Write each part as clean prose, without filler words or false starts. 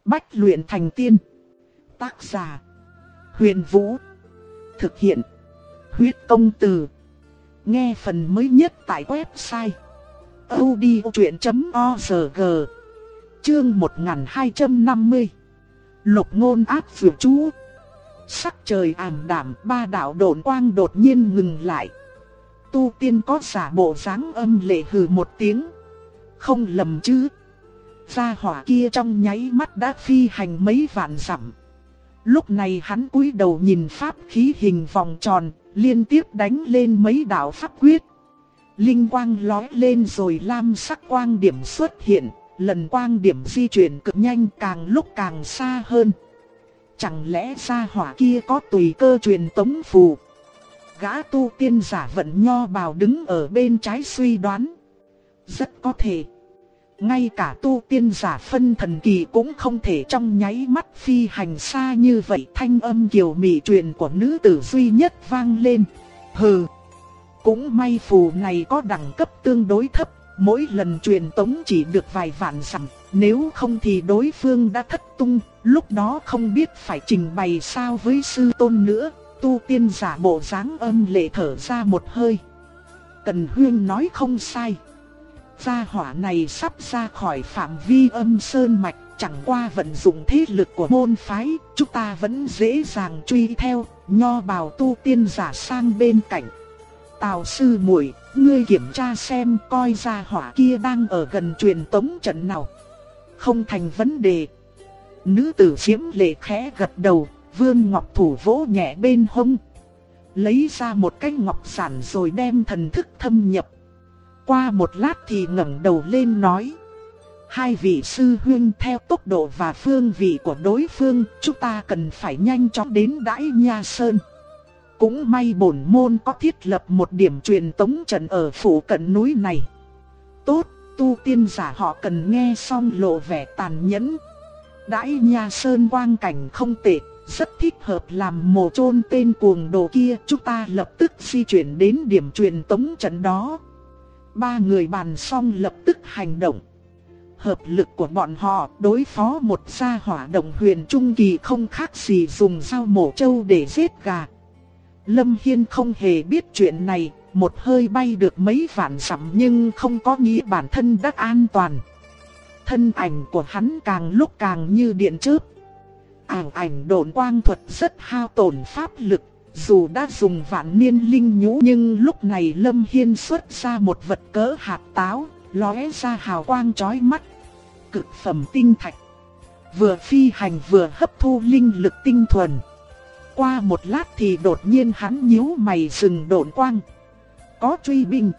Bách luyện thành tiên. Tác giả: Huyền Vũ. Thực hiện: Huyết Công Từ. Nghe phần mới nhất tại website audiochuyện.org. Chương 1250. Lục ngôn áp vượt chú. Sắc trời ảm đạm, ba đạo độn quang đột nhiên ngừng lại. Tu tiên có giả bộ dáng âm lệ hừ một tiếng. Không lầm chứ? Gia hỏa kia trong nháy mắt đã phi hành mấy vạn dặm. Lúc này hắn cúi đầu nhìn pháp khí hình vòng tròn, liên tiếp đánh lên mấy đạo pháp quyết. Linh quang lóe lên rồi lam sắc quang điểm xuất hiện, lần quang điểm di chuyển cực nhanh, càng lúc càng xa hơn. Chẳng lẽ gia hỏa kia có tùy cơ truyền tống phù? Gã tu tiên giả vận nho bào đứng ở bên trái suy đoán. Rất có thể. Ngay cả tu tiên giả phân thần kỳ cũng không thể trong nháy mắt phi hành xa như vậy. Thanh âm kiều mị truyền của nữ tử duy nhất vang lên. Hừ. Cũng may phù này có đẳng cấp tương đối thấp, mỗi lần truyền tống chỉ được vài vạn dặm. Nếu không thì đối phương đã thất tung, lúc đó không biết phải trình bày sao với sư tôn nữa. Tu tiên giả bộ dáng âm lệ thở ra một hơi. Cần Huyên nói không sai. Gia hỏa này sắp ra khỏi phạm vi âm sơn mạch, chẳng qua vận dụng thế lực của môn phái, chúng ta vẫn dễ dàng truy theo. Nho bào tu tiên giả sang bên cạnh. Tào sư muội, ngươi kiểm tra xem coi gia hỏa kia đang ở gần truyền tống trận nào. Không thành vấn đề. Nữ tử Diễm Lệ khẽ gật đầu, vươn ngọc thủ vỗ nhẹ bên hông. Lấy ra một cái ngọc giản rồi đem thần thức thâm nhập. Qua một lát thì ngẩng đầu lên nói. Hai vị sư huynh, theo tốc độ và phương vị của đối phương, chúng ta cần phải nhanh chóng đến Đãi Nha Sơn. Cũng may bổn môn có thiết lập một điểm truyền tống trận ở phủ cận núi này. Tốt, tu tiên giả họ cần nghe xong lộ vẻ tàn nhẫn. Đãi Nha Sơn quang cảnh không tệ, rất thích hợp làm mồ chôn tên cuồng đồ kia. Chúng ta lập tức di chuyển đến điểm truyền tống trận đó. Ba người bàn xong lập tức hành động. Hợp lực của bọn họ đối phó một gia hỏa đồng huyền trung kỳ không khác gì dùng dao mổ trâu để giết gà. Lâm Hiên không hề biết chuyện này, một hơi bay được mấy vạn dặm nhưng không có nghĩa bản thân đã an toàn. Thân ảnh của hắn càng lúc càng như điện chớp. Ảnh độn quang thuật rất hao tổn pháp lực, dù đã dùng vạn niên linh nhũ nhưng lúc này Lâm Hiên xuất ra một vật cỡ hạt táo, lóe ra hào quang chói mắt. Cực phẩm tinh thạch. Vừa phi hành vừa hấp thu linh lực tinh thuần. Qua một lát thì đột nhiên hắn nhíu mày dừng độn quang. Có truy binh.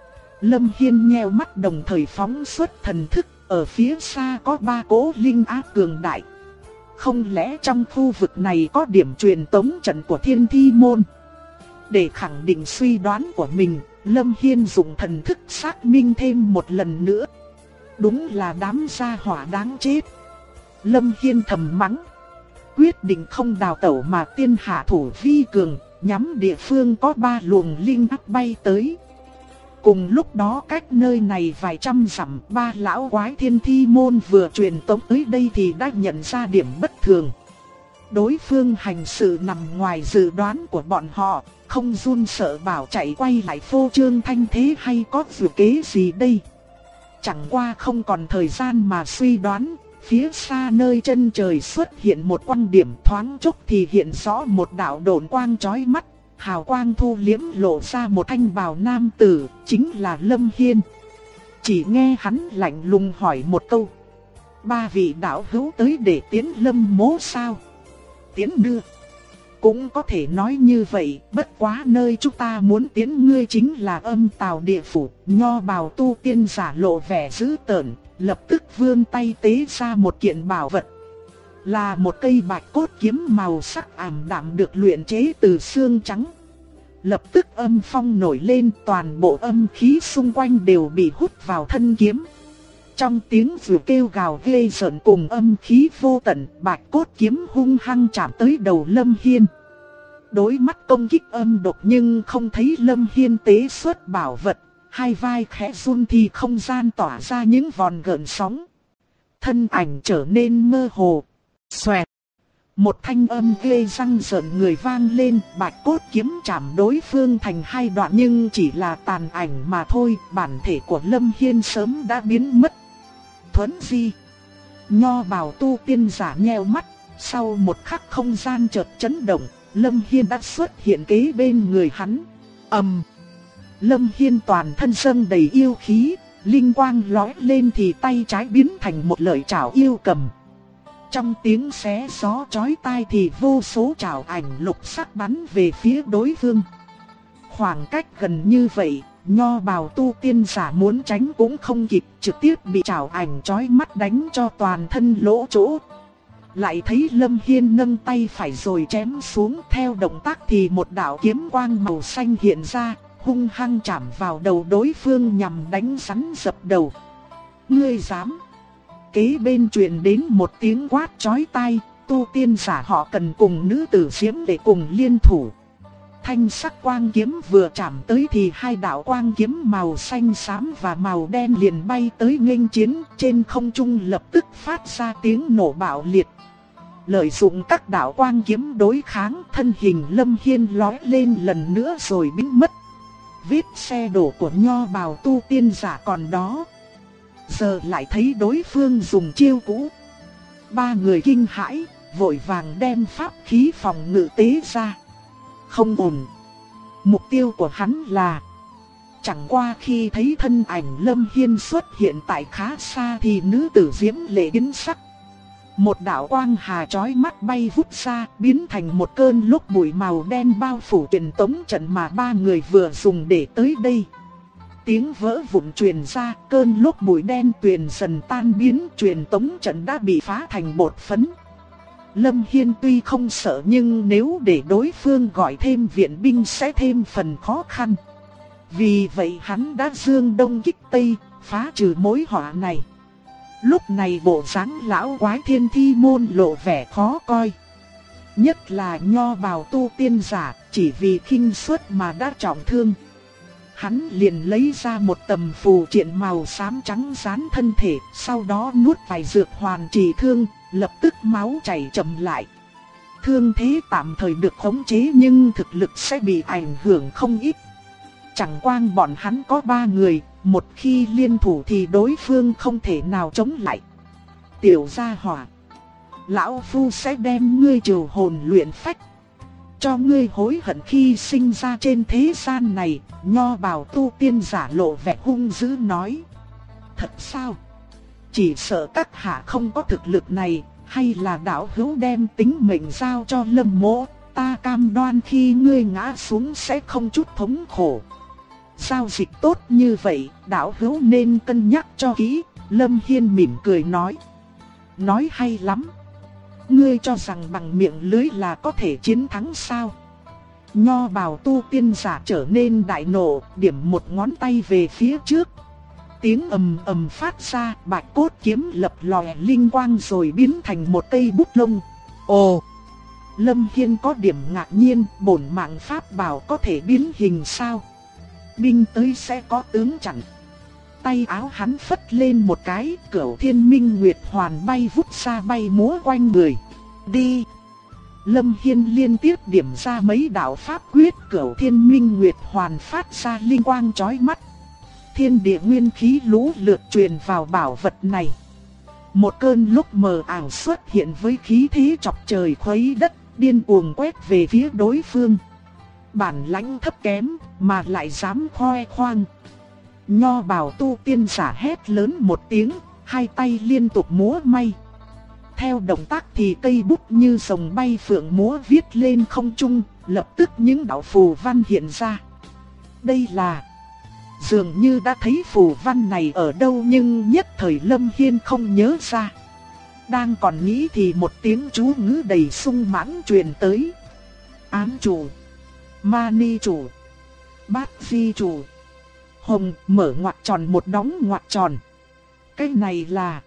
Lâm Hiên nheo mắt đồng thời phóng xuất thần thức. Ở phía xa có ba cỗ linh áp cường đại. Không lẽ trong khu vực này có điểm truyền tống trận của Thiên Thi Môn? Để khẳng định suy đoán của mình, Lâm Hiên dùng thần thức xác minh thêm một lần nữa. Đúng là đám gia hỏa đáng chết. Lâm Hiên thầm mắng. Quyết định không đào tẩu mà tiên hạ thủ vi cường, nhắm địa phương có ba luồng linh áp bay tới. Cùng lúc đó cách nơi này vài trăm dặm, ba lão quái Thiên Thi Môn vừa truyền tống tới đây thì đã nhận ra điểm bất thường. Đối phương hành sự nằm ngoài dự đoán của bọn họ, không run sợ bảo chạy quay lại phô trương thanh thế hay có dự kế gì đây. Chẳng qua không còn thời gian mà suy đoán, phía xa nơi chân trời xuất hiện một quang điểm, thoáng chốc thì hiện rõ một đạo độn quang chói mắt. Hào quang thu liễm lộ ra một thanh bào nam tử, chính là Lâm Hiên. Chỉ nghe hắn lạnh lùng hỏi một câu. Ba vị đạo hữu tới để tiến Lâm mố sao? Tiến đưa. Cũng có thể nói như vậy, bất quá nơi chúng ta muốn tiến ngươi chính là Âm Tào địa phủ. Nho bào tu tiên giả lộ vẻ dữ tợn, lập tức vươn tay tế ra một kiện bảo vật. Là một cây bạch cốt kiếm màu sắc ảm đạm được luyện chế từ xương trắng. Lập tức âm phong nổi lên, toàn bộ âm khí xung quanh đều bị hút vào thân kiếm. Trong tiếng vừa kêu gào ghê rợn cùng âm khí vô tận, bạch cốt kiếm hung hăng chạm tới đầu Lâm Hiên. Đối mắt công kích âm độc nhưng không thấy Lâm Hiên tế xuất bảo vật, hai vai khẽ run thì không gian tỏa ra những vòn gợn sóng. thân ảnh trở nên mơ hồ. Xoẹt. Một thanh âm ghê răng rợn người vang lên, bạch cốt kiếm chạm đối phương thành hai đoạn nhưng chỉ là tàn ảnh mà thôi, bản thể của Lâm Hiên sớm đã biến mất. Thuấn di. Nho bào tu tiên giả nheo mắt, sau một khắc không gian chợt chấn động, Lâm Hiên đã xuất hiện kế bên người hắn. Lâm Hiên toàn thân dâng đầy yêu khí, linh quang lóe lên thì tay trái biến thành một lợi trảo yêu cầm. Trong tiếng xé gió chói tai thì vô số trảo ảnh lục sắc bắn về phía đối phương. Khoảng cách gần như vậy, nho bào tu tiên giả muốn tránh cũng không kịp, trực tiếp bị trảo ảnh chói mắt đánh cho toàn thân lỗ chỗ. Lại thấy Lâm Hiên nâng tay phải rồi chém xuống, theo động tác thì một đạo kiếm quang màu xanh hiện ra, hung hăng chạm vào đầu đối phương nhằm đánh rắn dập đầu. Ngươi dám? Kế bên truyền đến một tiếng quát chói tai, tu tiên giả họ cần cùng nữ tử Diễm để cùng liên thủ. Thanh sắc quang kiếm vừa chạm tới thì hai đạo quang kiếm màu xanh xám và màu đen liền bay tới nghênh chiến, trên không trung lập tức phát ra tiếng nổ bạo liệt. Lợi dụng các đạo quang kiếm đối kháng, thân hình Lâm Hiên lói lên lần nữa rồi biến mất. Vết xe đổ của nho bào tu tiên giả còn đó. Giờ lại thấy đối phương dùng chiêu cũ. Ba người kinh hãi, vội vàng đem pháp khí phòng ngự tế ra. Không ổn. Mục tiêu của hắn là... Chẳng qua khi thấy thân ảnh Lâm Hiên xuất hiện tại khá xa thì nữ tử Diễm Lệ biến sắc. Một đạo quang hà chói mắt bay vút ra, biến thành một cơn lốc bụi màu đen bao phủ truyền tống trận mà ba người vừa dùng để tới đây. Tiếng vỡ vụn truyền ra, cơn lốc bụi đen tuyền dần tan biến, truyền tống trận đã bị phá thành bột phấn. Lâm Hiên tuy không sợ nhưng nếu để đối phương gọi thêm viện binh sẽ thêm phần khó khăn. Vì vậy hắn đã dương đông kích tây, phá trừ mối họa này. Lúc này bộ dáng lão quái Thiên Thi môn lộ vẻ khó coi. Nhất là nho bào tu tiên giả, chỉ vì khinh suất mà đã trọng thương. Hắn liền lấy ra một tầm phù triện màu xám trắng dán thân thể, sau đó nuốt vài dược hoàn trị thương, lập tức máu chảy chậm lại. Thương thế tạm thời được khống chế nhưng thực lực sẽ bị ảnh hưởng không ít. Chẳng quang bọn hắn có 3 người, một khi liên thủ thì đối phương không thể nào chống lại. Tiểu gia hỏa, lão phu sẽ đem ngươi trừ hồn luyện phách, cho ngươi hối hận khi sinh ra trên thế gian này. Nho bào tu tiên giả lộ vẻ hung dữ nói. Thật sao? Chỉ sợ các hạ không có thực lực này, hay là đạo hữu đem tính mệnh giao cho Lâm mỗ, ta cam đoan khi ngươi ngã xuống sẽ không chút thống khổ. Giao dịch tốt như vậy, đạo hữu nên cân nhắc cho kỹ. Lâm Hiên mỉm cười nói. Nói hay lắm. Ngươi cho rằng bằng miệng lưới là có thể chiến thắng sao? Nho bào tu tiên giả trở nên đại nộ, điểm một ngón tay về phía trước. Tiếng ầm ầm phát ra, bạch cốt kiếm lập lòe linh quang rồi biến thành một cây bút lông. Ồ! Lâm Hiên có điểm ngạc nhiên, bổn mạng pháp bảo có thể biến hình sao? Binh tới sẽ có tướng chặn. Tay áo hắn phất lên một cái, Cửu Thiên Minh Nguyệt Hoàn bay vút ra bay múa quanh người. Đi! Lâm Hiên liên tiếp điểm ra mấy đạo pháp quyết, Cửu Thiên Minh Nguyệt Hoàn phát ra linh quang chói mắt. Thiên địa nguyên khí lũ lượt truyền vào bảo vật này. Một cơn lốc mờ ảo xuất hiện với khí thế chọc trời khuấy đất, điên cuồng quét về phía đối phương. Bản lãnh thấp kém mà lại dám khoe khoang. Nho bào tu tiên giả hét lớn một tiếng, hai tay liên tục múa may. Theo động tác thì cây bút như rồng bay phượng múa viết lên không trung, lập tức những đạo phù văn hiện ra. Đây là... Dường như đã thấy phù văn này ở đâu nhưng nhất thời Lâm Hiên không nhớ ra. Đang còn nghĩ thì một tiếng chú ngữ đầy sung mãn truyền tới. Ám chủ, Mani chủ, Bát Di chủ, Hồng mở ngoặc tròn một đóng ngoặc tròn. Cái này là...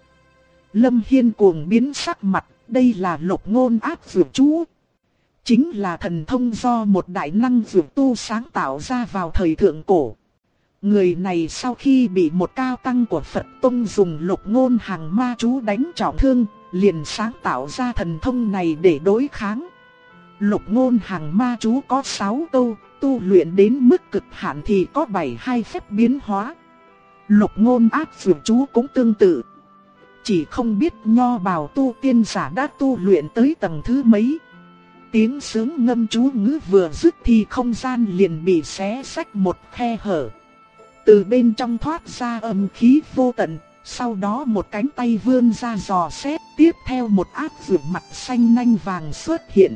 Lâm Hiên cuồng biến sắc mặt, đây là Lục Ngôn Ác Dược chú. Chính là thần thông do một đại năng dược tu sáng tạo ra vào thời thượng cổ. Người này sau khi bị một cao tăng của Phật Tông dùng Lục Ngôn Hằng ma chú đánh trọng thương, liền sáng tạo ra thần thông này để đối kháng. Lục Ngôn Hằng ma chú có 6 câu, tu luyện đến mức cực hạn thì có 72 phép biến hóa. Lục Ngôn Ác Phượng chú cũng tương tự. Chỉ không biết Nho Bào tu tiên giả đã tu luyện tới tầng thứ mấy. Tiếng sướng ngâm chú ngữ vừa dứt thì không gian liền bị xé rách một khe hở. Từ bên trong thoát ra âm khí vô tận, sau đó một cánh tay vươn ra dò xét, tiếp theo một ác phượng mặt xanh nanh vàng xuất hiện.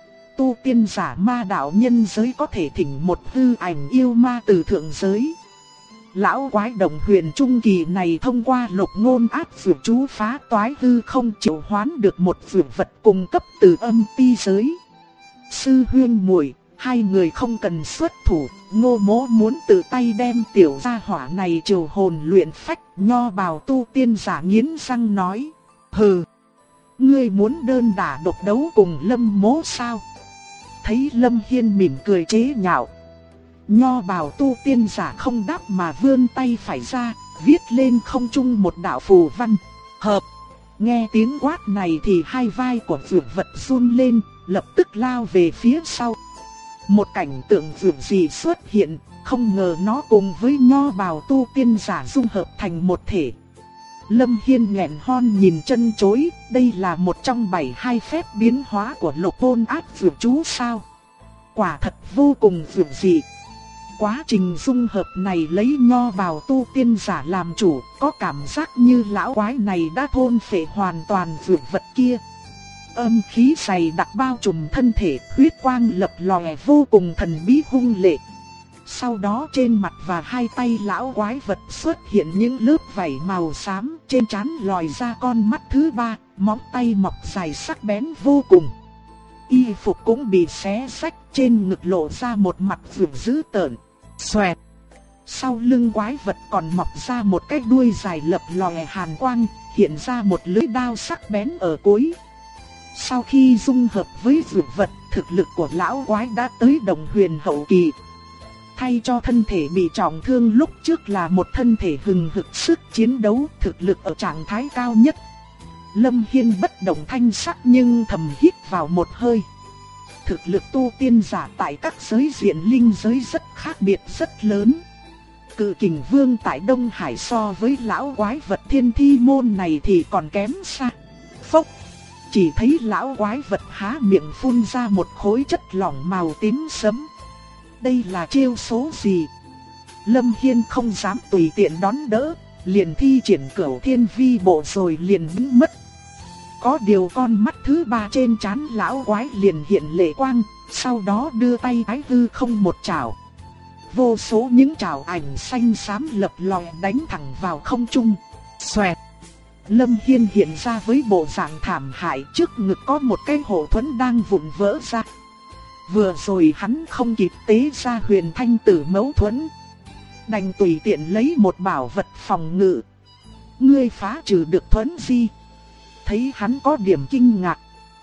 Tu tiên giả ma đạo nhân giới có thể thỉnh một hư ảnh yêu ma từ thượng giới. Lão quái đồng huyền trung kỳ này thông qua Lục Ngôn Ác Phượng chú phá toái hư không triệu hoán được một phượng vật cung cấp từ âm ti giới. Sư huynh muội, hai người không cần xuất thủ, Ngô Mỗ muốn tự tay đem tiểu gia hỏa này triệu hồn luyện phách. Nho Bào tu tiên giả nghiến răng nói, hừ, ngươi muốn đơn đả độc đấu cùng Lâm Mỗ sao? Thấy Lâm Hiên mỉm cười chế nhạo, Nho Bào tu tiên giả không đáp mà vươn tay phải ra, viết lên không trung một đạo phù văn, hợp. Nghe tiếng quát này thì hai vai của dược vật run lên, lập tức lao về phía sau. Một cảnh tượng dường gì xuất hiện, không ngờ nó cùng với Nho Bào tu tiên giả dung hợp thành một thể. Lâm Hiên nghẹn hon nhìn chân chối, đây là một trong 72 phép biến hóa của Lục Ngôn Ác Phượng chú sao? Quả thật vô cùng dường dị. Quá trình dung hợp này lấy Nho Bào tu tiên giả làm chủ, có cảm giác như lão quái này đã thôn phệ hoàn toàn dược vật kia. Âm khí dày đặc bao trùm thân thể, huyết quang lập lòe vô cùng thần bí hung lệ. Sau đó trên mặt và hai tay lão quái vật xuất hiện những lớp vảy màu xám, trên trán lòi ra con mắt thứ ba, móng tay mọc dài sắc bén vô cùng. Y phục cũng bị xé rách, trên ngực lộ ra một mặt dữ dữ tợn. Xoẹt. Sau lưng quái vật còn mọc ra một cái đuôi dài lập lòe hàn quang, hiện ra một lưỡi đao sắc bén ở cuối. Sau khi dung hợp với dược vật, thực lực của lão quái đã tới đồng huyền hậu kỳ. Thay cho thân thể bị trọng thương lúc trước là một thân thể hừng hực sức chiến đấu, thực lực ở trạng thái cao nhất. Lâm Hiên bất động thanh sắc nhưng thầm hít vào một hơi. Thực lực tu tiên giả tại các giới diện linh giới rất khác biệt rất lớn. Cự Kình Vương tại Đông Hải so với lão quái vật Thiên Thi Môn này thì còn kém xa. Phốc. Chỉ thấy lão quái vật há miệng phun ra một khối chất lỏng màu tím sẫm. Đây là chiêu số gì? Lâm Hiên không dám tùy tiện đón đỡ, liền thi triển Cửu Thiên Vi Bộ rồi liền biến mất. Có điều con mắt thứ ba trên trán lão quái liền hiện lệ quang, sau đó đưa tay ái hư không một chảo. Vô số những chảo ảnh xanh xám lập lòe đánh thẳng vào không trung. Xoẹt. Lâm Hiên hiện ra với bộ dạng thảm hại, trước ngực có một cái hộ thuẫn đang vụn vỡ ra. Vừa rồi hắn không kịp tế ra Huyền Thanh Tử Mẫu Thuẫn, đành tùy tiện lấy một bảo vật phòng ngự. Ngươi phá trừ được thuẫn gì? Thấy hắn có điểm kinh ngạc,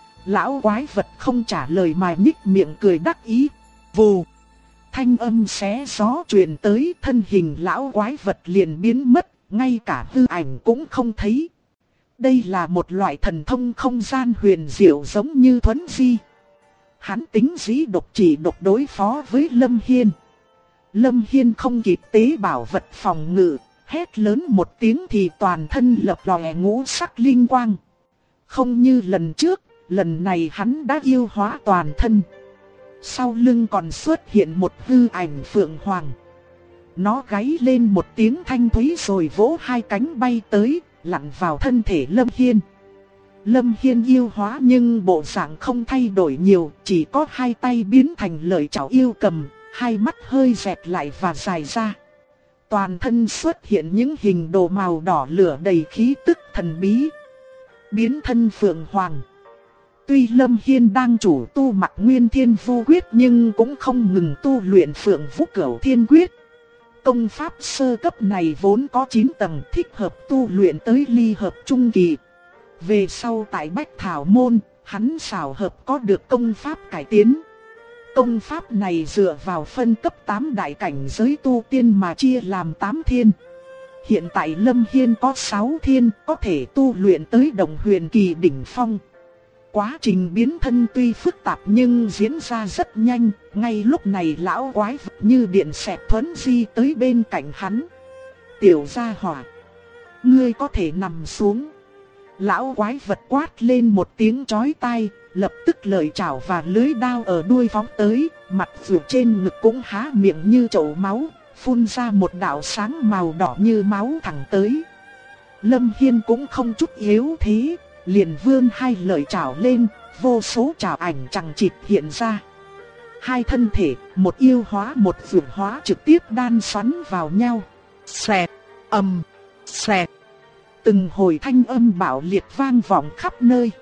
lão quái vật không trả lời mà nhích miệng cười đắc ý. Vù! Thanh âm xé gió truyền tới, thân hình lão quái vật liền biến mất, ngay cả hư ảnh cũng không thấy. Đây là một loại thần thông không gian huyền diệu giống như thuẫn di. Hắn tính dĩ độc chỉ độc đối phó với Lâm Hiên. Lâm Hiên không kịp tế bảo vật phòng ngự, hét lớn một tiếng thì toàn thân lập lòe ngũ sắc linh quang. Không như lần trước, lần này hắn đã yêu hóa toàn thân. Sau lưng còn xuất hiện một hư ảnh phượng hoàng. Nó gáy lên một tiếng thanh thúy rồi vỗ hai cánh bay tới, lặn vào thân thể Lâm Hiên. Lâm Hiên yêu hóa nhưng bộ dạng không thay đổi nhiều, chỉ có hai tay biến thành lợi chảo yêu cầm, hai mắt hơi dẹt lại và dài ra. Toàn thân xuất hiện những hình đồ màu đỏ lửa đầy khí tức thần bí. Biến thân phượng hoàng. Tuy Lâm Hiên đang chủ tu Mặc Nguyên Thiên Vu Quyết nhưng cũng không ngừng tu luyện Phượng Vũ Cửu Thiên Quyết. Công pháp sơ cấp này vốn có 9 tầng, thích hợp tu luyện tới ly hợp trung kỳ. Về sau tại Bách Thảo Môn, hắn xảo hợp có được công pháp cải tiến. Công pháp này dựa vào phân cấp 8 đại cảnh giới tu tiên mà chia làm 8 thiên. Hiện tại Lâm Hiên có 6 thiên, có thể tu luyện tới Đồng Huyền kỳ đỉnh phong. Quá trình biến thân tuy phức tạp nhưng diễn ra rất nhanh, ngay lúc này lão quái vật như điện xẹt thuấn di tới bên cạnh hắn. Tiểu gia hỏa, ngươi có thể nằm xuống. Lão quái vật quát lên một tiếng chói tai, lập tức lợi chảo và lưới đao ở đuôi phóng tới, mặt vượt trên ngực cũng há miệng như chậu máu, phun ra một đạo sáng màu đỏ như máu thẳng tới. Lâm Hiên cũng không chút yếu thế, liền vươn hai lợi chảo lên, vô số chảo ảnh chằng chịt hiện ra. Hai thân thể, một yêu hóa một vượt hóa trực tiếp đan xoắn vào nhau. Xẹt, xẹt. Từng hồi thanh âm bạo liệt vang vọng khắp nơi.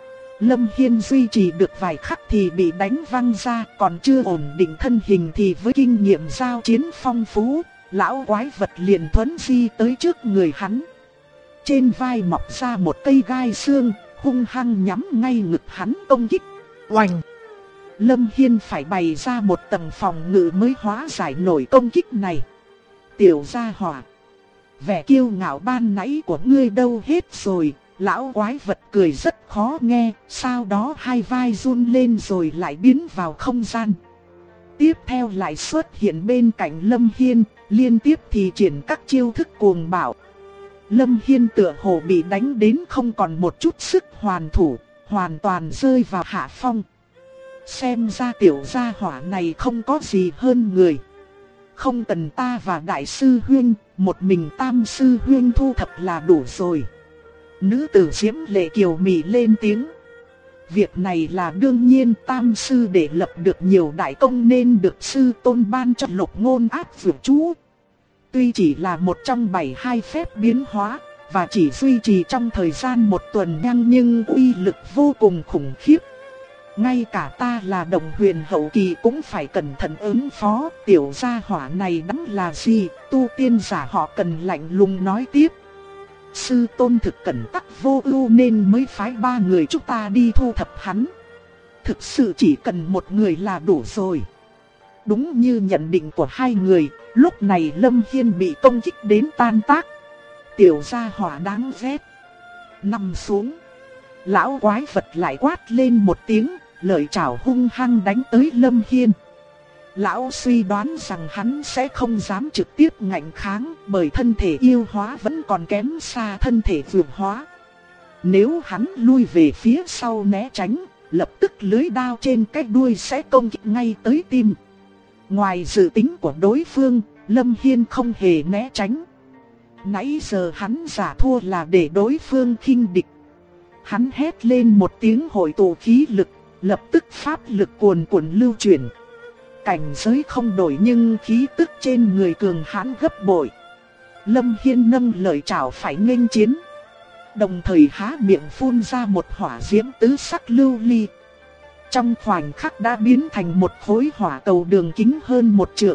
Lâm Hiên duy trì được vài khắc thì bị đánh văng ra, còn chưa ổn định thân hình thì với kinh nghiệm giao chiến phong phú, lão quái vật liền thuấn di tới trước người hắn. Trên vai mọc ra một cây gai xương, hung hăng nhắm ngay ngực hắn công kích. Oành! Lâm Hiên phải bày ra một tầng phòng ngự mới hóa giải nổi công kích này. Tiểu gia hỏa, vẻ kiêu ngạo ban nãy của ngươi đâu hết rồi? Lão quái vật cười rất khó nghe, sau đó hai vai run lên rồi lại biến vào không gian. Tiếp theo lại xuất hiện bên cạnh Lâm Hiên, liên tiếp thì triển các chiêu thức cuồng bạo. Lâm Hiên tựa hồ bị đánh đến không còn một chút sức hoàn thủ, hoàn toàn rơi vào hạ phong. Xem ra tiểu gia hỏa này không có gì hơn người. Không cần ta và đại sư huynh, một mình tam sư huynh thu thập là đủ rồi. Nữ tử Diễm Lệ kiều mị lên tiếng. Việc này là đương nhiên, tam sư để lập được nhiều đại công nên được sư tôn ban cho Lục Ngôn Ác Dược Chú. Tuy chỉ là một trong 72 phép biến hóa, và chỉ duy trì trong thời gian một tuần nhưng uy lực vô cùng khủng khiếp. Ngay cả ta là Đồng Huyền hậu kỳ cũng phải cẩn thận ứng phó. Tiểu gia hỏa này đắm là gì? Tu tiên giả họ Cần lạnh lùng nói tiếp. Sư tôn thực cẩn tắc vô ưu nên mới phái 3 người chúng ta đi thu thập hắn. Thực sự chỉ cần một người là đủ rồi. Đúng như nhận định của hai người, lúc này Lâm Hiên bị công kích đến tan tác. Tiểu gia hỏa đáng ghét. Nằm xuống. Lão quái vật lại quát lên một tiếng, lợi chảo hung hăng đánh tới Lâm Hiên. Lão suy đoán rằng hắn sẽ không dám trực tiếp ngạnh kháng, bởi thân thể yêu hóa vẫn còn kém xa thân thể vượt hóa. Nếu hắn lui về phía sau né tránh, lập tức lưới đao trên cái đuôi sẽ công kích ngay tới tim. Ngoài dự tính của đối phương, Lâm Hiên không hề né tránh. Nãy giờ hắn giả thua là để đối phương khinh địch. Hắn hét lên một tiếng hội tụ khí lực, lập tức pháp lực cuồn cuộn lưu chuyển. Cảnh giới không đổi nhưng khí tức trên người cường hãn gấp bội. Lâm Hiên nâng lợi chảo phải nghênh chiến, đồng thời há miệng phun ra một hỏa diễm tứ sắc lưu ly. Trong khoảnh khắc đã biến thành một khối hỏa cầu đường kính hơn 1 trượng.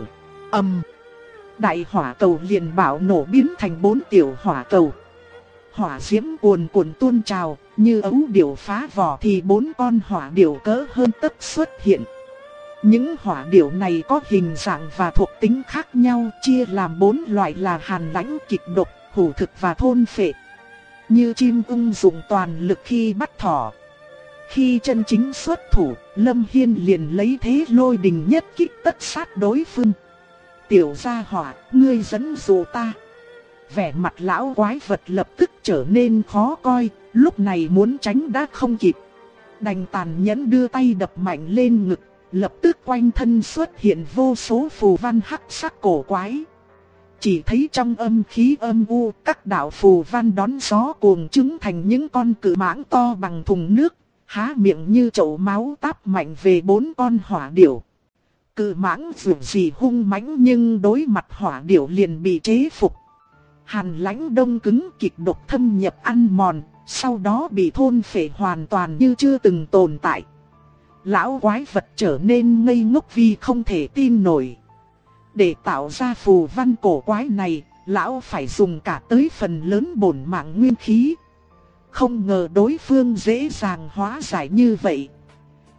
Đại hỏa cầu liền bạo nổ biến thành 4 tiểu hỏa cầu. Hỏa diễm cuồn cuộn tuôn trào, như ấu điểu phá vỏ thì 4 con hỏa điểu cỡ hơn tấc xuất hiện. Những hỏa điểu này có hình dạng và thuộc tính khác nhau, chia làm 4 loại là hàn lãnh, kịch độc, hủ thực và thôn phệ. Như chim ưng dùng toàn lực khi bắt thỏ. Khi chân chính xuất thủ, Lâm Hiên liền lấy thế lôi đình nhất kích tất sát đối phương. Tiểu gia hỏa, ngươi dẫn dụ ta. Vẻ mặt lão quái vật lập tức trở nên khó coi, lúc này muốn tránh đã không kịp. Đành tàn nhẫn đưa tay đập mạnh lên ngực, lập tức quanh thân xuất hiện vô số phù văn hắc sắc cổ quái. Chỉ thấy trong âm khí âm u, các đạo phù văn đón gió cuồng trứng thành những con cự mãng to bằng thùng nước, há miệng như chậu máu táp mạnh về 4 con hỏa điểu. Cự mãng dù gì hung mãnh nhưng đối mặt hỏa điểu liền bị chế phục. Hàn lãnh đông cứng, kịch độc thâm nhập ăn mòn, sau đó bị thôn phệ hoàn toàn như chưa từng tồn tại. Lão quái vật trở nên ngây ngốc vì không thể tin nổi. Để tạo ra phù văn cổ quái này, lão phải dùng cả tới phần lớn bổn mạng nguyên khí. Không ngờ đối phương dễ dàng hóa giải như vậy.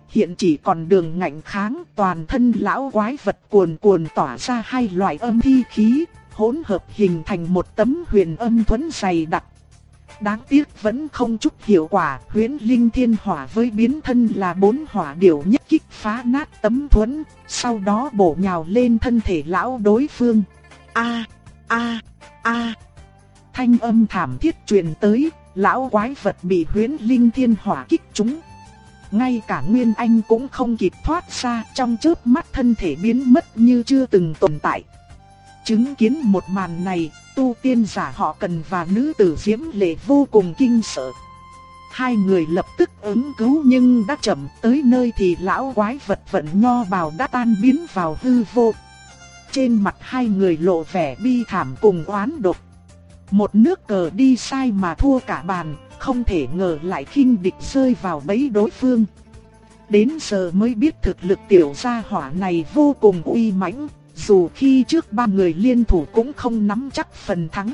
hiện chỉ còn đường ngạnh kháng, toàn thân lão quái vật cuồn cuồn tỏa ra hai loại âm thi khí, hỗn hợp hình thành một tấm huyền âm thuẫn dày đặc. Đáng tiếc vẫn không chút hiệu quả, Huyễn Linh Thiên Hỏa với biến thân là 4 hỏa điểu nhất kích phá nát tấm thuẫn, sau đó bổ nhào lên thân thể lão đối phương. A a a. Thanh âm thảm thiết truyền tới, lão quái vật bị Huyễn Linh Thiên Hỏa kích trúng. Ngay cả Nguyên Anh cũng không kịp thoát ra, trong chớp mắt thân thể biến mất như chưa từng tồn tại. Chứng kiến một màn này, tu tiên giả Họ Cần và nữ tử Diễm Lệ vô cùng kinh sợ. Hai người lập tức ứng cứu nhưng đã chậm, tới nơi thì lão quái vật vận nho bào đã tan biến vào hư vô. Trên mặt hai người lộ vẻ bi thảm cùng oán độc. Một nước cờ đi sai mà thua cả bàn, không thể ngờ lại khinh địch rơi vào bẫy đối phương. Đến giờ mới biết thực lực tiểu gia hỏa này vô cùng uy mãnh, dù khi trước 3 người liên thủ cũng không nắm chắc phần thắng.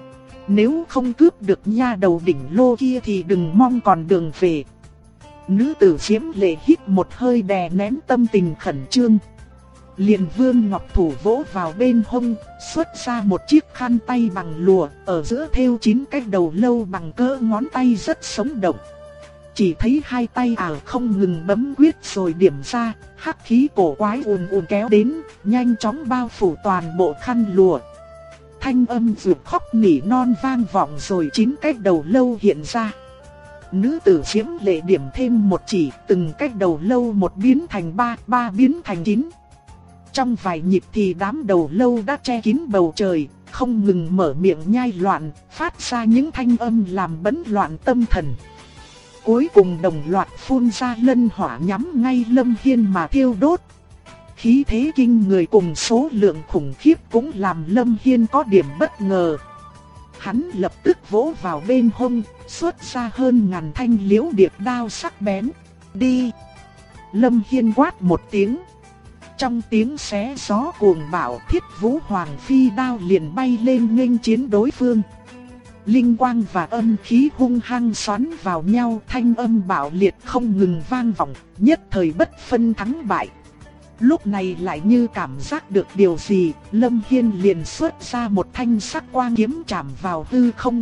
Nếu không cướp được nha đầu đỉnh lô kia thì đừng mong còn đường về. Nữ tử Diễm Lệ hít một hơi đè nén tâm tình khẩn trương. Liền Vương Ngọc Thủ vỗ vào bên hông, xuất ra một chiếc khăn tay bằng lụa, ở giữa thêu 9 cái đầu lâu bằng cỡ ngón tay rất sống động. Chỉ thấy hai tay ảo không ngừng bấm quyết rồi điểm ra, hắc khí cổ quái ùn ùn kéo đến, nhanh chóng bao phủ toàn bộ khăn lụa. Thanh âm rượu khóc nỉ non vang vọng rồi 9 cái đầu lâu hiện ra. Nữ tử Diễm Lệ điểm thêm một chỉ, từng cái đầu lâu một biến thành 3, 3 biến thành 9. Trong vài nhịp thì đám đầu lâu đã che kín bầu trời, không ngừng mở miệng nhai loạn, phát ra những thanh âm làm bấn loạn tâm thần. Cuối cùng đồng loạt phun ra lân hỏa nhắm ngay Lâm Hiên mà thiêu đốt. Khí thế kinh người cùng số lượng khủng khiếp cũng làm Lâm Hiên có điểm bất ngờ. Hắn lập tức vỗ vào bên hông, xuất ra hơn ngàn thanh liễu điệp đao sắc bén. Đi! Lâm Hiên quát một tiếng. Trong tiếng xé gió cuồng bạo, Thiết Vũ Hoàng phi đao liền bay lên nghênh chiến đối phương. Linh quang và âm khí hung hăng xoắn vào nhau, thanh âm bạo liệt không ngừng vang vọng, nhất thời bất phân thắng bại. Lúc này lại như cảm giác được điều gì, Lâm Hiên liền xuất ra một thanh sắc quang kiếm chạm vào hư không.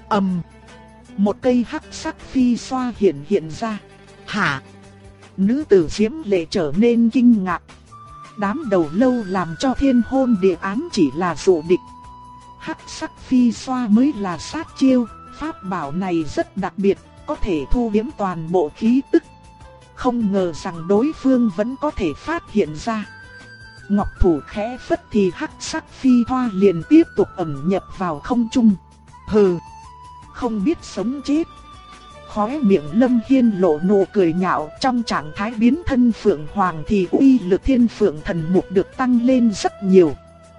Một cây hắc sắc phi xoa hiện ra. Hả? Nữ tử Diễm Lệ trở nên kinh ngạc. Đám đầu lâu làm cho thiên hôn địa ám chỉ là dụ địch. Hắc sắc phi xoa mới là sát chiêu, pháp bảo này rất đặc biệt, có thể thu liễm toàn bộ khí tức. Không ngờ rằng đối phương vẫn có thể phát hiện ra. Ngọc thủ khẽ phất thì hắc sắc phi thoa liền tiếp tục ẩn nhập vào không trung. Hừ, không biết sống chết. Khóe miệng Lâm Hiên lộ nụ cười nhạo, trong trạng thái biến thân Phượng Hoàng thì uy lực Thiên Phượng Thần Mục được tăng lên rất nhiều.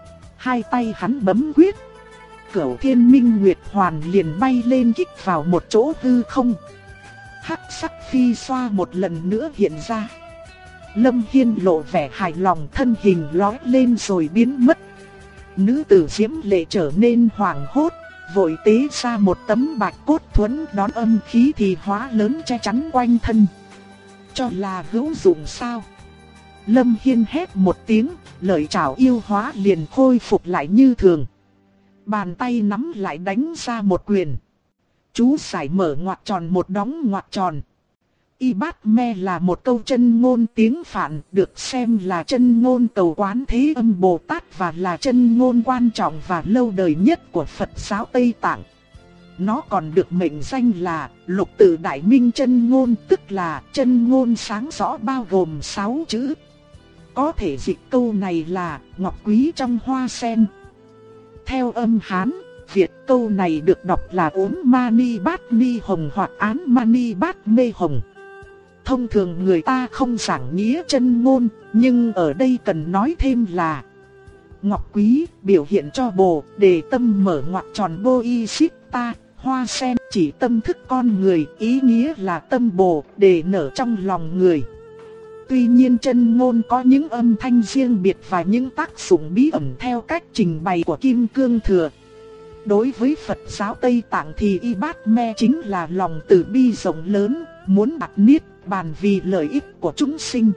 Hai tay hắn bấm quyết, Cửu Thiên Minh Nguyệt Hoàn liền bay lên kích vào một chỗ hư không. Hắc sắc phi xoa một lần nữa hiện ra. Lâm Hiên lộ vẻ hài lòng, thân hình lói lên rồi biến mất. Nữ tử Diễm Lệ trở nên hoảng hốt, vội tế ra một tấm bạch cốt thuẫn đón âm khí thì hóa lớn che chắn quanh thân. Cho là hữu dụng sao? Lâm Hiên hét một tiếng, lợi trảo yêu hóa liền khôi phục lại như thường. Bàn tay nắm lại đánh ra một quyền. Chú giải mở ngoặc tròn một đóng ngoặc tròn. Y bát me là một câu chân ngôn tiếng Phạn, được xem là chân ngôn cầu Quán Thế Âm Bồ Tát và là chân ngôn quan trọng và lâu đời nhất của Phật giáo Tây Tạng. Nó còn được mệnh danh là Lục Tự Đại Minh chân ngôn, tức là chân ngôn sáng rõ bao gồm 6 chữ. Có thể dịch câu này là ngọc quý trong hoa sen. Theo âm Hán, Việt câu này được đọc là ốm mani bát ni hồng hoặc án mani bát mê hồng. Thông thường người ta không giảng nghĩa chân ngôn, nhưng ở đây cần nói thêm là ngọc quý biểu hiện cho Bồ Đề tâm mở ngoặc tròn Bodhisatta, hoa sen chỉ tâm thức con người, ý nghĩa là tâm Bồ Đề nở trong lòng người. Tuy nhiên chân ngôn có những âm thanh riêng biệt và những tác dụng bí ẩn theo cách trình bày của Kim Cương Thừa. Đối với Phật giáo Tây Tạng thì Y Bát Me chính là lòng từ bi rộng lớn, muốn đạt niết bàn vì lợi ích của chúng sinh.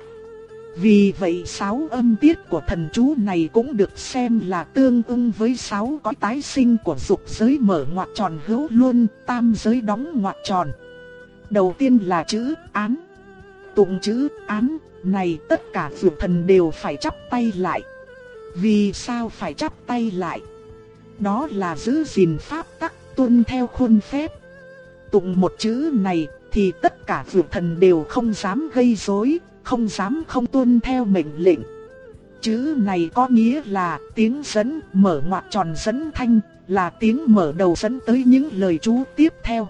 Vì vậy 6 âm tiết của thần chú này cũng được xem là tương ưng với 6 cõi tái sinh của dục giới mở ngoặc tròn hữu luân, tam giới đóng ngoặc tròn. Đầu tiên là chữ án. Tụng chữ án này tất cả phượng thần đều phải chắp tay lại. Vì sao phải chắp tay lại? Đó là giữ gìn pháp tắc, tuân theo khuôn phép. Tụng một chữ này thì tất cả phượng thần đều không dám gây rối, không dám không tuân theo mệnh lệnh. Chữ này có nghĩa là tiếng dẫn, mở ngoặc tròn dẫn thanh, là tiếng mở đầu dẫn tới những lời chú tiếp theo.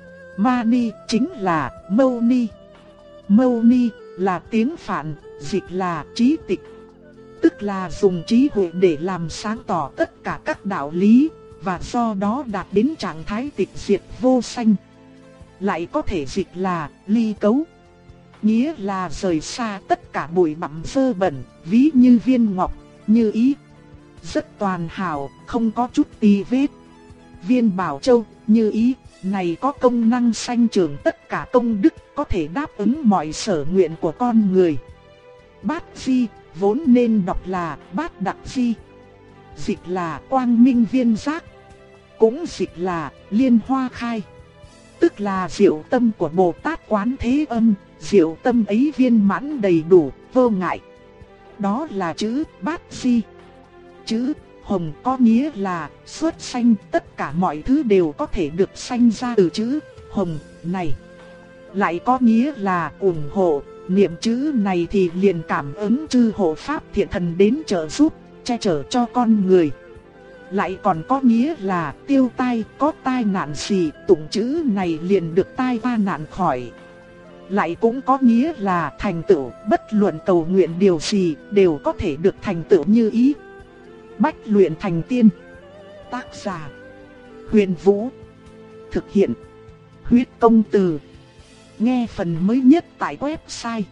Mani chính là mâu ni. Mâu ni là tiếng Phạn, dịch là trí tịch. Tức là dùng trí huệ để làm sáng tỏ tất cả các đạo lý, và do đó đạt đến trạng thái tịch diệt vô sanh. Lại có thể dịch là ly cấu, nghĩa là rời xa tất cả bụi bặm dơ bẩn, ví như viên ngọc, như ý. Rất toàn hảo, không có chút tì vết. Viên bảo châu, như ý, này có công năng sanh trưởng tất cả công đức, có thể đáp ứng mọi sở nguyện của con người. Bát di, vốn nên đọc là bát đặc di. Dịch là quang minh viên giác, cũng dịch là liên hoa khai. Tức là diệu tâm của Bồ Tát Quán Thế Âm, diệu tâm ấy viên mãn đầy đủ, vô ngại. Đó là chữ bát di. Chữ hồng có nghĩa là xuất sanh, tất cả mọi thứ đều có thể được sanh ra từ chữ hồng này. Lại có nghĩa là ủng hộ, niệm chữ này thì liền cảm ứng chư hộ pháp thiện thần đến trợ giúp, che chở cho con người. Lại còn có nghĩa là tiêu tai, có tai nạn gì, tụng chữ này liền được tai va nạn khỏi. Lại cũng có nghĩa là thành tựu, bất luận cầu nguyện điều gì đều có thể được thành tựu như ý. Bách luyện thành tiên. Tác giả Huyền Vũ. Thực hiện Huyết Công Từ. Nghe phần mới nhất tại website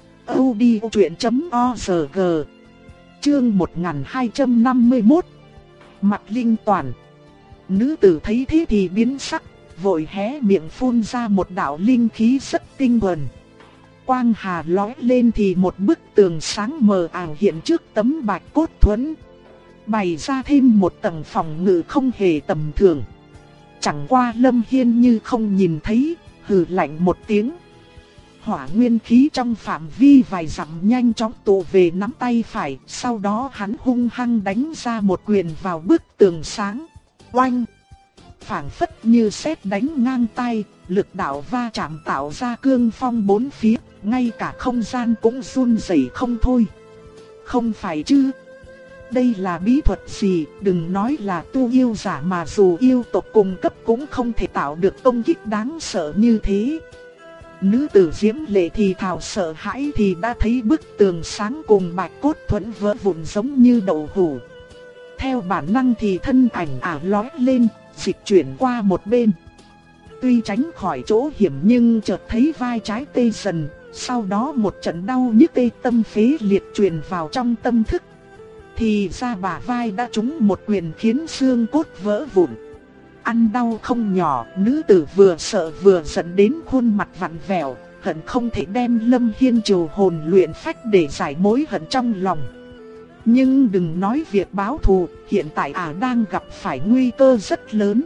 audiochuyện.org. Chương 1251. Mặt Linh Toàn. Nữ tử thấy thế thì biến sắc, vội hé miệng phun ra một đạo linh khí rất tinh thuần. Quang hà lóe lên thì một bức tường sáng mờ ảo hiện trước tấm bạch cốt thuẫn, bày ra thêm một tầng phòng ngự không hề tầm thường. Chẳng qua Lâm Hiên như không nhìn thấy, hừ lạnh một tiếng. Hỏa nguyên khí trong phạm vi vài dặm nhanh chóng tụ về nắm tay phải, sau đó hắn hung hăng đánh ra một quyền vào bức tường sáng. Oanh! Phảng phất như sét đánh ngang tay, lực đạo va chạm tạo ra cương phong bốn phía, ngay cả không gian cũng run rẩy không thôi. Không phải chứ? Đây là bí thuật gì? Đừng nói là tu yêu giả, mà dù yêu tộc cùng cấp cũng không thể tạo được công kích đáng sợ như thế. Nữ tử Diễm Lệ thì thào sợ hãi thì đã thấy bức tường sáng cùng bạch cốt thuẫn vỡ vụn giống như đậu hũ. Theo bản năng thì thân ảnh ả lóe lên, dịch chuyển qua một bên. Tuy tránh khỏi chỗ hiểm nhưng chợt thấy vai trái tê dần, sau đó một trận đau nhức tê tâm phế liệt truyền vào trong tâm thức. Thì ra bả vai đã trúng một quyền khiến xương cốt vỡ vụn. Ăn đau không nhỏ, nữ tử vừa sợ vừa giận đến khuôn mặt vặn vẹo, hận không thể đem Lâm Hiên triều hồn luyện phách để giải mối hận trong lòng. Nhưng đừng nói việc báo thù, hiện tại ả đang gặp phải nguy cơ rất lớn.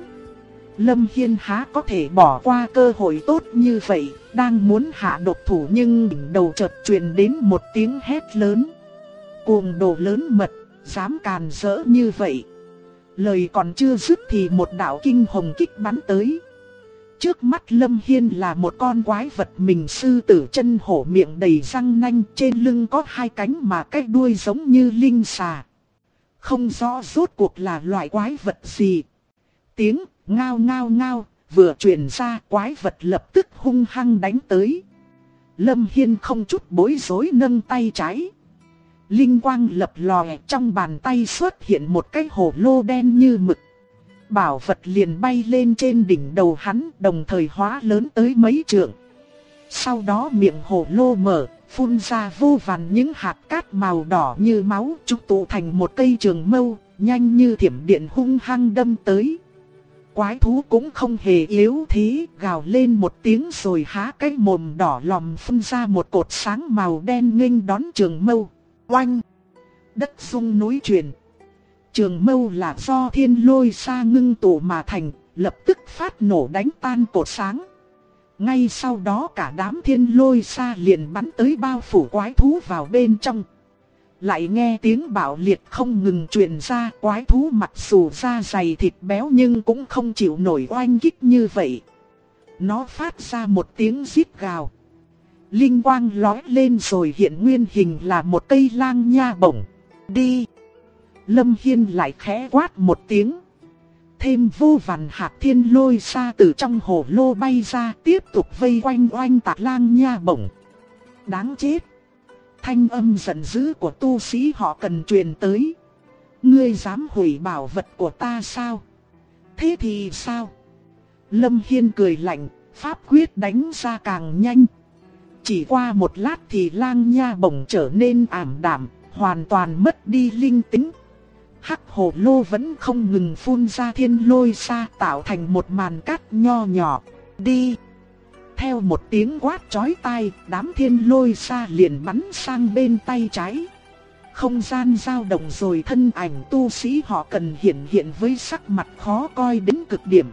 Lâm Hiên há có thể bỏ qua cơ hội tốt như vậy, đang muốn hạ độc thủ nhưng đỉnh đầu chợt truyền đến một tiếng hét lớn. Cuồng đồ lớn mật, dám càn rỡ như vậy. Lời còn chưa dứt thì một đạo kinh hồng kích bắn tới. Trước mắt Lâm Hiên là một con quái vật mình sư tử chân hổ, miệng đầy răng nanh, trên lưng có hai cánh mà cái đuôi giống như linh xà. Không rõ rốt cuộc là loại quái vật gì. Tiếng ngao ngao ngao vừa truyền ra, quái vật lập tức hung hăng đánh tới. Lâm Hiên không chút bối rối nâng tay trái. Linh quang lập lòe, trong bàn tay xuất hiện một cái hồ lô đen như mực. Bảo vật liền bay lên trên đỉnh đầu hắn, đồng thời hóa lớn tới mấy trượng. Sau đó miệng hồ lô mở, phun ra vô vàn những hạt cát màu đỏ như máu, chúng tụ thành một cây trường mâu, nhanh như thiểm điện hung hăng đâm tới. Quái thú cũng không hề yếu thế, gào lên một tiếng rồi há cái mồm đỏ lòm phun ra một cột sáng màu đen nghênh đón Trường Mâu. Oanh! Đất rung núi chuyển. Trường Mâu là do thiên lôi sa ngưng tụ mà thành, lập tức phát nổ đánh tan cột sáng. Ngay sau đó cả đám thiên lôi sa liền bắn tới bao phủ quái thú vào bên trong. Lại nghe tiếng bạo liệt không ngừng truyền ra, quái thú mặc dù da dày thịt béo nhưng cũng không chịu nổi oanh kích như vậy. Nó phát ra một tiếng rít gào. Linh quang lóe lên rồi hiện nguyên hình là một cây lang nha bổng. Đi! Lâm Hiên lại khẽ quát một tiếng. Thêm vô vàn hạt thiên lôi sa từ trong hồ lô bay ra, tiếp tục vây quanh oanh tạc lang nha bổng. Đáng chết! Thanh âm giận dữ của tu sĩ họ Cần truyền tới. Ngươi dám hủy bảo vật của ta sao? Thế thì sao? Lâm Hiên cười lạnh, pháp quyết đánh ra càng nhanh. Chỉ qua một lát thì lang nha bổng trở nên ảm đạm, hoàn toàn mất đi linh tính. Hắc hồ lô vẫn không ngừng phun ra thiên lôi sa, tạo thành một màn cát nho nhỏ. Đi! Theo một tiếng quát chói tai, đám thiên lôi sa liền bắn sang bên tay trái. Không gian dao động rồi thân ảnh tu sĩ họ Cần hiện với sắc mặt khó coi đến cực điểm.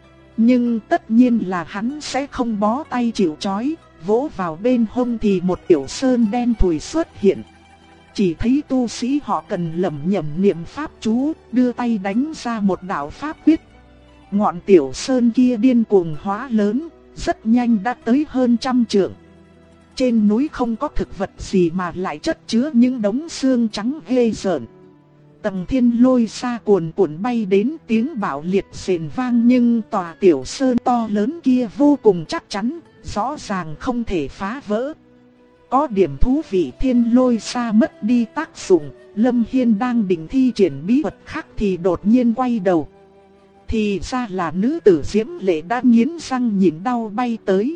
Nhưng tất nhiên là hắn sẽ không bó tay chịu trói, vỗ vào bên hông thì một tiểu sơn đen thùi xuất hiện. Chỉ thấy tu sĩ họ Cần lẩm nhẩm niệm pháp chú, đưa tay đánh ra một đạo pháp quyết. Ngọn tiểu sơn kia điên cuồng hóa lớn, rất nhanh đã tới hơn 100 trượng. Trên núi không có thực vật gì mà lại chất chứa những đống xương trắng ghê rợn. Tầng thiên lôi sa cuồn cuộn bay đến, tiếng bạo liệt rền vang, nhưng tòa tiểu sơn to lớn kia vô cùng chắc chắn, rõ ràng không thể phá vỡ. Có điểm thú vị, thiên lôi sa mất đi tác dụng, Lâm Hiên đang định thi triển bí thuật khác thì đột nhiên quay đầu. Thì ra là nữ tử Diễm Lệ đã nghiến răng nhịn đau bay tới.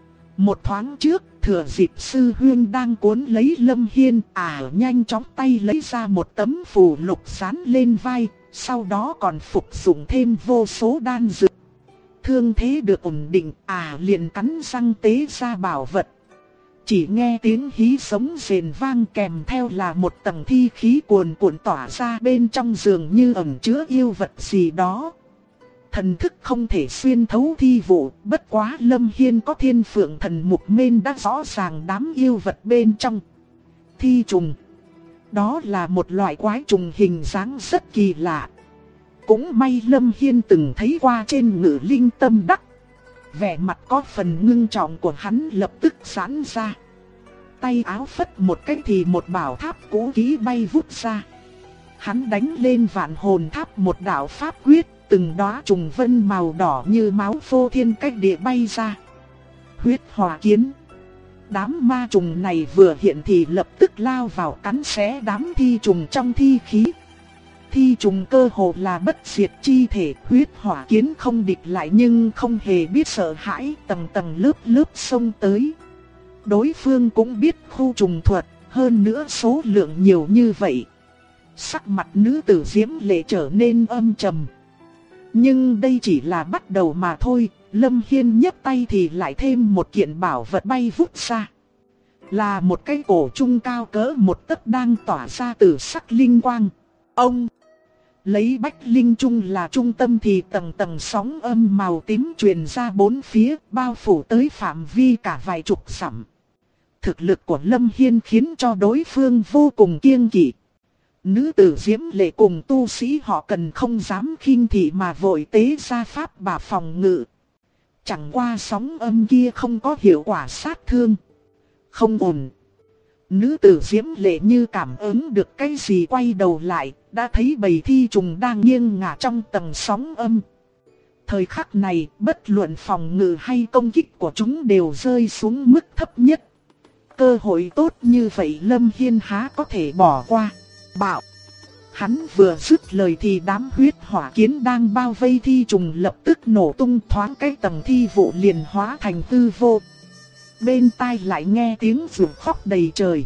Một thoáng trước, thừa dịp sư huynh đang cuốn lấy Lâm Hiên, nhanh chóng tay lấy ra một tấm phù lục dán lên vai, sau đó còn phục dụng thêm vô số đan dược. Thương thế được ổn định, liền cắn răng tế ra bảo vật. Chỉ nghe tiếng hí sống rền vang, kèm theo là một tầng thi khí cuồn cuộn tỏa ra, bên trong dường như ẩn chứa yêu vật gì đó. Thần thức không thể xuyên thấu thi vụ, bất quá Lâm Hiên có thiên phượng thần mục mênh đã rõ ràng đám yêu vật bên trong. Thi trùng. Đó là một loại quái trùng hình dáng rất kỳ lạ. Cũng may Lâm Hiên từng thấy qua trên Ngự Linh Tâm Đắc. Vẻ mặt có phần ngưng trọng của hắn lập tức giãn ra. Tay áo phất một cái thì một bảo tháp cũ kỹ bay vút ra. Hắn đánh lên vạn hồn tháp một đạo pháp quyết, từng đóa trùng vân màu đỏ như máu phô thiên cách địa bay ra. Huyết hỏa kiến. Đám ma trùng này vừa hiện thì lập tức lao vào cắn xé đám thi trùng trong thi khí. Thi trùng cơ hồ là bất diệt chi thể, huyết hỏa kiến không địch lại nhưng không hề biết sợ hãi, tầng tầng lớp lớp xông tới. Đối phương cũng biết khu trùng thuật, hơn nữa số lượng nhiều như vậy. Sắc mặt nữ tử Diễm Lệ trở nên âm trầm. Nhưng đây chỉ là bắt đầu mà thôi, Lâm Hiên nhấc tay thì lại thêm một kiện bảo vật bay vút ra. Là một cái cổ trung cao cỡ một tấc đang tỏa ra từ sắc linh quang. Ông lấy bách linh trung là trung tâm thì tầng tầng sóng âm màu tím truyền ra bốn phía, bao phủ tới phạm vi cả vài chục dặm. Thực lực của Lâm Hiên khiến cho đối phương vô cùng kiêng kỵ. Nữ tử Diễm Lệ cùng tu sĩ họ Cần không dám khinh thị mà vội tế ra pháp bảo phòng ngự. Chẳng qua sóng âm kia không có hiệu quả sát thương. Không ổn. Nữ tử Diễm Lệ như cảm ứng được cái gì quay đầu lại, đã thấy bầy thi trùng đang nghiêng ngả trong tầng sóng âm. Thời khắc này, bất luận phòng ngự hay công kích của chúng đều rơi xuống mức thấp nhất. Cơ hội tốt như vậy Lâm Hiên há có thể bỏ qua. Bạo! Hắn vừa dứt lời thì đám huyết hỏa kiến đang bao vây thi trùng lập tức nổ tung, thoáng cái tầng thi vụ liền hóa thành hư vô. Bên tai lại nghe tiếng rủ khóc đầy trời.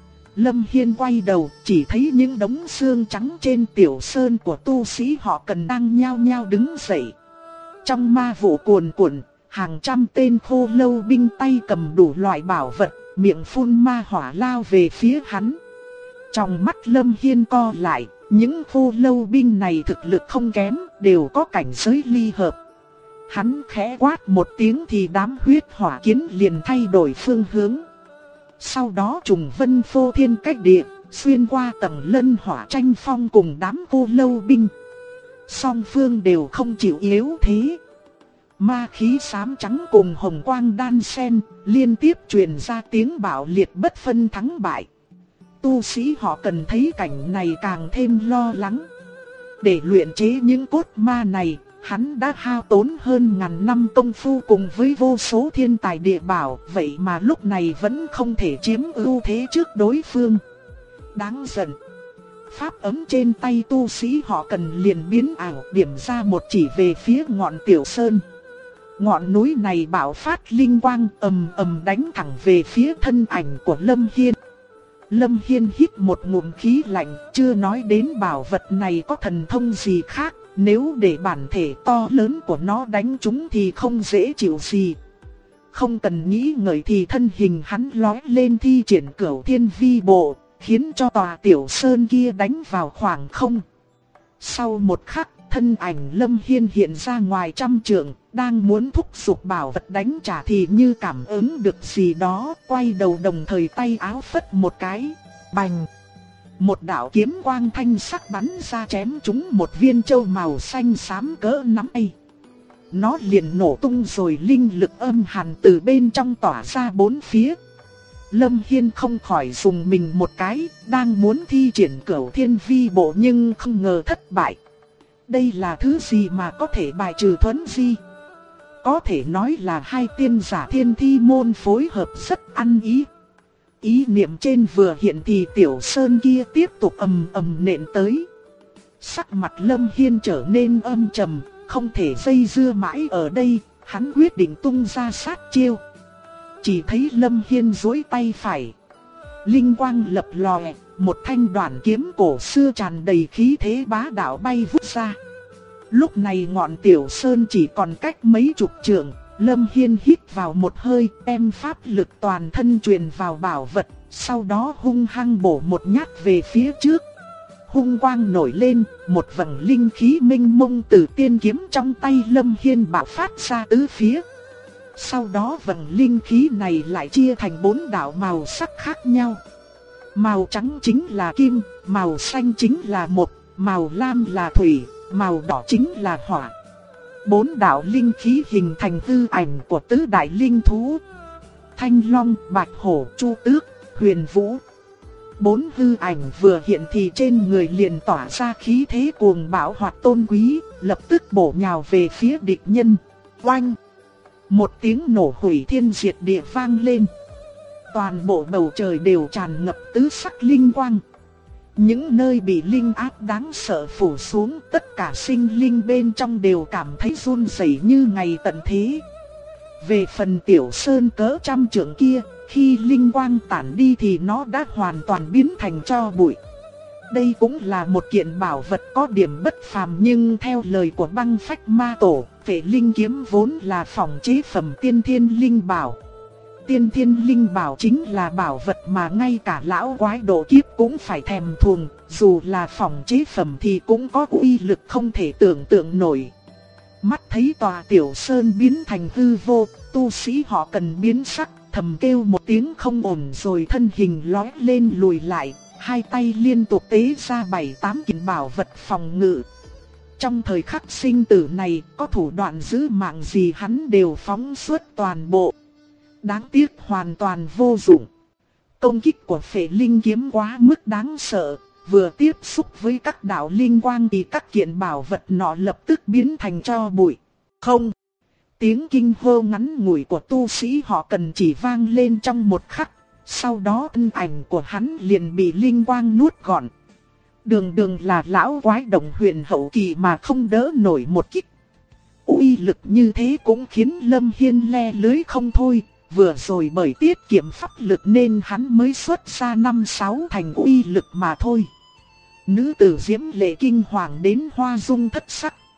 Lâm Hiên quay đầu, chỉ thấy những đống xương trắng trên tiểu sơn của tu sĩ họ Cần đang nhao nhao đứng dậy. Trong ma vụ cuồn cuộn, hàng trăm tên khô lâu binh tay cầm đủ loại bảo vật, miệng phun ma hỏa lao về phía hắn. Trong mắt Lâm Hiên co lại, những khô lâu binh này thực lực không kém, đều có cảnh giới ly hợp. Hắn khẽ quát một tiếng thì đám huyết hỏa kiến liền thay đổi phương hướng. Sau đó trùng vân phô thiên cách địa, xuyên qua tầng lân hỏa tranh phong cùng đám khô lâu binh. Song phương đều không chịu yếu thế. Ma khí xám trắng cùng hồng quang đan xen, liên tiếp truyền ra tiếng bạo liệt bất phân thắng bại. Tu sĩ họ cần thấy cảnh này càng thêm lo lắng. Để luyện chế những cốt ma này, hắn đã hao tốn hơn ngàn năm công phu cùng với vô số thiên tài địa bảo, vậy mà lúc này vẫn không thể chiếm ưu thế trước đối phương. Đáng giận. Pháp ấm trên tay tu sĩ họ cần liền biến ảo, điểm ra một chỉ về phía ngọn tiểu sơn. Ngọn núi này bạo phát linh quang ầm ầm đánh thẳng về phía thân ảnh của Lâm Hiên. Lâm Hiên hít một ngụm khí lạnh, chưa nói đến bảo vật này có thần thông gì khác, nếu để bản thể to lớn của nó đánh chúng thì không dễ chịu gì. Không cần nghĩ ngợi thì thân hình hắn lói lên thi triển Cửu Thiên Vi Bộ, khiến cho tòa tiểu sơn kia đánh vào khoảng không. Sau một khắc, thân ảnh Lâm Hiên hiện ra ngoài trăm trượng, đang muốn thúc giục bảo vật đánh trả thì như cảm ứng được gì đó, quay đầu đồng thời tay áo phất một cái, bành. Một đạo kiếm quang thanh sắc bắn ra chém trúng một viên châu màu xanh xám cỡ nắm tay. Nó liền nổ tung rồi linh lực âm hàn từ bên trong tỏa ra bốn phía. Lâm Hiên không khỏi dùng mình một cái, đang muốn thi triển Cửu Thiên Vi Bộ nhưng không ngờ thất bại. Đây là thứ gì mà có thể bài trừ Thuấn Di? Có thể nói là hai tiên giả thiên thi môn phối hợp rất ăn ý. Ý niệm trên vừa hiện thì tiểu sơn kia tiếp tục ầm ầm nện tới. Sắc mặt Lâm Hiên trở nên âm trầm, không thể dây dưa mãi ở đây, hắn quyết định tung ra sát chiêu. Chỉ thấy Lâm Hiên duỗi tay phải, linh quang lập lòe, một thanh đoạn kiếm cổ xưa tràn đầy khí thế bá đạo bay vút ra. Lúc này ngọn tiểu sơn chỉ còn cách mấy chục trượng, Lâm Hiên hít vào một hơi, đem pháp lực toàn thân truyền vào bảo vật, sau đó hung hăng bổ một nhát về phía trước. Hung quang nổi lên, một vầng linh khí mênh mông từ tiên kiếm trong tay Lâm Hiên bạo phát ra tứ phía. Sau đó vầng linh khí này lại chia thành 4 đạo màu sắc khác nhau. Màu trắng chính là kim, màu xanh chính là mộc, màu lam là thủy, màu đỏ chính là hỏa. 4 đạo linh khí hình thành hư ảnh của tứ đại linh thú: Thanh Long, Bạch Hổ, Chu Tước, Huyền Vũ. 4 hư ảnh vừa hiện thì trên người liền tỏa ra khí thế cuồng bạo hoặc tôn quý, lập tức bổ nhào về phía địch nhân. Oanh! Một tiếng nổ hủy thiên diệt địa vang lên. Toàn bộ bầu trời đều tràn ngập tứ sắc linh quang. Những nơi bị linh áp đáng sợ phủ xuống, tất cả sinh linh bên trong đều cảm thấy run rẩy như ngày tận thế. Về phần tiểu sơn cỡ trăm trượng kia, khi linh quang tản đi thì nó đã hoàn toàn biến thành tro bụi. Đây cũng là một kiện bảo vật có điểm bất phàm, nhưng theo lời của Băng Phách Ma Tổ, Phệ Linh Kiếm vốn là phỏng chế phẩm tiên thiên linh bảo. Tiên thiên linh bảo chính là bảo vật mà ngay cả lão quái độ kiếp cũng phải thèm thuồng, dù là phỏng chế phẩm thì cũng có uy lực không thể tưởng tượng nổi. Mắt thấy tòa tiểu sơn biến thành hư vô, tu sĩ họ cần biến sắc, thầm kêu một tiếng không ổn rồi thân hình lói lên lùi lại, hai tay liên tục tế ra 7-8 kiện bảo vật phòng ngự. Trong thời khắc sinh tử này, có thủ đoạn giữ mạng gì hắn đều phóng xuất toàn bộ. Đáng tiếc hoàn toàn vô dụng. Công kích của Phệ Linh Kiếm quá mức đáng sợ, vừa tiếp xúc với các đạo linh quang thì các kiện bảo vật nọ lập tức biến thành tro bụi. Không! Tiếng kinh hô ngắn ngủi của tu sĩ họ cần chỉ vang lên trong một khắc, sau đó thân ảnh của hắn liền bị linh quang nuốt gọn. Đường đường là lão quái đồng huyền hậu kỳ mà không đỡ nổi một kích. Uy lực như thế cũng khiến Lâm Hiên le lưới không thôi. Vừa rồi bởi tiết kiệm pháp lực nên hắn mới xuất ra 5-6 thành uy lực mà thôi. Nữ tử diễm lệ kinh hoàng đến hoa dung thất sắc.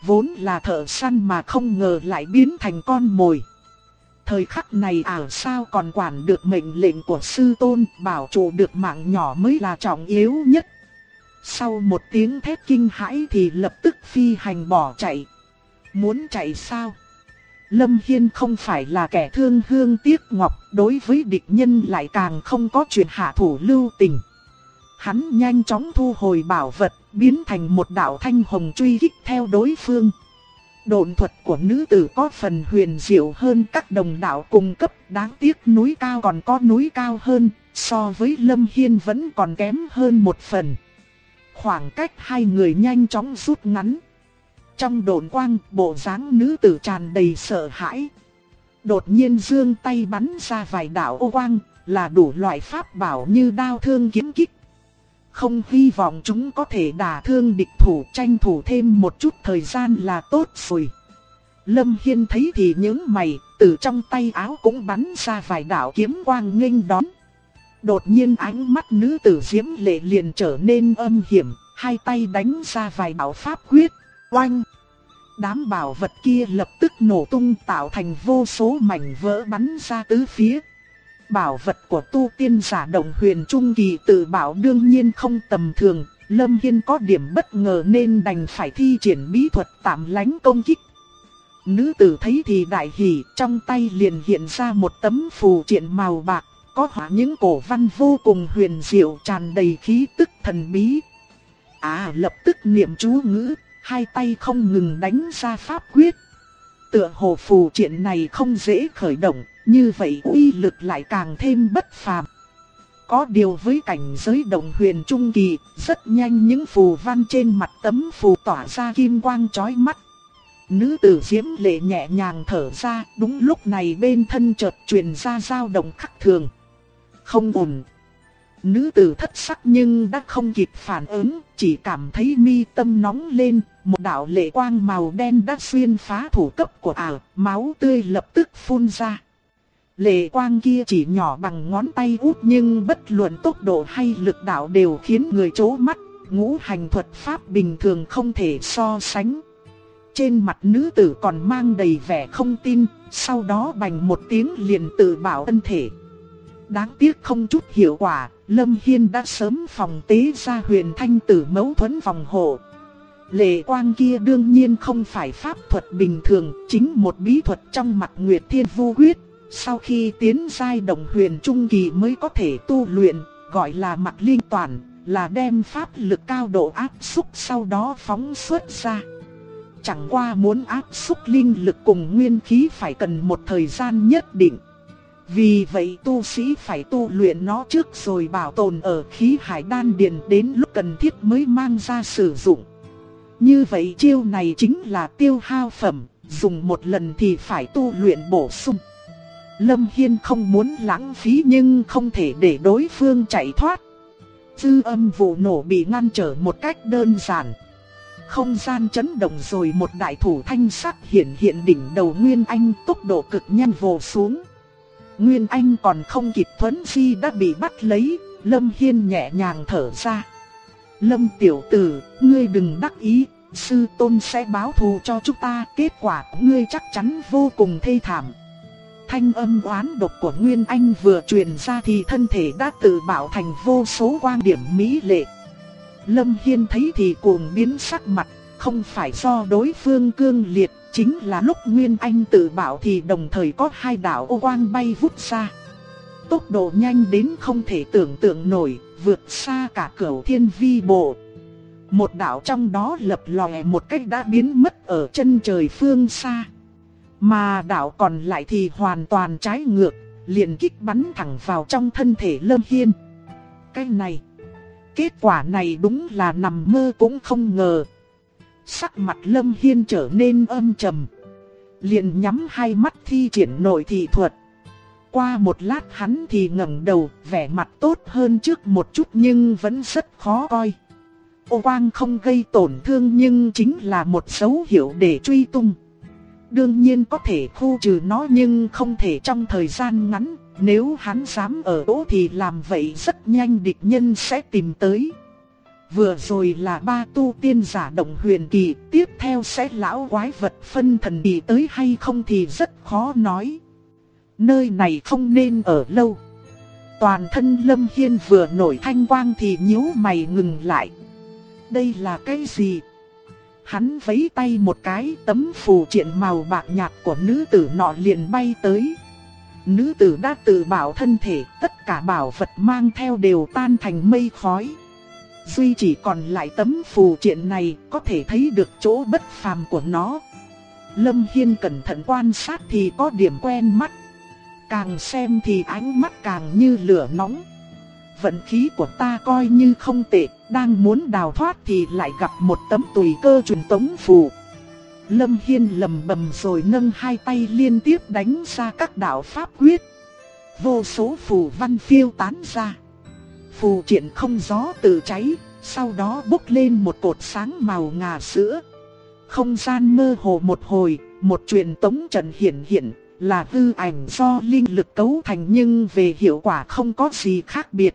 vốn là thợ săn mà không ngờ lại biến thành con mồi. Thời khắc này sao còn quản được mệnh lệnh của sư tôn, bảo trụ được mạng nhỏ mới là trọng yếu nhất. Sau một tiếng thét kinh hãi thì lập tức phi hành bỏ chạy. Muốn chạy sao? Lâm Hiên không phải là kẻ thương hương tiếc ngọc, đối với địch nhân lại càng không có chuyện hạ thủ lưu tình. Hắn nhanh chóng thu hồi bảo vật, biến thành một đạo thanh hồng truy kích theo đối phương. Độn thuật của nữ tử có phần huyền diệu hơn các đồng đạo cùng cấp, đáng tiếc núi cao còn có núi cao hơn, so với Lâm Hiên vẫn còn kém hơn một phần. Khoảng cách hai người nhanh chóng rút ngắn. Trong độn quang, bộ dáng nữ tử tràn đầy sợ hãi. Đột nhiên giương tay bắn ra vài đạo ô quang, là đủ loại pháp bảo như đao thương kiếm kích. Không hy vọng chúng có thể đả thương địch thủ, tranh thủ thêm một chút thời gian là tốt rồi. Lâm Hiên thấy thì những mày, từ trong tay áo cũng bắn ra vài đạo kiếm quang nghênh đón. Đột nhiên ánh mắt nữ tử Diễm Lệ liền trở nên âm hiểm, hai tay đánh ra vài đạo pháp quyết, oanh. Đám bảo vật kia lập tức nổ tung tạo thành vô số mảnh vỡ bắn ra tứ phía. Bảo vật của tu tiên giả Động Huyền Trung Kỳ tự bảo đương nhiên không tầm thường, Lâm Hiên có điểm bất ngờ nên đành phải thi triển bí thuật tạm lánh công kích. Nữ tử thấy thì đại hỉ, trong tay liền hiện ra một tấm phù triện màu bạc, có họa những cổ văn vô cùng huyền diệu tràn đầy khí tức thần bí. Lập tức niệm chú ngữ, hai tay không ngừng đánh ra pháp quyết. Tựa hồ phù triện này không dễ khởi động, như vậy uy lực lại càng thêm bất phàm. Có điều với cảnh giới Động Huyền Trung Kỳ, rất nhanh những phù văn trên mặt tấm phù tỏa ra kim quang chói mắt. Nữ tử Diễm Lệ nhẹ nhàng thở ra, đúng lúc này bên thân chợt truyền ra dao động khắc thường. Không ổn. Nữ tử thất sắc nhưng đã không kịp phản ứng, chỉ cảm thấy mi tâm nóng lên, một đạo lệ quang màu đen đã xuyên phá thủ cấp của máu tươi lập tức phun ra. Lệ quang kia chỉ nhỏ bằng ngón tay út nhưng bất luận tốc độ hay lực đạo đều khiến người chố mắt, ngũ hành thuật pháp bình thường không thể so sánh. Trên mặt nữ tử còn mang đầy vẻ không tin, sau đó bành một tiếng liền tự bảo thân thể. Đáng tiếc không chút hiệu quả, Lâm Hiên đã sớm phòng tế ra Huyền Thanh Tử Mẫu Thuẫn phòng hộ. Lệ quang kia đương nhiên không phải pháp thuật bình thường, chính một bí thuật trong Mạc Nguyệt Thiên Vu Quyết. Sau khi tiến giai Động Huyền Trung Kỳ mới có thể tu luyện, gọi là Mạc Linh Toàn, là đem pháp lực cao độ áp xúc sau đó phóng xuất ra. Chẳng qua muốn áp xúc linh lực cùng nguyên khí phải cần một thời gian nhất định. Vì vậy tu sĩ phải tu luyện nó trước rồi bảo tồn ở khí hải đan điền, đến lúc cần thiết mới mang ra sử dụng. Như vậy chiêu này chính là tiêu hao phẩm, dùng một lần thì phải tu luyện bổ sung. Lâm Hiên không muốn lãng phí nhưng không thể để đối phương chạy thoát. Dư âm vụ nổ bị ngăn trở một cách đơn giản. Không gian chấn động rồi một đại thủ thanh sắc hiện đỉnh đầu Nguyên Anh, tốc độ cực nhanh vồ xuống. Nguyên Anh còn không kịp thuấn di đã bị bắt lấy, Lâm Hiên nhẹ nhàng thở ra. Lâm tiểu tử, ngươi đừng đắc ý, sư tôn sẽ báo thù cho chúng ta, kết quả của ngươi chắc chắn vô cùng thê thảm. Thanh âm oán độc của Nguyên Anh vừa truyền ra thì thân thể đã tự bảo thành vô số quang điểm mỹ lệ. Lâm Hiên thấy thì cuồng biến sắc mặt, không phải do đối phương cương liệt, chính là lúc Nguyên Anh tự bảo thì đồng thời có hai đạo ô quang bay vút ra. Tốc độ nhanh đến không thể tưởng tượng nổi, vượt xa cả Cửu Thiên Vi Bộ. Một đạo trong đó lập lòe một cách đã biến mất ở chân trời phương xa. Mà đạo còn lại thì hoàn toàn trái ngược, liền kích bắn thẳng vào trong thân thể Lâm Hiên. Cái này, kết quả này đúng là nằm mơ cũng không ngờ. Sắc mặt Lâm Hiên trở nên âm trầm, liền nhắm hai mắt thi triển nội thị thuật. Qua một lát hắn thì ngẩng đầu, vẻ mặt tốt hơn trước một chút nhưng vẫn rất khó coi. Ô quang không gây tổn thương nhưng chính là một dấu hiệu để truy tung. Đương nhiên có thể khu trừ nó nhưng không thể trong thời gian ngắn, nếu hắn dám ở chỗ thì làm vậy rất nhanh địch nhân sẽ tìm tới. Vừa rồi là 3 tu tiên giả động huyền kỳ, tiếp theo sẽ lão quái vật phân thần kỳ tới hay không thì rất khó nói. Nơi này không nên ở lâu. Toàn thân Lâm Hiên vừa nổi thanh quang thì nhíu mày ngừng lại. Đây là cái gì? Hắn vẫy tay một cái, tấm phù triện màu bạc nhạt của nữ tử nọ liền bay tới. Nữ tử đã tự bảo thân thể, tất cả bảo vật mang theo đều tan thành mây khói. Duy chỉ còn lại tấm phù triện này, có thể thấy được chỗ bất phàm của nó. Lâm Hiên cẩn thận quan sát thì có điểm quen mắt. Càng xem thì ánh mắt càng như lửa nóng. Vận khí của ta coi như không tệ, đang muốn đào thoát thì lại gặp một tấm tùy cơ truyền tống phù. Lâm Hiên lầm bầm rồi nâng hai tay liên tiếp đánh ra các đạo pháp quyết. Vô số phù văn phiêu tán ra. Phù triện không gió tự cháy, sau đó bốc lên một cột sáng màu ngà sữa. Không gian mơ hồ một hồi, một truyền tống trận hiện là hư ảnh do linh lực cấu thành nhưng về hiệu quả không có gì khác biệt.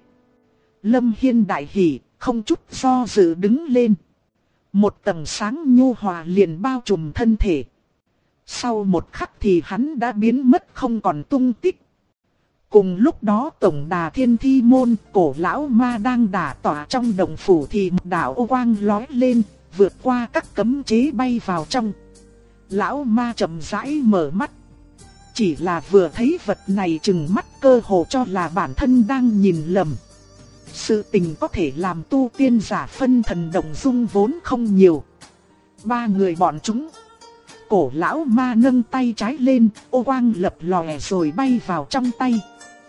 Lâm Hiên đại hỉ, không chút do dự đứng lên. Một tầng sáng nhu hòa liền bao trùm thân thể. Sau một khắc thì hắn đã biến mất không còn tung tích. Cùng lúc đó tổng đà Thiên Thi môn, cổ lão ma đang đả tỏa trong động phủ thì một đạo ô quang lói lên, vượt qua các cấm chế bay vào trong. Lão ma chậm rãi mở mắt. Chỉ là vừa thấy vật này chừng mắt cơ hồ cho là bản thân đang nhìn lầm. Sự tình có thể làm tu tiên giả phân thần động dung vốn không nhiều. Ba người bọn chúng. Cổ lão ma nâng tay trái lên, ô quang lập lòe rồi bay vào trong tay.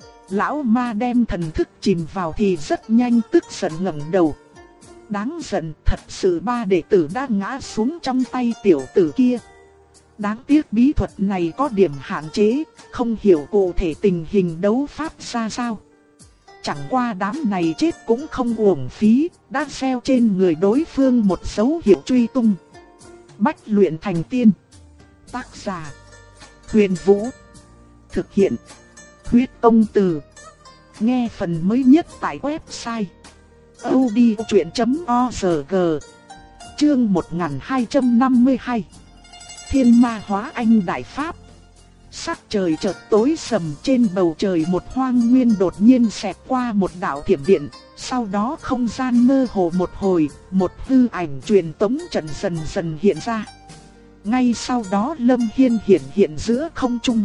Lão ma đem thần thức chìm vào thì rất nhanh tức giận ngẩng đầu. Đáng giận, thật sự ba đệ tử đã ngã xuống trong tay tiểu tử kia. Đáng tiếc bí thuật này có điểm hạn chế, không hiểu cụ thể tình hình đấu pháp ra sao. Chẳng qua đám này chết cũng không uổng phí, đã gieo trên người đối phương một dấu hiệu truy tung. Bách luyện thành tiên. Tác giả: Huyền Vũ. Thực hiện: Huyết Tông Từ. Nghe phần mới nhất tại website audiochuyện.org. Chương 1252. Thiên ma hóa anh đại pháp. Sắc trời chợt tối sầm, trên bầu trời một hoang nguyên đột nhiên xẹt qua một đạo thiểm điện, sau đó không gian mơ hồ một hồi, một hư ảnh truyền tống trận dần dần hiện ra. Ngay sau đó Lâm Hiên hiện giữa không trung.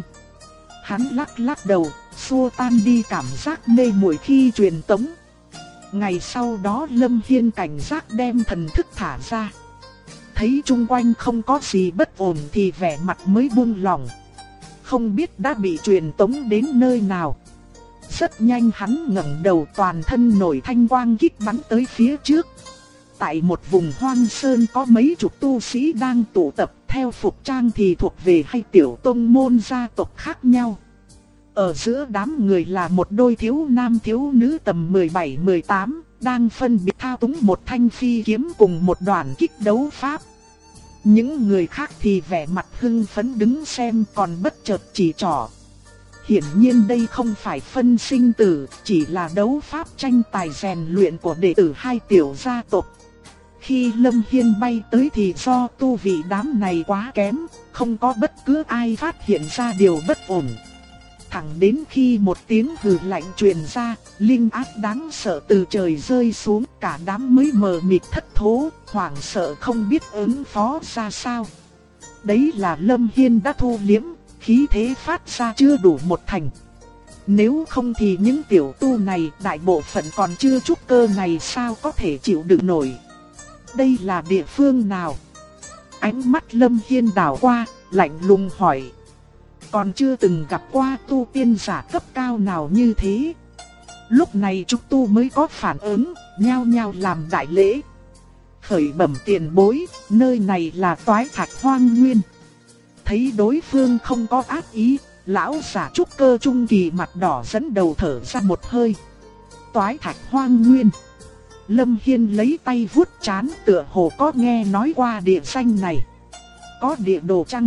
Hắn lắc đầu, xua tan đi cảm giác mê muội khi truyền tống. Ngày sau đó Lâm Hiên cảnh giác đem thần thức thả ra. Thấy chung quanh không có gì bất ổn thì vẻ mặt mới buông lỏng. Không biết đã bị truyền tống đến nơi nào. Rất nhanh hắn ngẩng đầu, toàn thân nổi thanh quang kích bắn tới phía trước. Tại một vùng hoang sơn có mấy chục tu sĩ đang tụ tập, theo phục trang thì thuộc về hai tiểu tông môn gia tộc khác nhau. Ở giữa đám người là một đôi thiếu nam thiếu nữ tầm 17-18, đang phân biệt thao túng một thanh phi kiếm cùng một đoàn kích đấu pháp. Những người khác thì vẻ mặt hưng phấn đứng xem, còn bất chợt chỉ trỏ. Hiển nhiên đây không phải phân sinh tử, chỉ là đấu pháp tranh tài rèn luyện của đệ tử hai tiểu gia tộc. Khi Lâm Hiên bay tới thì do tu vị đám này quá kém, không có bất cứ ai phát hiện ra điều bất ổn. Thẳng đến khi một tiếng hừ lạnh truyền ra, linh áp đáng sợ từ trời rơi xuống, cả đám mới mờ mịt thất thố, hoảng sợ không biết ứng phó ra sao. Đấy là Lâm Hiên đã thu liếm, khí thế phát ra chưa đủ một thành. Nếu không thì những tiểu tu này đại bộ phận còn chưa trúc cơ này sao có thể chịu đựng nổi. Đây là địa phương nào? Ánh mắt Lâm Hiên đảo qua, lạnh lùng hỏi. Còn chưa từng gặp qua tu tiên giả cấp cao nào như thế. Lúc này chúng tu mới có phản ứng, nhao nhao làm đại lễ. Khởi bẩm tiền bối, nơi này là Toái Thạch Hoang Nguyên. Thấy đối phương không có ác ý, lão giả trúc cơ trung kỳ mặt đỏ dẫn đầu thở ra một hơi. Toái Thạch Hoang Nguyên. Lâm Hiên lấy tay vuốt trán, tựa hồ có nghe nói qua địa danh này. Có địa đồ chăng?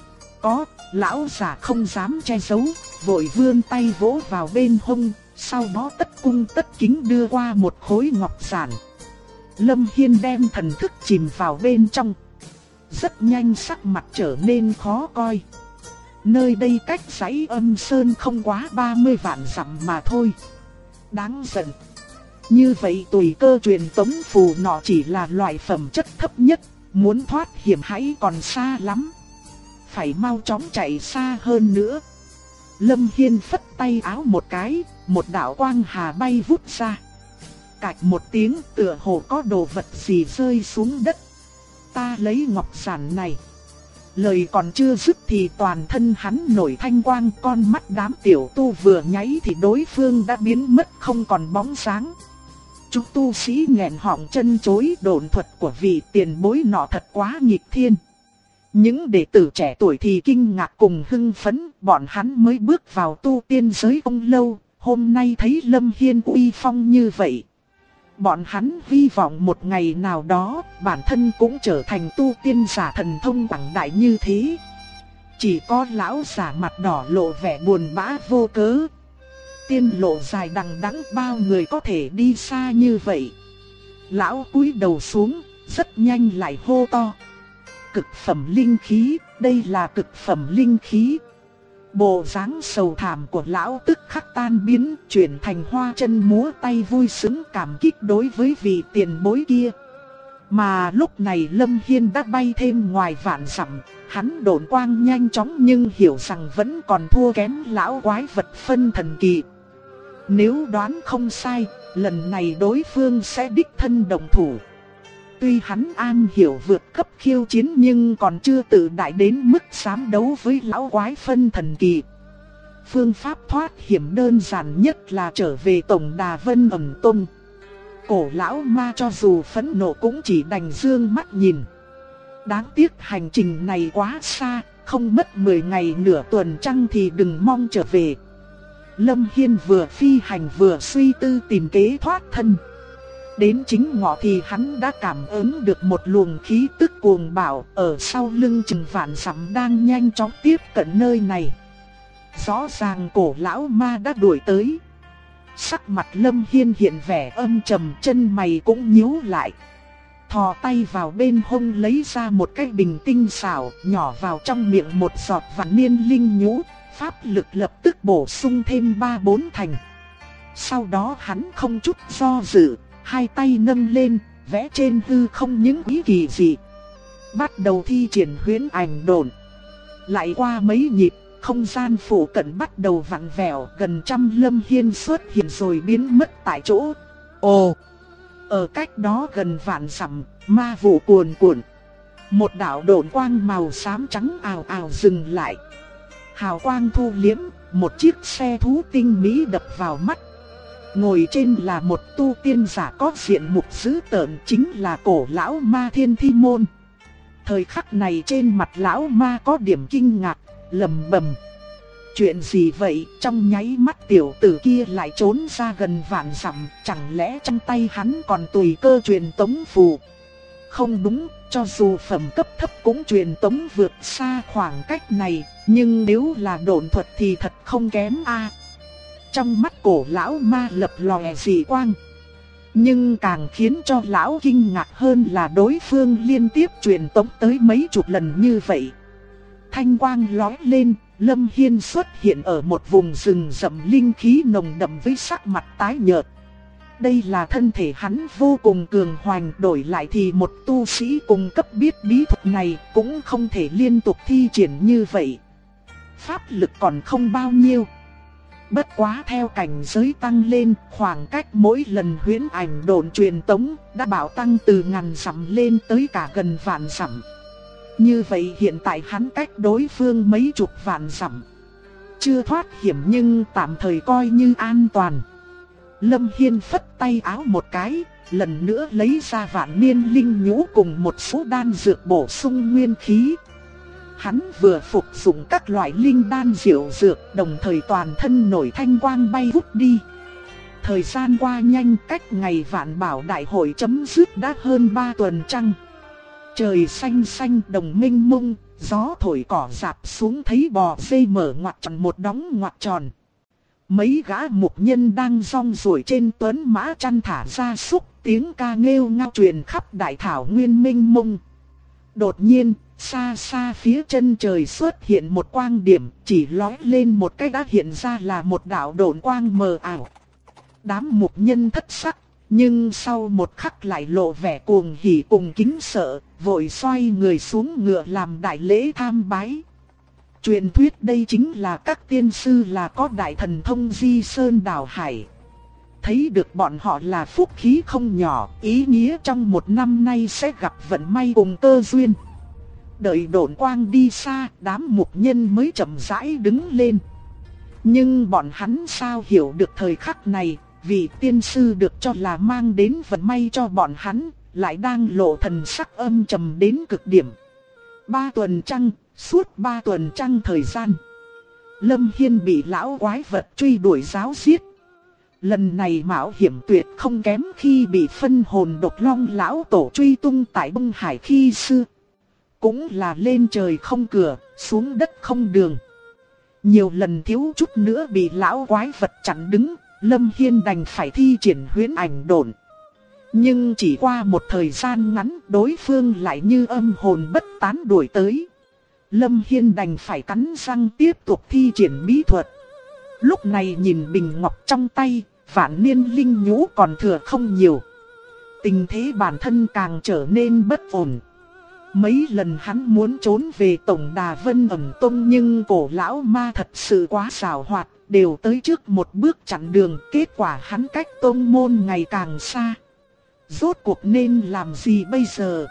Có. Lão giả không dám che giấu, vội vươn tay vỗ vào bên hông, sau đó tất cung tất kính đưa qua một khối ngọc giản. Lâm Hiên đem thần thức chìm vào bên trong. Rất nhanh sắc mặt trở nên khó coi. Nơi đây cách dãy Âm Sơn không quá 30 vạn dặm mà thôi. Đáng giận. Như vậy tùy cơ truyền tống phù nọ chỉ là loại phẩm chất thấp nhất, muốn thoát hiểm hãy còn xa lắm. Phải mau chóng chạy xa hơn nữa. Lâm Hiên phất tay áo một cái, một đạo quang hà bay vút ra. Cạch một tiếng, tựa hồ có đồ vật gì rơi xuống đất. Ta lấy ngọc giản này. Lời còn chưa dứt thì toàn thân hắn nổi thanh quang, con mắt đám tiểu tu vừa nháy thì đối phương đã biến mất không còn bóng dáng. Chúng tu sĩ nghẹn họng chân chối, độn thuật của vị tiền bối nọ thật quá nghịch thiên. Những đệ tử trẻ tuổi thì kinh ngạc cùng hưng phấn, bọn hắn mới bước vào tu tiên giới không lâu, hôm nay thấy Lâm Hiên uy phong như vậy. Bọn hắn hy vọng một ngày nào đó, bản thân cũng trở thành tu tiên giả thần thông quảng đại như thế. Chỉ có lão giả mặt đỏ lộ vẻ buồn bã vô cớ. Tiên lộ dài đằng đẵng, bao người có thể đi xa như vậy. Lão cúi đầu xuống, rất nhanh lại hô to. Cực phẩm linh khí, đây là cực phẩm linh khí. Bộ dáng sầu thảm của lão tức khắc tan biến, chuyển thành hoa chân múa tay vui sướng cảm kích đối với vị tiền bối kia. Mà lúc này Lâm Hiên đã bay thêm ngoài vạn dặm, hắn độn quang nhanh chóng nhưng hiểu rằng vẫn còn thua kém lão quái vật phân thần kỳ. Nếu đoán không sai, lần này đối phương sẽ đích thân động thủ. Tuy hắn an hiểu vượt cấp khiêu chiến nhưng còn chưa tự đại đến mức dám đấu với lão quái phân thần kỳ. Phương pháp thoát hiểm đơn giản nhất là trở về Tổng Đà Vân Ẩn Tông. Cổ lão ma cho dù phẫn nộ cũng chỉ đành dương mắt nhìn. Đáng tiếc hành trình này quá xa, không mất 10 ngày nửa tuần trăng thì đừng mong trở về. Lâm Hiên vừa phi hành vừa suy tư tìm kế thoát thân. Đến chính ngọ thì hắn đã cảm ứng được một luồng khí tức cuồng bạo ở sau lưng chừng vạn dặm đang nhanh chóng tiếp cận nơi này. Rõ ràng cổ lão ma đã đuổi tới. Sắc mặt Lâm Hiên hiện vẻ âm trầm, chân mày cũng nhíu lại. Thò tay vào bên hông lấy ra một cái bình tinh xảo, nhỏ vào trong miệng một giọt vạn niên linh nhũ, pháp lực lập tức bổ sung thêm 3-4 thành. Sau đó hắn không chút do dự, hai tay nâng lên, vẽ trên hư không những ý kỳ dị. Bắt đầu thi triển huyễn ảnh độn. Lại qua mấy nhịp, không gian phủ cận bắt đầu vặn vẹo, gần trăm Lâm Hiên xuất hiện rồi biến mất tại chỗ. Ồ! Ở cách đó gần vạn dặm, ma vụ cuồn cuộn. Một đạo độn quang màu xám trắng ào ào dừng lại. Hào quang thu liếm, một chiếc xe thú tinh mỹ đập vào mắt. Ngồi trên là một tu tiên giả có diện mục dữ tợn, chính là cổ lão ma Thiên Thi Môn. Thời khắc này trên mặt lão ma có điểm kinh ngạc, lẩm bẩm. Chuyện gì vậy? Trong nháy mắt tiểu tử kia lại trốn ra gần vạn dặm, chẳng lẽ trong tay hắn còn tùy cơ truyền tống phù? Không đúng, cho dù phẩm cấp thấp cũng truyền tống vượt xa khoảng cách này, nhưng nếu là độn thuật thì thật không kém a. Trong mắt cổ lão ma lập lòe dị quang. Nhưng càng khiến cho lão kinh ngạc hơn là đối phương liên tiếp truyền tống tới mấy chục lần như vậy. Thanh quang lóe lên, Lâm Hiên xuất hiện ở một vùng rừng rậm linh khí nồng đậm với sắc mặt tái nhợt. Đây là thân thể hắn vô cùng cường hoành, đổi lại thì một tu sĩ cùng cấp biết bí thuật này cũng không thể liên tục thi triển như vậy. Pháp lực còn không bao nhiêu. Bất quá theo cảnh giới tăng lên, khoảng cách mỗi lần huyễn ảnh độn truyền tống đã bạo tăng từ ngàn dặm lên tới cả gần vạn dặm. Như vậy hiện tại hắn cách đối phương mấy chục vạn dặm. Chưa thoát hiểm nhưng tạm thời coi như an toàn. Lâm Hiên phất tay áo một cái, lần nữa lấy ra vạn niên linh nhũ cùng một số đan dược bổ sung nguyên khí. Hắn vừa phục dụng các loại linh đan diệu dược, đồng thời toàn thân nổi thanh quang bay vút đi. Thời gian qua nhanh, cách ngày vạn bảo đại hội chấm dứt đã hơn 3 tuần trăng. Trời xanh xanh đồng minh mông, gió thổi cỏ rạp xuống thấy bò dê mở ngoặt tròn một đống ngoặt tròn. Mấy gã mục nhân đang rong ruổi trên tuấn mã chăn thả gia súc, tiếng ca nghêu ngao truyền khắp đại thảo nguyên mênh mông. Đột nhiên, xa xa phía chân trời xuất hiện một quang điểm, chỉ lóe lên một cái đã hiện ra là một đạo độn quang mờ ảo. Đám mục nhân thất sắc, nhưng sau một khắc lại lộ vẻ cuồng hỉ cùng kính sợ, vội xoay người xuống ngựa làm đại lễ tham bái. Truyền thuyết đây chính là các tiên sư là có đại thần thông di sơn đảo hải. Thấy được bọn họ là phúc khí không nhỏ, ý nghĩa trong một năm nay sẽ gặp vận may cùng cơ duyên. Đợi độn quang đi xa, đám mục nhân mới chậm rãi đứng lên. Nhưng bọn hắn sao hiểu được thời khắc này, vị tiên sư được cho là mang đến vận may cho bọn hắn, lại đang lộ thần sắc âm trầm đến cực điểm. 3 tuần trăng, suốt 3 tuần trăng thời gian, Lâm Hiên bị lão quái vật truy đuổi giáo giết. Lần này mạo hiểm tuyệt không kém khi bị phân hồn độc long lão tổ truy tung tại Bông Hải khi xưa. Cũng là lên trời không cửa, xuống đất không đường. Nhiều lần thiếu chút nữa bị lão quái vật chặn đứng, Lâm Hiên đành phải thi triển huyễn ảnh độn. Nhưng chỉ qua một thời gian ngắn, đối phương lại như âm hồn bất tán đuổi tới. Lâm Hiên đành phải cắn răng tiếp tục thi triển bí thuật. Lúc này nhìn bình ngọc trong tay, vạn niên linh nhũ còn thừa không nhiều. Tình thế bản thân càng trở nên bất ổn. Mấy lần hắn muốn trốn về Tổng Đà Vân ẩn tông, nhưng cổ lão ma thật sự quá xảo hoạt, đều tới trước một bước chặn đường. Kết quả hắn cách tông môn ngày càng xa. Rốt cuộc nên làm gì bây giờ?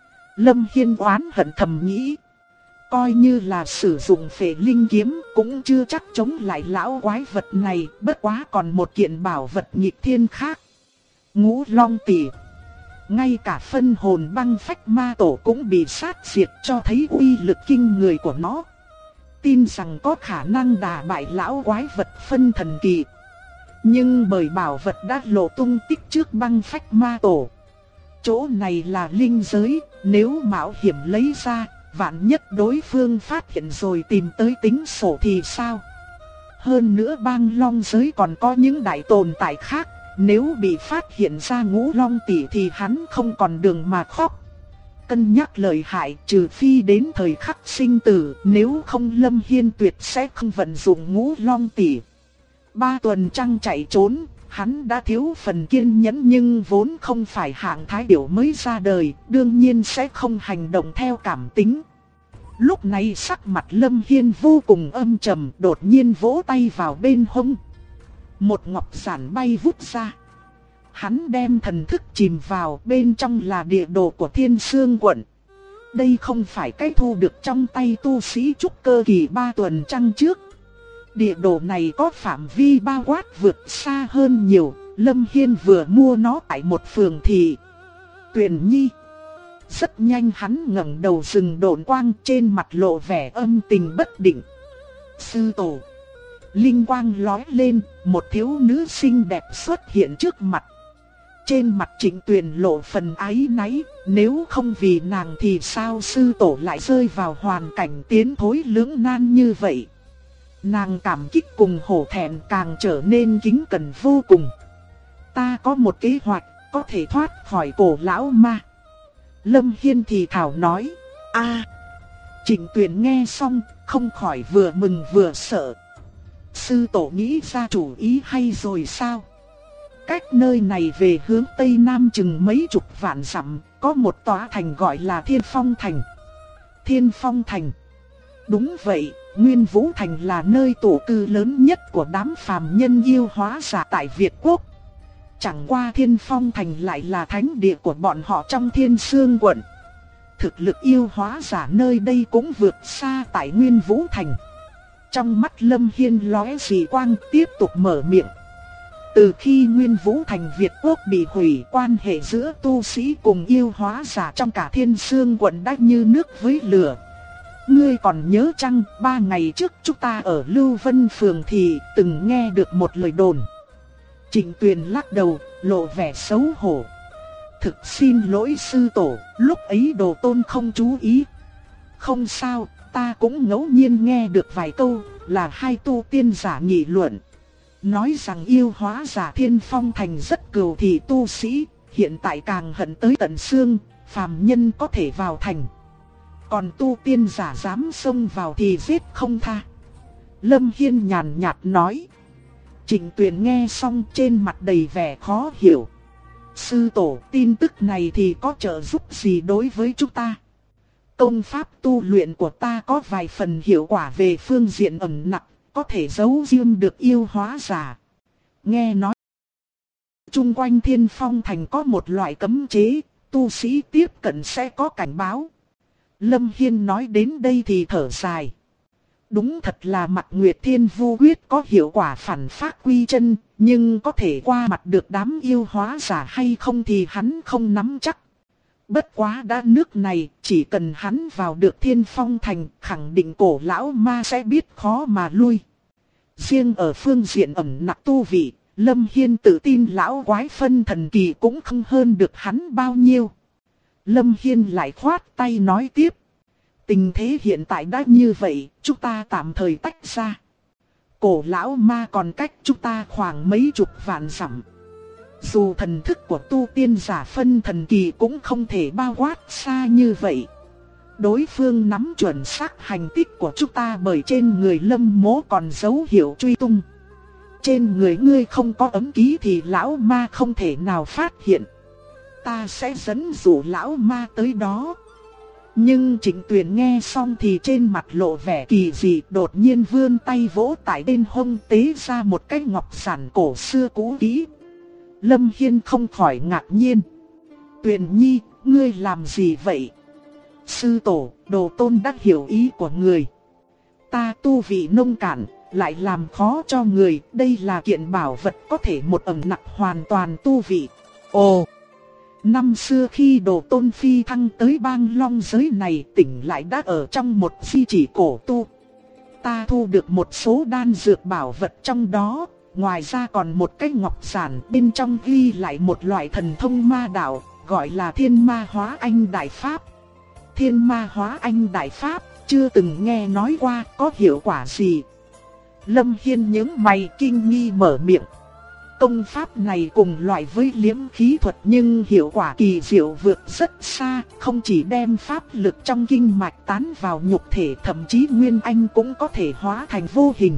Lâm Hiên oán hận thầm nghĩ. Coi như là sử dụng phệ linh kiếm cũng chưa chắc chống lại lão quái vật này, bất quá còn một kiện bảo vật nghịch thiên khác. Ngũ Long Tỷ. Ngay cả phân hồn băng phách ma tổ cũng bị sát diệt, cho thấy uy lực kinh người của nó. Tin rằng có khả năng đả bại lão quái vật phân thần kỳ. Nhưng bởi bảo vật đã lộ tung tích trước băng phách ma tổ. Chỗ này là linh giới, nếu mạo hiểm lấy ra, vạn nhất đối phương phát hiện rồi tìm tới tính sổ thì sao? Hơn nữa băng long giới còn có những đại tồn tại khác, nếu bị phát hiện ra Ngũ Long Tỷ thì hắn không còn đường mà khóc. Cân nhắc lợi hại, trừ phi đến thời khắc sinh tử, nếu không Lâm Hiên tuyệt sẽ không vận dụng Ngũ Long Tỷ. 3 tuần trăng chạy trốn, hắn đã thiếu phần kiên nhẫn, nhưng vốn không phải hạng thái điểu mới ra đời, đương nhiên sẽ không hành động theo cảm tính. Lúc này sắc mặt Lâm Hiên vô cùng âm trầm, đột nhiên vỗ tay vào bên hông. Một ngọc giản bay vút ra. Hắn đem thần thức chìm vào, bên trong là địa đồ của Thiên Sương quận. Đây không phải cái thu được trong tay tu sĩ trúc cơ kỳ 3 tuần trăng trước. Địa đồ này có phạm vi bao quát vượt xa hơn nhiều. Lâm Hiên vừa mua nó tại một phường thị Tuyền Nhi. Rất nhanh hắn ngẩng đầu dừng độn quang, trên mặt lộ vẻ âm tình bất định. Sư tổ. Linh quang lóe lên, một thiếu nữ xinh đẹp xuất hiện trước mặt. Trên mặt Trịnh Tuyền lộ phần áy náy, nếu không vì nàng thì sao sư tổ lại rơi vào hoàn cảnh tiến thối lưỡng nan như vậy. Nàng cảm kích cùng hổ thẹn càng trở nên kính cẩn vô cùng. Ta có một kế hoạch, có thể thoát khỏi cổ lão ma. Lâm Hiên thì thảo nói. Trịnh Tuyền nghe xong, không khỏi vừa mừng vừa sợ. Sư tổ nghĩ ra chủ ý hay rồi sao? Cách nơi này về hướng Tây Nam chừng mấy chục vạn dặm, có một tòa thành gọi là Thiên Phong Thành. Thiên Phong Thành. Đúng vậy, Nguyên Vũ Thành là nơi tụ cư lớn nhất của đám phàm nhân yêu hóa giả tại Việt Quốc. Chẳng qua Thiên Phong Thành lại là thánh địa của bọn họ trong Thiên Sương quận. Thực lực yêu hóa giả nơi đây cũng vượt xa tại Nguyên Vũ Thành. Trong mắt Lâm Hiên lóe dị quang, tiếp tục mở miệng. Từ khi Nguyên Vũ Thành Việt Quốc bị hủy, quan hệ giữa tu sĩ cùng yêu hóa giả trong cả Thiên Sương quận đã như nước với lửa. Ngươi còn nhớ chăng, 3 ngày trước chúng ta ở Lưu Vân Phường thì từng nghe được một lời đồn. Trịnh Tuyền lắc đầu, lộ vẻ xấu hổ. Thực xin lỗi sư tổ, lúc ấy đồ tôn không chú ý. Không sao, ta cũng ngẫu nhiên nghe được vài câu, là hai tu tiên giả nghị luận. Nói rằng yêu hóa giả Thiên Phong Thành rất cừu thị tu sĩ, hiện tại càng hận tới tận xương, phàm nhân có thể vào thành. Còn tu tiên giả dám xông vào thì giết không tha. Lâm Hiên nhàn nhạt nói. Trịnh Tuyền nghe xong trên mặt đầy vẻ khó hiểu. Sư tổ, tin tức này thì có trợ giúp gì đối với chúng ta? Công pháp tu luyện của ta có vài phần hiệu quả về phương diện ẩn nặc, có thể giấu riêng được yêu hóa giả. Nghe nói chung quanh Thiên Phong Thành có một loại cấm chế, tu sĩ tiếp cận sẽ có cảnh báo. Lâm Hiên nói đến đây thì thở dài. Đúng thật là Mặt Nguyệt Thiên Vu Quyết có hiệu quả phản phát quy chân, nhưng có thể qua mặt được đám yêu hóa giả hay không thì hắn không nắm chắc. Bất quá đã nước này, chỉ cần hắn vào được Thiên Phong Thành, khẳng định cổ lão ma sẽ biết khó mà lui. Riêng ở phương diện ẩn nặc tu vị, Lâm Hiên tự tin lão quái phân thần kỳ cũng không hơn được hắn bao nhiêu. Lâm Hiên lại khoát tay nói tiếp. Tình thế hiện tại đã như vậy, chúng ta tạm thời tách ra. Cổ lão ma còn cách chúng ta khoảng mấy chục vạn dặm. Dù thần thức của tu tiên giả phân thần kỳ cũng không thể bao quát xa như vậy. Đối phương nắm chuẩn xác hành tích của chúng ta bởi trên người Lâm Mỗ còn dấu hiệu truy tung. Trên người ngươi không có ấm ký thì lão ma không thể nào phát hiện. Ta sẽ dẫn dụ lão ma tới đó. Nhưng Trịnh Tuyền nghe xong thì trên mặt lộ vẻ kỳ dị, đột nhiên vươn tay vỗ tại bên hông tế ra một cái ngọc giản cổ xưa cũ kỹ. Lâm Hiên không khỏi ngạc nhiên. Tuyền Nhi, ngươi làm gì vậy? Sư tổ, Đồ Tôn đã hiểu ý của người. Ta tu vị nông cạn, lại làm khó cho người, đây là kiện bảo vật có thể một ẩn nặc hoàn toàn tu vị. Ồ! Năm xưa khi Đồ Tôn phi thăng tới bang long giới này, tỉnh lại đã ở trong một di chỉ cổ tu. Ta thu được một số đan dược bảo vật trong đó, ngoài ra còn một cái ngọc giản bên trong ghi lại một loại thần thông ma đạo, gọi là Thiên Ma Hóa Anh Đại Pháp. Thiên Ma Hóa Anh Đại Pháp, chưa từng nghe nói qua, có hiệu quả gì? Lâm Hiên nhướng mày kinh nghi mở miệng. Công pháp này cùng loại với liễm khí thuật nhưng hiệu quả kỳ diệu vượt rất xa, không chỉ đem pháp lực trong kinh mạch tán vào nhục thể, thậm chí nguyên anh cũng có thể hóa thành vô hình.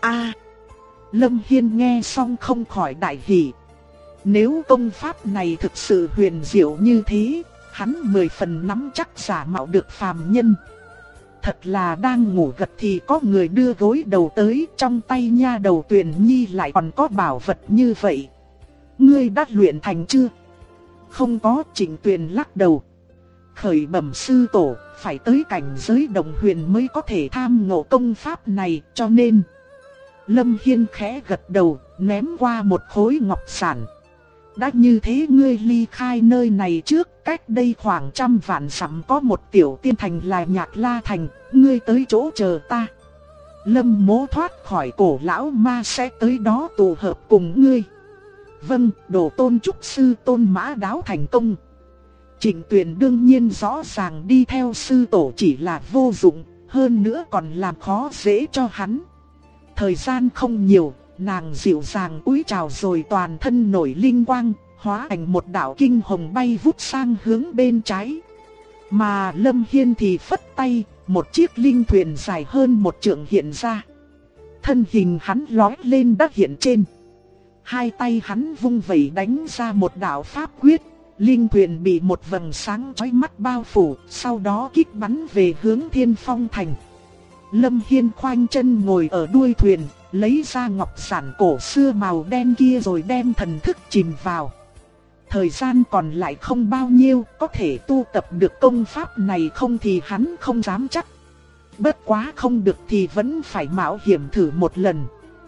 Lâm Hiên nghe xong không khỏi đại hỉ. Nếu công pháp này thực sự huyền diệu như thế, hắn 10 phần nắm chắc giả mạo được phàm nhân. Thật là đang ngủ gật thì có người đưa gối đầu tới, trong tay nha đầu Tuyền Nhi lại còn có bảo vật như vậy. Ngươi đã luyện thành chưa? Không có. Trịnh Tuyền lắc đầu. Khởi bẩm sư tổ, phải tới cảnh giới đồng huyền mới có thể tham ngộ công pháp này, cho nên... Lâm Hiên khẽ gật đầu, ném qua một khối ngọc giản. Đã như thế ngươi ly khai nơi này trước, cách đây khoảng 100 vạn dặm có một tiểu tiên thành là Nhạc La Thành, ngươi tới chỗ chờ ta. Lâm Mỗ thoát khỏi cổ lão ma sẽ tới đó tụ hợp cùng ngươi. Vâng, Đồ Tôn chúc sư Tôn Mã Đáo thành công. Trịnh Tuyền đương nhiên rõ ràng đi theo sư tổ chỉ là vô dụng, hơn nữa còn làm khó dễ cho hắn. Thời gian không nhiều, nàng dịu dàng cúi chào rồi toàn thân nổi linh quang, hóa thành một đạo kinh hồng bay vút sang hướng bên trái. Mà Lâm Hiên thì phất tay, một chiếc linh thuyền dài hơn 1 trượng hiện ra. Thân hình hắn lói lên đã hiện trên. Hai tay hắn vung vẩy đánh ra một đạo pháp quyết, linh thuyền bị một vầng sáng chói mắt bao phủ, sau đó kích bắn về hướng Thiên Phong Thành. Lâm Hiên khoanh chân ngồi ở đuôi thuyền, lấy ra ngọc giản cổ xưa màu đen kia rồi đem thần thức chìm vào. Thời gian còn lại không bao nhiêu, có thể tu tập được công pháp này không thì hắn không dám chắc. Bất quá không được thì vẫn phải mạo hiểm thử một lần.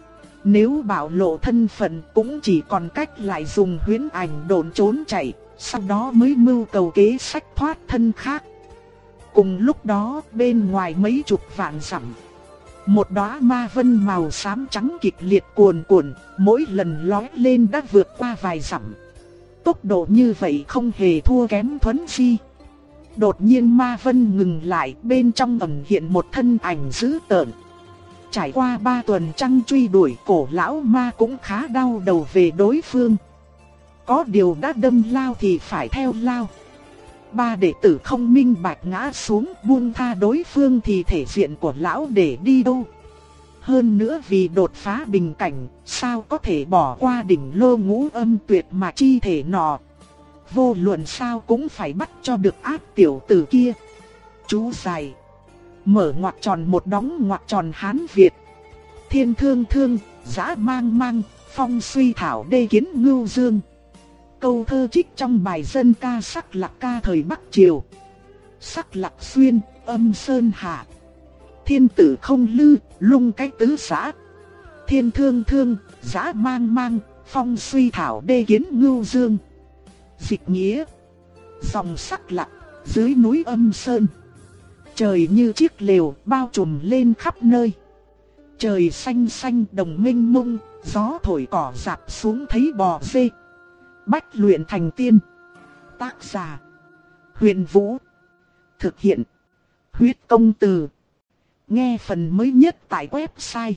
Nếu bạo lộ thân phận cũng chỉ còn cách lại dùng huyễn ảnh độn trốn chạy, sau đó mới mưu cầu kế sách thoát thân khác. Cùng lúc đó, bên ngoài mấy chục vạn dặm, một đóa ma vân màu xám trắng kịch liệt cuồn cuộn, mỗi lần lói lên đã vượt qua vài dặm. Tốc độ như vậy không hề thua kém Thuấn Phi. Đột nhiên ma vân ngừng lại, bên trong ẩn hiện một thân ảnh dữ tợn. Trải qua 3 tuần trăng truy đuổi, cổ lão ma cũng khá đau đầu về đối phương. Có điều đã đâm lao thì phải theo lao. Ba đệ tử không minh bạch ngã xuống buông tha đối phương thì thể diện của lão để đi đâu. Hơn nữa vì đột phá bình cảnh, sao có thể bỏ qua đỉnh lô ngũ âm tuyệt mà chi thể nọ. Vô luận sao cũng phải bắt cho được ác tiểu tử kia. Chú giải. Mở ngoặc tròn một đóng ngoặc tròn Hán Việt. Thiên thương thương, dã mang mang, phong suy thảo đê kiến ngưu dương. Câu thơ trích trong bài dân ca Sắc Lạc ca thời Bắc Triều. Sắc Lạc xuyên, âm sơn hạ. Thiên tử không lư, lung cái tứ xã. Thiên thương thương, dã mang mang, phong suy thảo đê kiến ngưu dương. Dịch nghĩa. Dòng Sắc Lạc, dưới núi âm sơn. Trời như chiếc lều bao trùm lên khắp nơi. Trời xanh xanh đồng mênh mông, gió thổi cỏ rạp xuống thấy bò dê. Bách luyện thành tiên. Tác giả Huyền Vũ. Thực hiện Huyết Công Từ. Nghe phần mới nhất tại website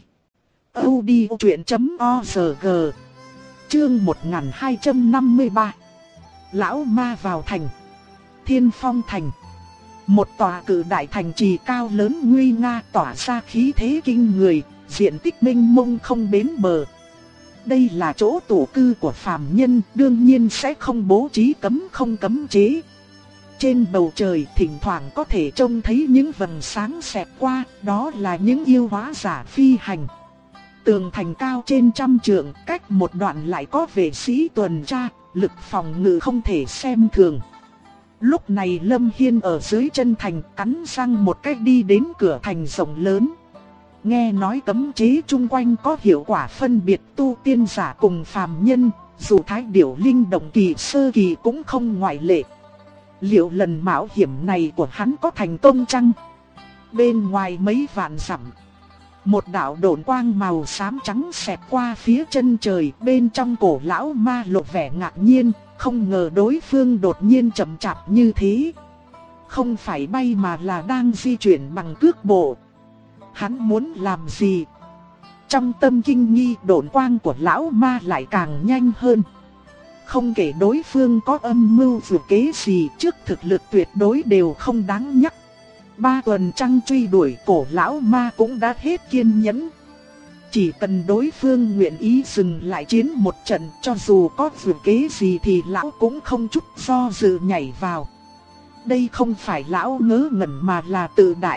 audiochuyện.org. Chương 1253. Lão ma vào thành. Thiên Phong thành. Một tòa cự đại thành trì cao lớn nguy nga tỏa ra khí thế kinh người, diện tích mênh mông không bến bờ. Đây là chỗ tụ cư của phàm nhân, đương nhiên sẽ không bố trí cấm không cấm chế. Trên bầu trời thỉnh thoảng có thể trông thấy những vầng sáng xẹt qua, đó là những yêu hóa giả phi hành. Tường thành cao trên 100 trượng, cách một đoạn lại có vệ sĩ tuần tra, lực phòng ngự không thể xem thường. Lúc này Lâm Hiên ở dưới chân thành cắn răng một cách đi đến cửa thành rộng lớn. Nghe nói cấm chế chung quanh có hiệu quả phân biệt tu tiên giả cùng phàm nhân, dù thái điểu linh động kỳ sơ kỳ cũng không ngoại lệ. Liệu lần mạo hiểm này của hắn có thành công chăng? Bên ngoài mấy vạn dặm, một đạo độn quang màu xám trắng xẹt qua phía chân trời, bên trong cổ lão ma lộ vẻ ngạc nhiên, không ngờ đối phương đột nhiên chậm chạp như thế. Không phải bay mà là đang di chuyển bằng cước bộ. Hắn muốn làm gì? Trong tâm kinh nghi, độn quang của lão ma lại càng nhanh hơn. Không kể đối phương có âm mưu dù kế gì, trước thực lực tuyệt đối đều không đáng nhắc. 3 tuần trăng truy đuổi, cổ lão ma cũng đã hết kiên nhẫn. Chỉ cần đối phương nguyện ý dừng lại chiến một trận, cho dù có dù kế gì thì lão cũng không chút do dự nhảy vào. Đây không phải lão ngớ ngẩn mà là tự đại.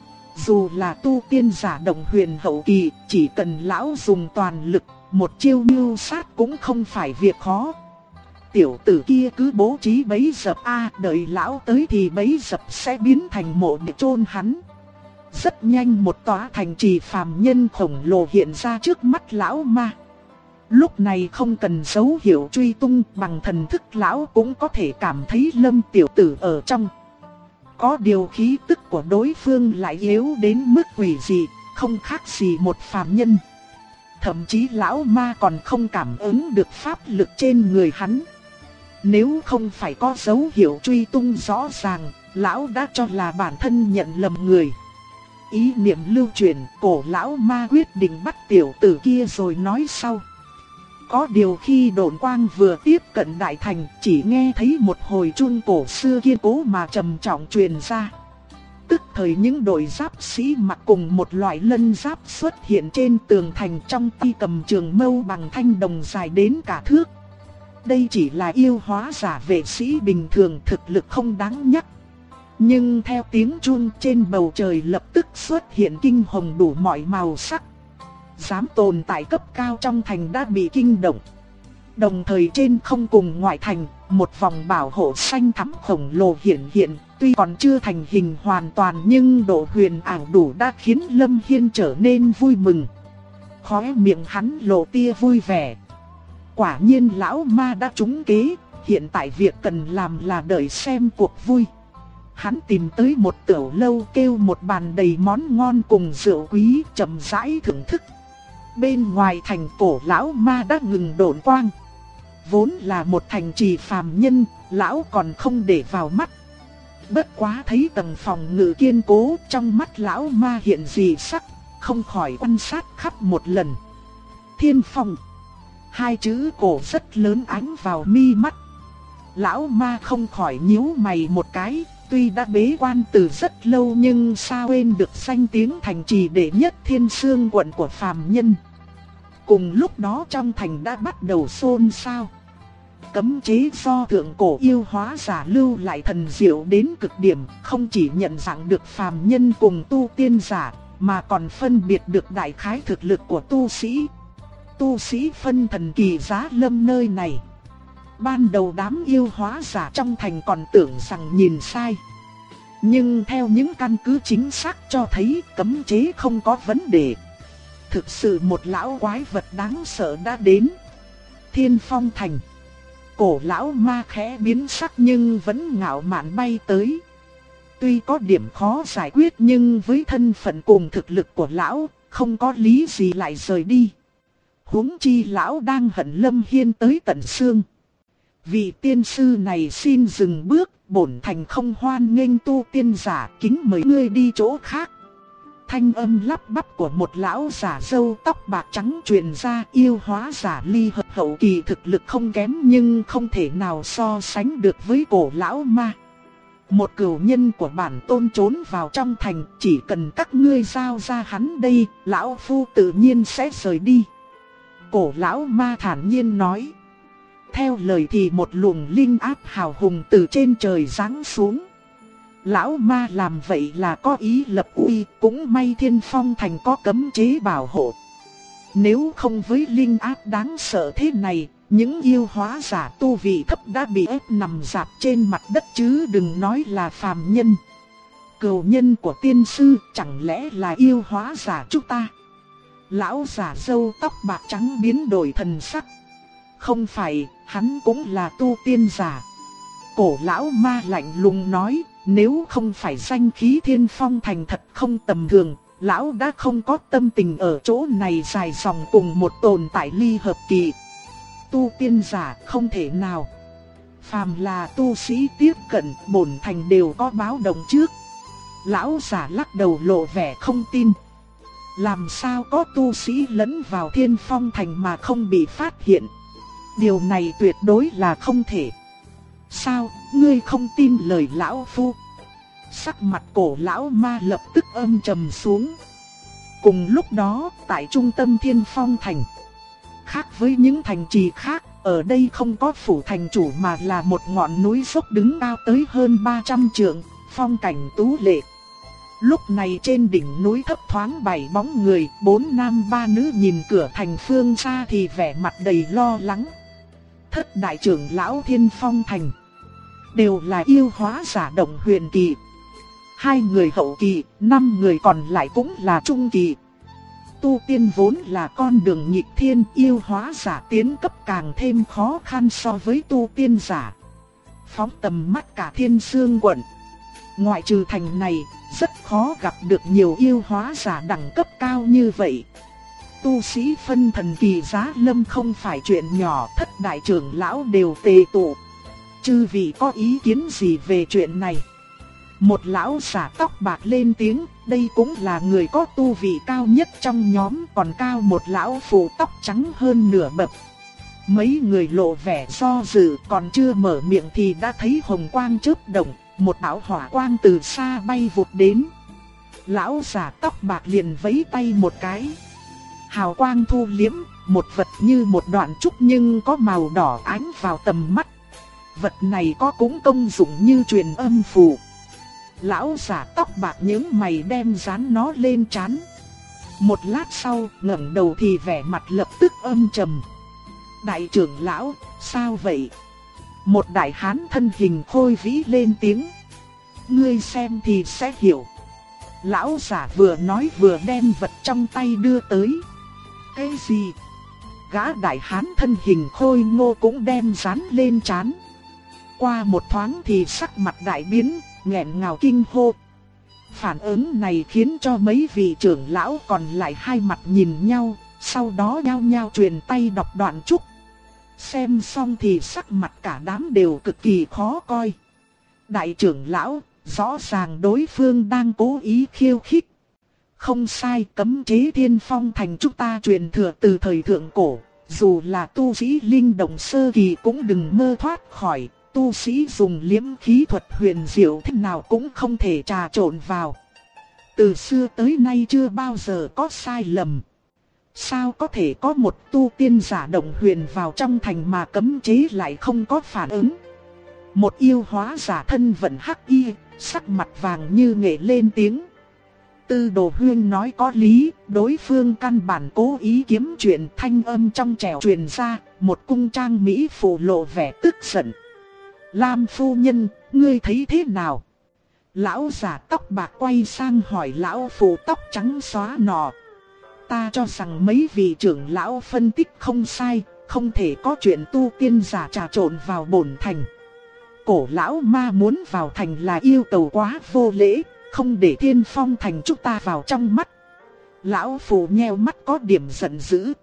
Dù là tu tiên giả đồng huyền hậu kỳ, chỉ cần lão dùng toàn lực, một chiêu mưu sát cũng không phải việc khó. Tiểu tử kia cứ bố trí bẫy dập đợi lão tới thì bẫy dập sẽ biến thành mộ để chôn hắn. Rất nhanh một tòa thành trì phàm nhân khổng lồ hiện ra trước mắt lão ma. Lúc này không cần dấu hiệu truy tung, bằng thần thức lão cũng có thể cảm thấy Lâm tiểu tử ở trong. Có điều khí tức của đối phương lại yếu đến mức quỷ dị, không khác gì một phàm nhân. Thậm chí lão ma còn không cảm ứng được pháp lực trên người hắn. Nếu không phải có dấu hiệu truy tung rõ ràng, lão đã cho là bản thân nhận lầm người. Ý niệm lưu truyền, cổ lão ma quyết định bắt tiểu tử kia rồi nói sau. Có điều khi độn quang vừa tiếp cận đại thành, chỉ nghe thấy một hồi chuông cổ xưa kiên cố mà trầm trọng truyền ra. Tức thời những đội giáp sĩ mặc cùng một loại lân giáp xuất hiện trên tường thành, trong tay cầm trường mâu bằng thanh đồng dài đến cả thước. Đây chỉ là yêu hóa giả vệ sĩ bình thường, thực lực không đáng nhắc. Nhưng theo tiếng chuông trên bầu trời lập tức xuất hiện kinh hồng đủ mọi màu sắc. Dám tồn tại cấp cao trong thành đã bị kinh động. Đồng thời trên không cùng ngoại thành, một vòng bảo hộ xanh thắm khổng lồ hiện, tuy còn chưa thành hình hoàn toàn nhưng độ huyền ảo đủ đã khiến Lâm Hiên trở nên vui mừng. Khóe miệng hắn lộ tia vui vẻ. Quả nhiên lão ma đã trúng kế, hiện tại việc cần làm là đợi xem cuộc vui. Hắn tìm tới một tiểu lâu, kêu một bàn đầy món ngon cùng rượu quý, chậm rãi thưởng thức. Bên ngoài thành, cổ lão ma đã ngừng độn quang. Vốn là một thành trì phàm nhân, lão còn không để vào mắt. Bất quá thấy tầng phòng ngự kiên cố, trong mắt lão ma hiện dị sắc, không khỏi quan sát khắp một lần. Thiên Phong, Hai chữ cổ rất lớn ánh vào mi mắt. Lão ma không khỏi nhíu mày một cái, tuy đã bế quan từ rất lâu nhưng sao quên được danh tiếng thành trì đệ nhất Thiên Sương quận của phàm nhân. Cùng lúc đó trong thành đã bắt đầu xôn xao. Cấm chế do thượng cổ yêu hóa giả lưu lại thần diệu đến cực điểm, không chỉ nhận dạng được phàm nhân cùng tu tiên giả, mà còn phân biệt được đại khái thực lực của tu sĩ. Tu sĩ phân thần kỳ giá lâm nơi này. Ban đầu đám yêu hóa giả trong thành còn tưởng rằng nhìn sai. Nhưng theo những căn cứ chính xác cho thấy cấm chế không có vấn đề. Thực sự một lão quái vật đáng sợ đã đến. Thiên Phong Thành. Cổ lão ma khẽ biến sắc nhưng vẫn ngạo mạn bay tới. Tuy có điểm khó giải quyết nhưng với thân phận cùng thực lực của lão, không có lý gì lại rời đi. Huống chi lão đang hận Lâm Hiên tới tận xương. Vị tiên sư này xin dừng bước, bổn thành không hoan nghênh tu tiên giả, kính mời ngươi đi chỗ khác. Thanh âm lắp bắp của một lão giả râu tóc bạc trắng truyền ra. Yêu hóa giả ly hợp hậu kỳ thực lực không kém nhưng không thể nào so sánh được với cổ lão ma. Một cửu nhân của bản tôn trốn vào trong thành, chỉ cần các ngươi giao ra hắn đây, lão phu tự nhiên sẽ rời đi. Cổ lão ma thản nhiên nói. Theo lời thì một luồng linh áp hào hùng từ trên trời giáng xuống. Lão ma làm vậy là có ý lập uy, cũng may Thiên Phong Thành có cấm chế bảo hộ. Nếu không với linh áp đáng sợ thế này, những yêu hóa giả tu vị thấp đã bị ép nằm rạp trên mặt đất chứ đừng nói là phàm nhân. Cừu nhân của tiên sư chẳng lẽ là yêu hóa giả chúng ta? Lão giả râu tóc bạc trắng biến đổi thần sắc. Không phải, hắn cũng là tu tiên giả. Cổ lão ma lạnh lùng nói, nếu không phải danh khí Thiên Phong Thành thật không tầm thường, lão đã không có tâm tình ở chỗ này dài dòng cùng một tồn tại ly hợp kỳ. Tu tiên giả không thể nào. Phàm là tu sĩ tiếp cận bổn thành đều có báo động trước. Lão giả lắc đầu lộ vẻ không tin. Làm sao có tu sĩ lẫn vào Thiên Phong Thành mà không bị phát hiện? Điều này tuyệt đối là không thể. Sao, ngươi không tin lời lão phu? Sắc mặt cổ lão ma lập tức âm trầm xuống. Cùng lúc đó, tại trung tâm Thiên Phong Thành, khác với những thành trì khác, ở đây không có phủ thành chủ mà là một ngọn núi dốc đứng cao tới hơn 300 trượng, phong cảnh tú lệ. Lúc này trên đỉnh núi thấp thoáng 7 bóng người, 4 nam 3 nữ nhìn cửa thành phương xa thì vẻ mặt đầy lo lắng. Thất đại trưởng lão Thiên Phong Thành đều là yêu hóa giả động huyền kỳ. 2 người hậu kỳ, 5 người còn lại cũng là trung kỳ. Tu tiên vốn là con đường nghịch thiên, yêu hóa giả tiến cấp càng thêm khó khăn so với tu tiên giả. Phóng tầm mắt cả Thiên Sương quận, ngoại trừ thành này, rất khó gặp được nhiều yêu hóa giả đẳng cấp cao như vậy. Tu sĩ phân thần kỳ giá lâm không phải chuyện nhỏ, thất đại trưởng lão đều tề tụ. Chư vị có ý kiến gì về chuyện này? Một lão giả tóc bạc lên tiếng, đây cũng là người có tu vị cao nhất trong nhóm, còn cao một lão phụ tóc trắng hơn nửa bậc. Mấy người lộ vẻ do dự, còn chưa mở miệng thì đã thấy hồng quang chớp động, một đạo hỏa quang từ xa bay vụt đến. Lão giả tóc bạc liền vẫy tay một cái. Hào quang thu liễm, một vật như một đoạn trúc nhưng có màu đỏ ánh vào tầm mắt. Vật này có cũng công dụng như truyền âm phù. Lão giả tóc bạc nhướng mày đem dán nó lên trán. Một lát sau, ngẩng đầu thì vẻ mặt lập tức âm trầm. Đại trưởng lão, sao vậy? Một đại hán thân hình khôi vĩ lên tiếng. Ngươi xem thì sẽ hiểu. Lão giả vừa nói vừa đem vật trong tay đưa tới. Cái gì? Gã đại hán thân hình khôi ngô cũng đem dán lên trán. Qua một thoáng thì sắc mặt đại biến, nghẹn ngào kinh hô. Phản ứng này khiến cho mấy vị trưởng lão còn lại hai mặt nhìn nhau, sau đó nhao nhao truyền tay đọc đoạn trúc. Xem xong thì sắc mặt cả đám đều cực kỳ khó coi. Đại trưởng lão, rõ ràng đối phương đang cố ý khiêu khích. Không sai, cấm chế Thiên Phong Thành chúng ta truyền thừa từ thời thượng cổ, dù là tu sĩ linh động sơ kỳ cũng đừng mơ thoát khỏi, tu sĩ dùng liễm khí thuật huyền diệu thế nào cũng không thể trà trộn vào. Từ xưa tới nay chưa bao giờ có sai lầm. Sao có thể có một tu tiên giả động huyền vào trong thành mà cấm chế lại không có phản ứng? Một yêu hóa giả thân vận hắc y, sắc mặt vàng như nghệ lên tiếng. Tư Đồ Huyên nói có lý, đối phương căn bản cố ý kiếm chuyện, thanh âm trong trẻo truyền ra, một cung trang mỹ phụ lộ vẻ tức giận. Lam phu nhân, ngươi thấy thế nào? Lão giả tóc bạc quay sang hỏi lão phụ tóc trắng xóa nọ. Ta cho rằng mấy vị trưởng lão phân tích không sai, không thể có chuyện tu tiên giả trà trộn vào bổn thành. Cổ lão ma muốn vào thành là yêu cầu quá vô lễ, không để Thiên Phong thành chúng ta vào trong mắt. Lão phu nheo mắt có điểm giận dữ.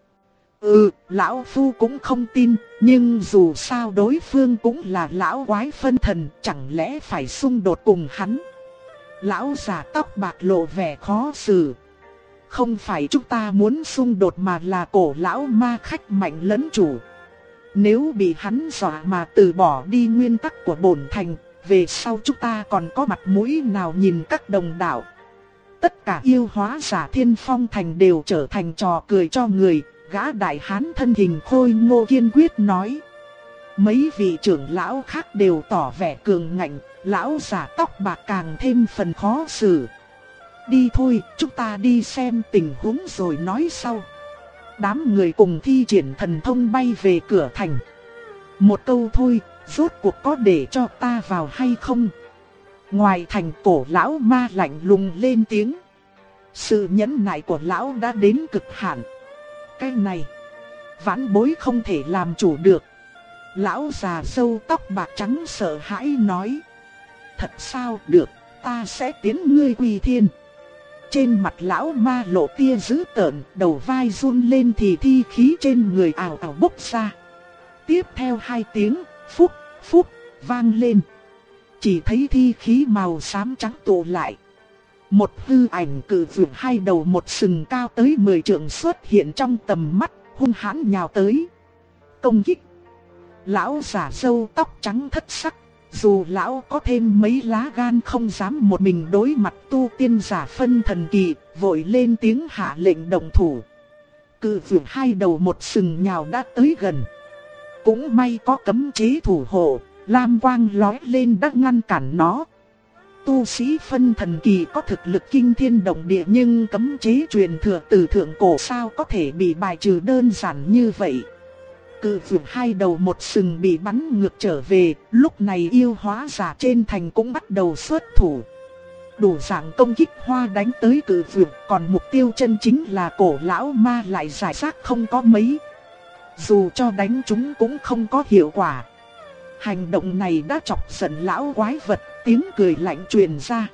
Lão phu cũng không tin, nhưng dù sao đối phương cũng là lão quái phân thần, chẳng lẽ phải xung đột cùng hắn? Lão già tóc bạc lộ vẻ khó xử. Không phải chúng ta muốn xung đột mà là cổ lão ma khách mạnh lấn chủ. Nếu bị hắn dọa mà từ bỏ đi nguyên tắc của bổn thành, về sau chúng ta còn có mặt mũi nào nhìn các đồng đạo? Tất cả yêu hóa giả Thiên Phong thành đều trở thành trò cười cho người. Gã đại hán thân hình khôi ngô kiên quyết nói. Mấy vị trưởng lão khác đều tỏ vẻ cường ngạnh, lão giả tóc bạc càng thêm phần khó xử. Đi thôi, chúng ta đi xem tình huống rồi nói sau. Đám người cùng thi triển thần thông bay về cửa thành. Một câu thôi, rốt cuộc có để cho ta vào hay không? Ngoài thành cổ lão ma lạnh lùng lên tiếng. Sự nhẫn nại của lão đã đến cực hạn. Cái này, vãn bối không thể làm chủ được. Lão già râu tóc bạc trắng sợ hãi nói. Thật sao được, ta sẽ tiến ngươi quy thiên. Trên mặt lão ma lộ tia dữ tợn, đầu vai run lên thì thi khí trên người ảo ảo bốc ra. Tiếp theo hai tiếng, phúc, phúc, vang lên. Chỉ thấy thi khí màu xám trắng tụ lại. Một hư ảnh cự vượt hai đầu một sừng cao tới 10 trượng xuất hiện trong tầm mắt, hung hãn nhào tới. Công kích. Lão giả râu tóc trắng thất sắc, dù lão có thêm mấy lá gan không dám một mình đối mặt tu tiên giả phân thần kỳ, vội lên tiếng hạ lệnh động thủ. Cự vượt hai đầu một sừng nhào đã tới gần. Cũng may có cấm chế thủ hộ, lam quang lóe lên đã ngăn cản nó. Tu sĩ phân thần kỳ có thực lực kinh thiên động địa, nhưng cấm chế truyền thừa từ thượng cổ sao có thể bị bài trừ đơn giản như vậy. Cự vượt hai đầu một sừng bị bắn ngược trở về, lúc này yêu hóa giả trên thành cũng bắt đầu xuất thủ. Đủ dạng công kích hoa đánh tới cự vượt, còn mục tiêu chân chính là cổ lão ma lại giải rác không có mấy. Dù cho đánh chúng cũng không có hiệu quả. Hành động này đã chọc giận lão quái vật, tiếng cười lạnh truyền ra.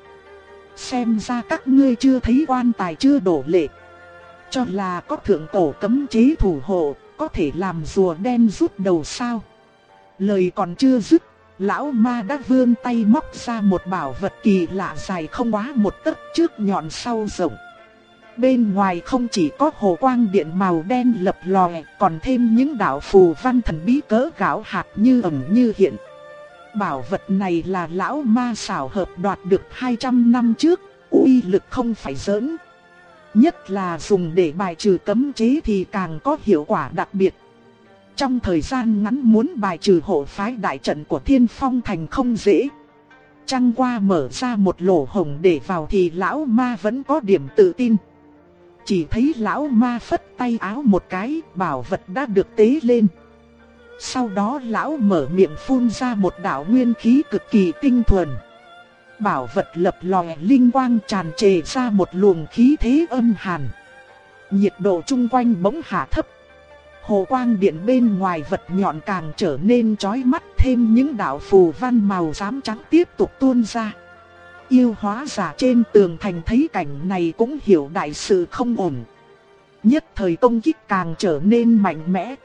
Xem ra các ngươi chưa thấy quan tài chưa đổ lệ. Cho là có thượng cổ cấm chế thủ hộ, có thể làm rùa đen rút đầu sao? Lời còn chưa dứt, lão ma đã vươn tay móc ra một bảo vật kỳ lạ dài không quá một tấc, trước nhọn sau rộng. Bên ngoài không chỉ có hồ quang điện màu đen lập lòe, còn thêm những đạo phù văn thần bí cỡ gạo hạt như ẩn như hiện. Bảo vật này là lão ma xảo hợp đoạt được 200 năm trước, uy lực không phải giỡn. Nhất là dùng để bài trừ cấm chế thì càng có hiệu quả đặc biệt. Trong thời gian ngắn muốn bài trừ hộ phái đại trận của Thiên Phong thành không dễ. Trăng qua mở ra một lỗ hổng để vào thì lão ma vẫn có điểm tự tin. Chỉ thấy lão ma phất tay áo một cái, bảo vật đã được tế lên. Sau đó lão mở miệng phun ra một đạo nguyên khí cực kỳ tinh thuần. Bảo vật lập lòe linh quang tràn trề ra một luồng khí thế âm hàn. Nhiệt độ chung quanh bỗng hạ thấp. Hồ quang điện bên ngoài vật nhọn càng trở nên chói mắt, thêm những đạo phù văn màu xám trắng tiếp tục tuôn ra. Yêu hóa giả trên tường thành thấy cảnh này cũng hiểu đại sự không ổn. Nhất thời công kích càng trở nên mạnh mẽ.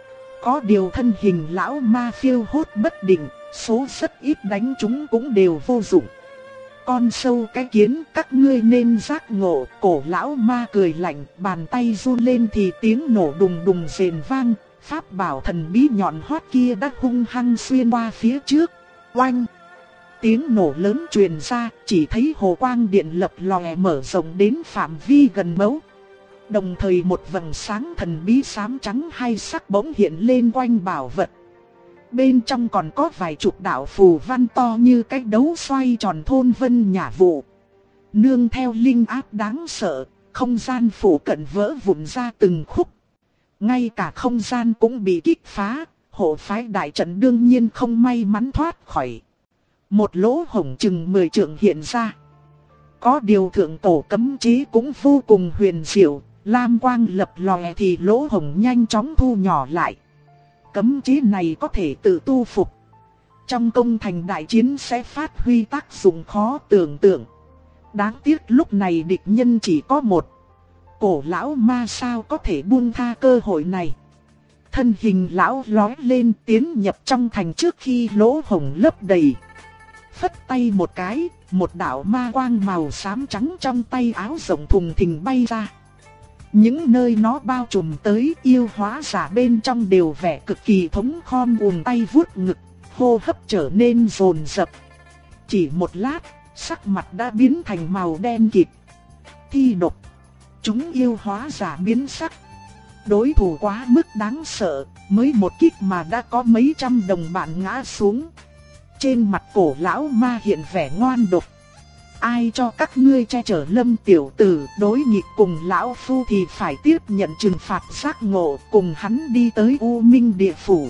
Có điều thân hình lão ma phiêu hốt bất định, số rất ít đánh chúng cũng đều vô dụng. Con sâu cái kiến, các ngươi nên giác ngộ. Cổ lão ma cười lạnh, bàn tay run lên thì tiếng nổ đùng đùng rền vang, Pháp bảo thần bí nhọn hoắt kia đã hung hăng xuyên qua phía trước. Oanh! Tiếng nổ lớn truyền ra, chỉ thấy hồ quang điện lập lòe mở rộng đến phạm vi gần mẫu. Đồng thời một vầng sáng thần bí xám trắng hai sắc bỗng hiện lên quanh bảo vật. Bên trong còn có vài chục đạo phù văn to như cái đấu xoay tròn thôn vân nhả vụ. Nương theo linh áp đáng sợ, không gian phủ cận vỡ vụn ra từng khúc. Ngay cả không gian cũng bị kích phá, hộ phái đại trận đương nhiên không may mắn thoát khỏi. Một lỗ hổng chừng 10 trượng hiện ra. Có điều thượng tổ cấm chế cũng vô cùng huyền diệu, lam quang lập lòe thì lỗ hổng nhanh chóng thu nhỏ lại. Cấm chế này có thể tự tu phục. Trong công thành đại chiến sẽ phát huy tác dụng khó tưởng tượng. Đáng tiếc lúc này địch nhân chỉ có một. Cổ lão ma sao có thể buông tha cơ hội này. Thân hình lão lói lên tiến nhập trong thành trước khi lỗ hổng lấp đầy. Phất tay một cái, một đạo ma quang màu xám trắng trong tay áo rộng thùng thình bay ra. Những nơi nó bao trùm tới yêu hóa giả bên trong đều vẻ cực kỳ thống khom ùn tay vuốt ngực, hô hấp trở nên dồn dập. Chỉ một lát, sắc mặt đã biến thành màu đen kịt. Thi độc. Chúng yêu hóa giả biến sắc. Đối thủ quá mức đáng sợ, mới một kích mà đã có mấy trăm đồng bạn ngã xuống. Trên mặt cổ lão ma hiện vẻ ngoan độc. Ai cho các ngươi che chở Lâm tiểu tử đối nghịch cùng lão phu thì phải tiếp nhận trừng phạt giác ngộ, cùng hắn đi tới U Minh địa phủ.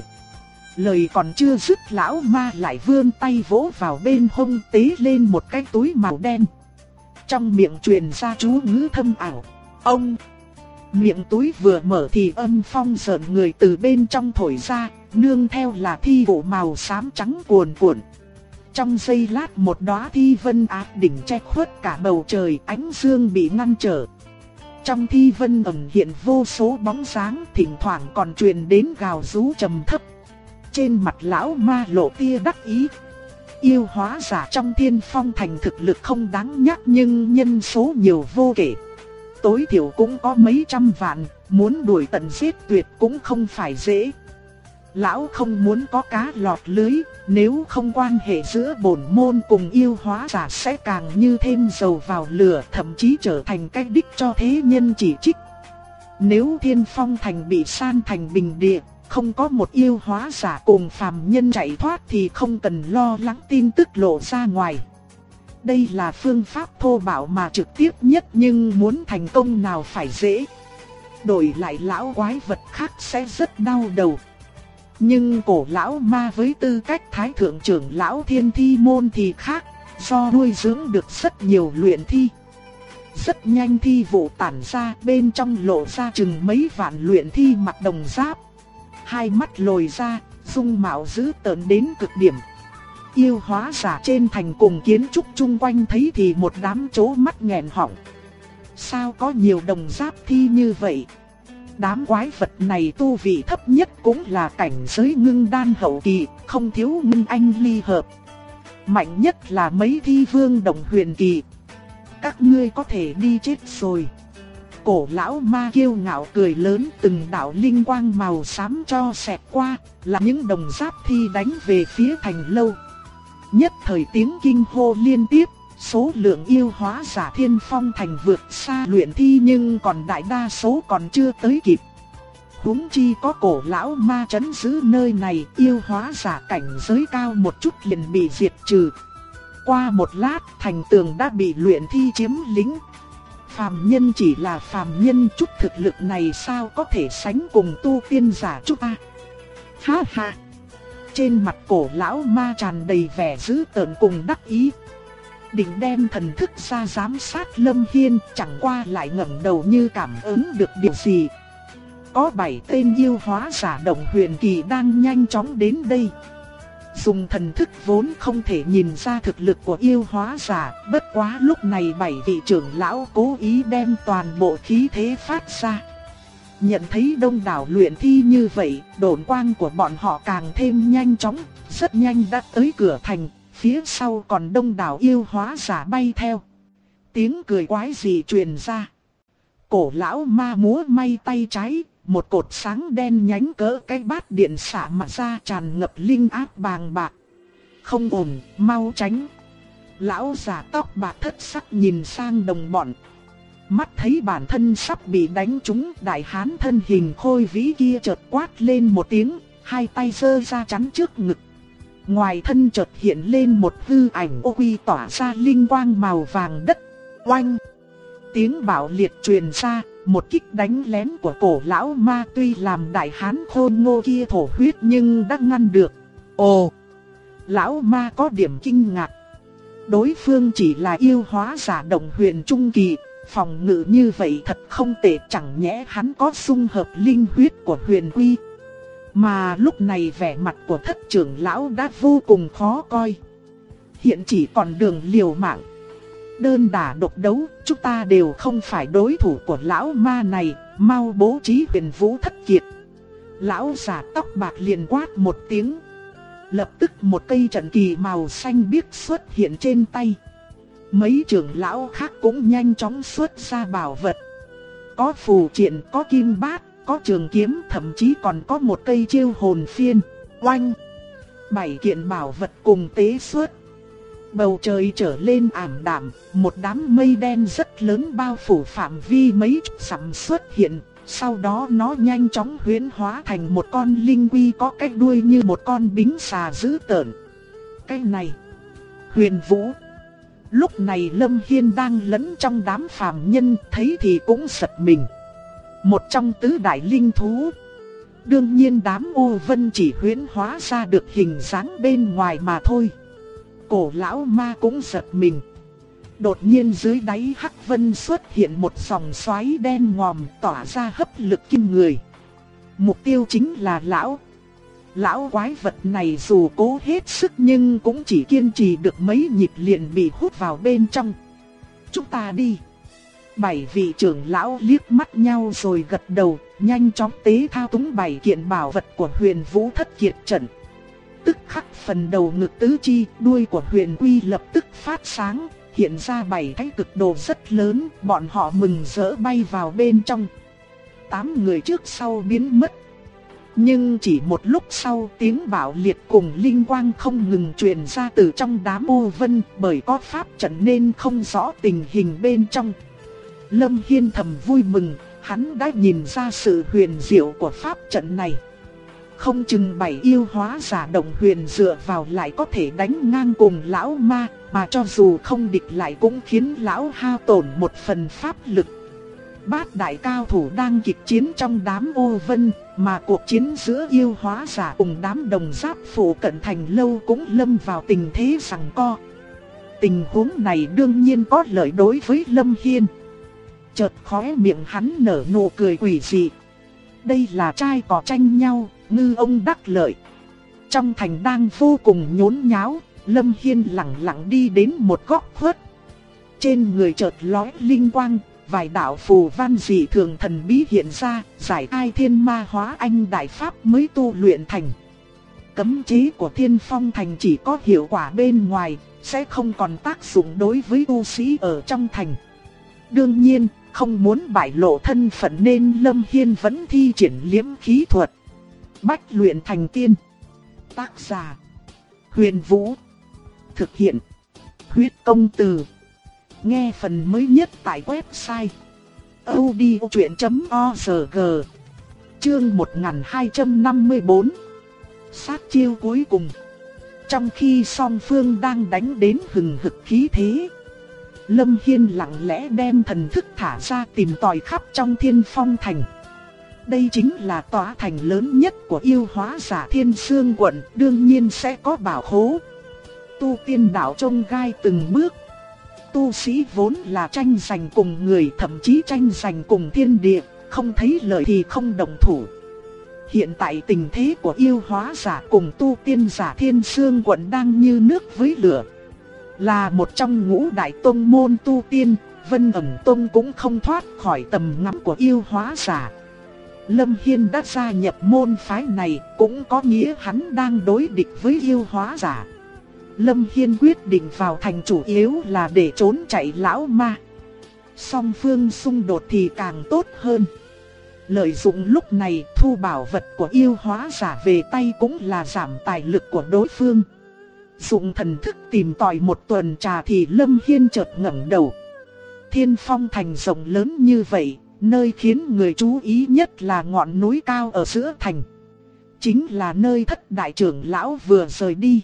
Lời còn chưa dứt, lão ma lại vươn tay vỗ vào bên hông, tế lên một cái túi màu đen. Trong miệng truyền ra chú ngữ thâm ảo. Ông! Miệng túi vừa mở thì âm phong rợn người từ bên trong thổi ra, nương theo là thi vụ màu xám trắng cuồn cuộn. Trong giây lát một đóa thi vân áp đỉnh che khuất cả bầu trời, ánh dương bị ngăn trở. Trong thi vân ẩn hiện vô số bóng dáng, thỉnh thoảng còn truyền đến gào rú trầm thấp. Trên mặt lão ma lộ tia đắc ý. Yêu hóa giả trong Thiên Phong thành thực lực không đáng nhắc nhưng nhân số nhiều vô kể. Tối thiểu cũng có mấy trăm vạn, muốn đuổi tận giết tuyệt cũng không phải dễ. Lão không muốn có cá lọt lưới, nếu không quan hệ giữa bổn môn cùng yêu hóa giả sẽ càng như thêm dầu vào lửa, thậm chí trở thành cái đích cho thế nhân chỉ trích. Nếu Thiên Phong thành bị san thành bình địa, không có một yêu hóa giả cùng phàm nhân chạy thoát thì không cần lo lắng tin tức lộ ra ngoài. Đây là phương pháp thô bạo mà trực tiếp nhất nhưng muốn thành công nào phải dễ. Đổi lại lão quái vật khác sẽ rất đau đầu. Nhưng cổ lão ma với tư cách thái thượng trưởng lão Thiên Thi môn thì khác, do nuôi dưỡng được rất nhiều luyện thi. Rất nhanh thi vụ tản ra, bên trong lộ ra chừng mấy vạn luyện thi mặc đồng giáp. Hai mắt lồi ra, dung mạo dữ tợn đến cực điểm. Yêu hóa giả trên thành cùng kiến trúc chung quanh thấy thì một đám chố mắt nghẹn họng. Sao có nhiều đồng giáp thi như vậy? Đám quái vật này tu vị thấp nhất cũng là cảnh giới ngưng đan hậu kỳ, không thiếu ngưng anh ly hợp. Mạnh nhất là mấy thi vương đồng huyền kỳ. Các ngươi có thể đi chết rồi. Cổ lão ma kiêu ngạo cười lớn, từng đạo linh quang màu xám cho xẹt qua, là những đồng giáp thi đánh về phía thành lâu. Nhất thời tiếng kinh hô liên tiếp, số lượng yêu hóa giả Thiên Phong thành vượt xa luyện thi nhưng còn đại đa số còn chưa tới kịp. Huống chi có cổ lão ma trấn giữ nơi này, yêu hóa giả cảnh giới cao một chút liền bị diệt trừ. Qua một lát, thành tường đã bị luyện thi chiếm lĩnh. Phàm nhân chỉ là phàm nhân, chút thực lực này sao có thể sánh cùng tu tiên giả chúng ta. Ha ha! Trên mặt cổ lão ma tràn đầy vẻ dữ tợn cùng đắc ý. Định đem thần thức ra giám sát Lâm Hiên, chẳng qua lại ngẩng đầu như cảm ứng được điều gì. Có 7 tên yêu hóa giả đồng huyền kỳ đang nhanh chóng đến đây. Dùng thần thức vốn không thể nhìn ra thực lực của yêu hóa giả, bất quá lúc này 7 vị trưởng lão cố ý đem toàn bộ khí thế phát ra. Nhận thấy đông đảo luyện thi như vậy, độn quang của bọn họ càng thêm nhanh chóng, rất nhanh đã tới cửa thành, phía sau còn đông đảo yêu hóa giả bay theo. Tiếng cười quái dị truyền ra. Cổ lão ma múa may tay trái, một cột sáng đen nhánh cỡ cái bát điện xả mà ra tràn ngập linh áp bàng bạc. Không ổn, mau tránh. Lão già tóc bạc thất sắc nhìn sang đồng bọn. Mắt thấy bản thân sắp bị đánh trúng, đại hán thân hình khôi vĩ kia chợt quát lên một tiếng, hai tay giơ ra chắn trước ngực. Ngoài thân chợt hiện lên một hư ảnh ô quy tỏa ra linh quang màu vàng đất. Oanh! Tiếng bạo liệt truyền ra, một kích đánh lén của cổ lão ma tuy làm đại hán khôn ngô kia thổ huyết nhưng đã ngăn được. Ồ! Lão ma có điểm kinh ngạc. Đối phương chỉ là yêu hóa giả động huyền trung kỳ, phòng ngự như vậy thật không tệ, chẳng nhẽ hắn có xung hợp linh huyết của huyền quy. Mà lúc này vẻ mặt của thất trưởng lão đã vô cùng khó coi. Hiện chỉ còn đường liều mạng. Đơn đả độc đấu, chúng ta đều không phải đối thủ của lão ma này, mau bố trí huyền vũ thất kiệt. Lão già tóc bạc liền quát một tiếng. Lập tức một cây trận kỳ màu xanh biếc xuất hiện trên tay. Mấy trưởng lão khác cũng nhanh chóng xuất ra bảo vật. Có phù triện, có kim bát, có trường kiếm, thậm chí còn có một cây chiêu hồn phiên. Oanh! 7 kiện bảo vật cùng tế xuất. Bầu trời trở lên ảm đạm, một đám mây đen rất lớn bao phủ phạm vi mấy chục dặm xuất hiện. Sau đó nó nhanh chóng huyễn hóa thành một con linh quy có cái đuôi như một con bính xà dữ tợn. Cái này, huyền vũ. Lúc này Lâm Hiên đang lẫn trong đám phàm nhân, thấy thì cũng giật mình. Một trong tứ đại linh thú. Đương nhiên đám ô vân chỉ huyễn hóa ra được hình dáng bên ngoài mà thôi. Cổ lão ma cũng giật mình. Đột nhiên dưới đáy hắc vân xuất hiện một dòng xoáy đen ngòm tỏa ra hấp lực kinh người. Mục tiêu chính là lão quái vật này dù cố hết sức nhưng cũng chỉ kiên trì được mấy nhịp liền bị hút vào bên trong. Chúng ta đi. 7 vị trưởng lão liếc mắt nhau rồi gật đầu, nhanh chóng tế thao túng 7 kiện bảo vật của huyền vũ thất kiệt trận. Tức khắc phần đầu ngực tứ chi, đuôi của huyền quy lập tức phát sáng, hiện ra 7 cái cực đồ rất lớn, bọn họ mừng rỡ bay vào bên trong. 8 người trước sau biến mất. Nhưng chỉ một lúc sau tiếng bạo liệt cùng linh quang không ngừng truyền ra từ trong đám ô vân, bởi có pháp trận nên không rõ tình hình bên trong. Lâm Hiên thầm vui mừng, hắn đã nhìn ra sự huyền diệu của pháp trận này. Không chừng 7 yêu hóa giả động huyền dựa vào lại có thể đánh ngang cùng lão ma, mà cho dù không địch lại cũng khiến lão hao tổn một phần pháp lực. Bát đại cao thủ đang kịch chiến trong đám ô vân, mà cuộc chiến giữa yêu hóa giả cùng đám đồng giáp phụ cận thành lâu cũng lâm vào tình thế giằng co. Tình huống này đương nhiên có lợi đối với Lâm Hiên. Chợt khóe miệng hắn nở nụ cười quỷ dị. Đây là trai cò tranh nhau, ngư ông đắc lợi. Trong thành đang vô cùng nhốn nháo, Lâm Hiên lặng lặng đi đến một góc khuất. Trên người chợt lóe linh quang, vài đạo phù văn dị thường thần bí hiện ra, giải khai thiên ma hóa anh đại pháp mới tu luyện thành. Cấm chế của Thiên Phong Thành chỉ có hiệu quả bên ngoài, sẽ không còn tác dụng đối với tu sĩ ở trong thành. Đương nhiên, không muốn bại lộ thân phận nên Lâm Hiên vẫn thi triển liễm khí thuật. Bách luyện thành tiên. Tác giả: Huyền Vũ. Thực hiện: Huyết Công Từ. Nghe phần mới nhất tại website audiochuyện.org. Chương 1254. Sát chiêu cuối cùng. Trong khi song phương đang đánh đến hừng hực khí thế, Lâm Hiên lặng lẽ đem thần thức thả ra tìm tòi khắp trong Thiên Phong Thành. Đây chính là tòa thành lớn nhất của yêu hóa giả Thiên Sương quận, đương nhiên sẽ có bảo khố. Tu tiên đạo trông gai từng bước. Tu sĩ vốn là tranh giành cùng người, thậm chí tranh giành cùng thiên địa, không thấy lợi thì không đồng thủ. Hiện tại tình thế của yêu hóa giả cùng tu tiên giả Thiên Sương quận đang như nước với lửa. Là một trong ngũ đại tông môn tu tiên, Vân Ẩn Tông cũng không thoát khỏi tầm ngắm của yêu hóa giả. Lâm Hiên đã gia nhập môn phái này, cũng có nghĩa hắn đang đối địch với yêu hóa giả. Lâm Hiên quyết định vào thành chủ yếu là để trốn chạy lão ma. Song phương xung đột thì càng tốt hơn. Lợi dụng lúc này thu bảo vật của yêu hóa giả về tay cũng là giảm tài lực của đối phương. Dụng thần thức tìm tòi một tuần trà thì Lâm Hiên chợt ngẩng đầu. Thiên Phong thành rộng lớn như vậy, nơi khiến người chú ý nhất là ngọn núi cao ở giữa thành. Chính là nơi thất đại trưởng lão vừa rời đi.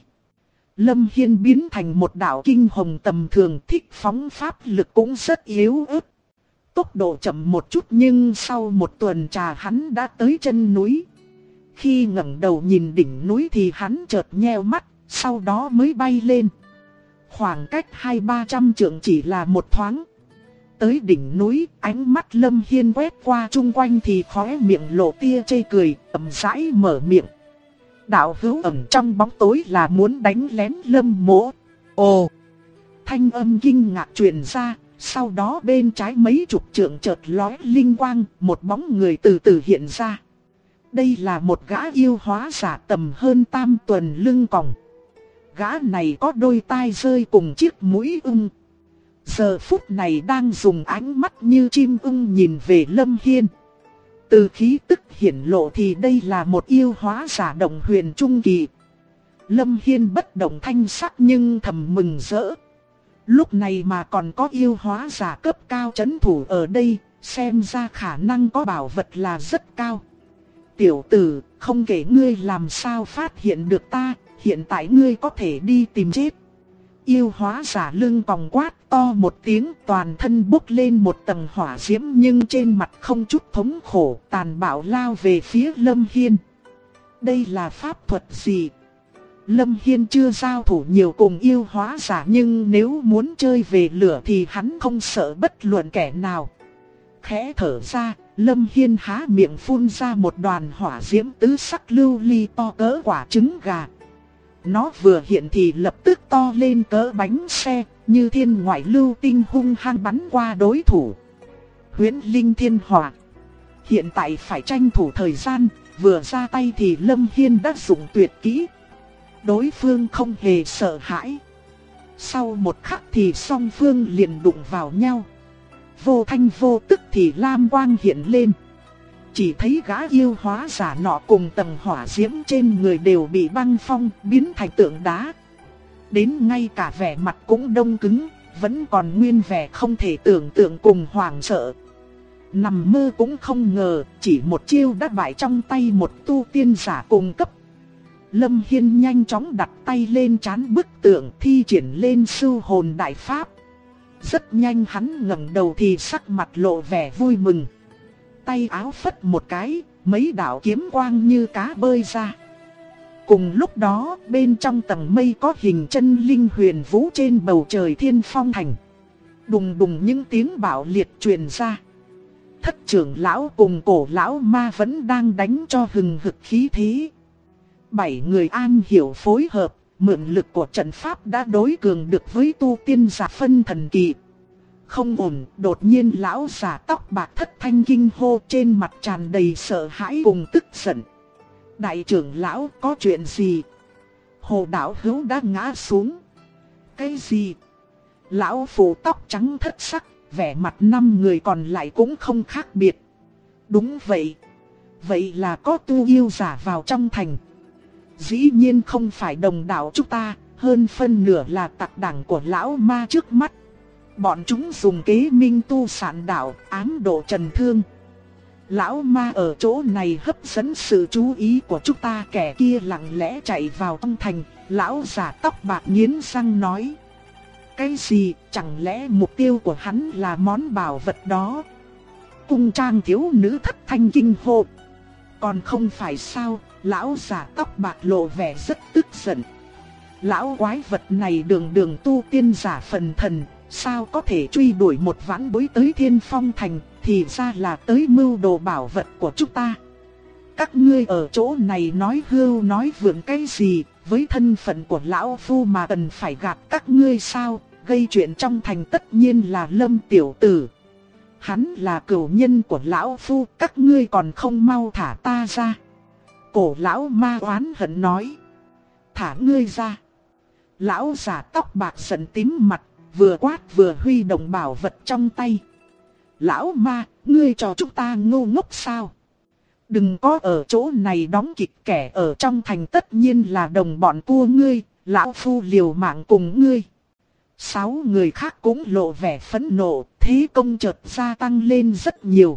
Lâm Hiên biến thành một đạo kinh hồng tầm thường, thích phóng pháp lực cũng rất yếu ớt. Tốc độ chậm một chút nhưng sau một tuần trà hắn đã tới chân núi. Khi ngẩng đầu nhìn đỉnh núi thì hắn chợt nheo mắt, sau đó mới bay lên. Khoảng cách 200-300 trượng chỉ là một thoáng. Tới đỉnh núi, ánh mắt Lâm Hiên quét qua chung quanh thì khóe miệng lộ tia chê cười, chậm rãi mở miệng. Đạo hữu ẩn trong bóng tối là muốn đánh lén Lâm mỗ. Ồ! Thanh âm kinh ngạc truyền ra, sau đó bên trái mấy chục trượng chợt lóe linh quang, một bóng người từ từ hiện ra. Đây là một gã yêu hóa giả tầm hơn tam tuần lưng còng. Gã này có đôi tai rơi cùng chiếc mũi ưng. Giờ phút này đang dùng ánh mắt như chim ưng nhìn về Lâm Hiên. Từ khí tức hiển lộ thì đây là một yêu hóa giả động huyền trung kỳ. Lâm Hiên bất động thanh sắc nhưng thầm mừng rỡ. Lúc này mà còn có yêu hóa giả cấp cao trấn thủ ở đây, xem ra khả năng có bảo vật là rất cao. Tiểu tử, không kể ngươi làm sao phát hiện được ta, hiện tại ngươi có thể đi tìm chết. Yêu hóa giả lưng còng quát to một tiếng, toàn thân bốc lên một tầng hỏa diễm nhưng trên mặt không chút thống khổ, tàn bạo lao về phía Lâm Hiên. Đây là pháp thuật gì? Lâm Hiên chưa giao thủ nhiều cùng yêu hóa giả nhưng nếu muốn chơi về lửa thì hắn không sợ bất luận kẻ nào. Khẽ thở ra, Lâm Hiên há miệng phun ra một đoàn hỏa diễm tứ sắc lưu ly to cỡ quả trứng gà. Nó vừa hiện thì lập tức to lên cỡ bánh xe, như thiên ngoại lưu tinh hung hăng bắn qua đối thủ. Huyễn linh thiên hỏa. Hiện tại phải tranh thủ thời gian, vừa ra tay thì Lâm Hiên đã dùng tuyệt kỹ. Đối phương không hề sợ hãi. Sau một khắc thì song phương liền đụng vào nhau. Vô thanh vô tức thì lam quang hiện lên. Chỉ thấy gã yêu hóa giả nọ cùng tầng hỏa diễm trên người đều bị băng phong biến thành tượng đá. Đến ngay cả vẻ mặt cũng đông cứng, vẫn còn nguyên vẻ không thể tưởng tượng cùng hoảng sợ. Nằm mơ cũng không ngờ, chỉ một chiêu đã bại trong tay một tu tiên giả cùng cấp. Lâm Hiên nhanh chóng đặt tay lên trán bức tượng thi triển lên Sưu Hồn Đại Pháp. Rất nhanh hắn ngẩng đầu thì sắc mặt lộ vẻ vui mừng. Tay áo phất một cái, mấy đạo kiếm quang như cá bơi ra. Cùng lúc đó, bên trong tầng mây có hình chân linh huyền vũ trên bầu trời Thiên Phong thành. Đùng đùng những tiếng bạo liệt truyền ra. Thất trưởng lão cùng cổ lão ma vẫn đang đánh cho hừng hực khí thế. 7 người an hiểu phối hợp, mượn lực của trận pháp đã đối cường được với tu tiên giả phân thần kỳ. Không ổn, đột nhiên lão giả tóc bạc thất thanh kinh hô, trên mặt tràn đầy sợ hãi cùng tức giận. Đại trưởng lão, có chuyện gì? Hồ đạo hữu đã ngã xuống. Cái gì? Lão phụ tóc trắng thất sắc, vẻ mặt 5 người còn lại cũng không khác biệt. Đúng vậy. Vậy là có tu yêu giả vào trong thành. Dĩ nhiên không phải đồng đạo chúng ta, hơn phân nửa là tặc đảng của lão ma trước mắt. Bọn chúng dùng kế minh tu sản đạo, ám độ trần thương. Lão ma ở chỗ này hấp dẫn sự chú ý của chúng ta, kẻ kia lặng lẽ chạy vào trong thành. Lão giả tóc bạc nghiến răng nói. Cái gì, chẳng lẽ mục tiêu của hắn là món bảo vật đó? Cung trang thiếu nữ thất thanh kinh hô. Còn không phải sao? Lão giả tóc bạc lộ vẻ rất tức giận. Lão quái vật này đường đường tu tiên giả phần thần, sao có thể truy đuổi một vãn bối tới Thiên Phong thành, thì ra là tới mưu đồ bảo vật của chúng ta. Các ngươi ở chỗ này nói hưu nói vượn cái gì, với thân phận của lão phu mà cần phải gạt các ngươi sao? Gây chuyện trong thành tất nhiên là Lâm tiểu tử. Hắn là cửu nhân của lão phu, các ngươi còn không mau thả ta ra. Cổ lão ma oán hận nói. Thả ngươi ra. Lão giả tóc bạc giận tím mặt, vừa quát vừa huy động bảo vật trong tay. lão ma, ngươi cho chúng ta ngu ngốc sao? Đừng có ở chỗ này đóng kịch, kẻ ở trong thành tất nhiên là đồng bọn của ngươi, lão phu liều mạng cùng ngươi. 6 người khác cũng lộ vẻ phẫn nộ, thế công chợt gia tăng lên rất nhiều.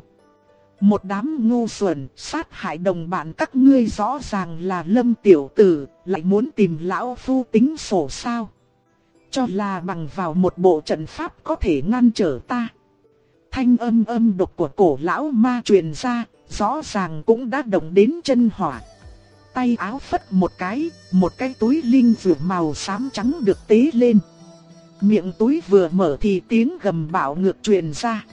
Một đám ngu xuẩn, sát hại đồng bạn các ngươi rõ ràng là Lâm tiểu tử, lại muốn tìm lão phu tính sổ sao? Cho là bằng vào một bộ trận pháp có thể ngăn trở ta. Thanh âm độc của cổ lão ma truyền ra, rõ ràng cũng đã động đến chân hỏa. Tay áo phất một cái túi linh dược màu xám trắng được tế lên. Miệng túi vừa mở thì tiếng gầm bạo ngược truyền ra.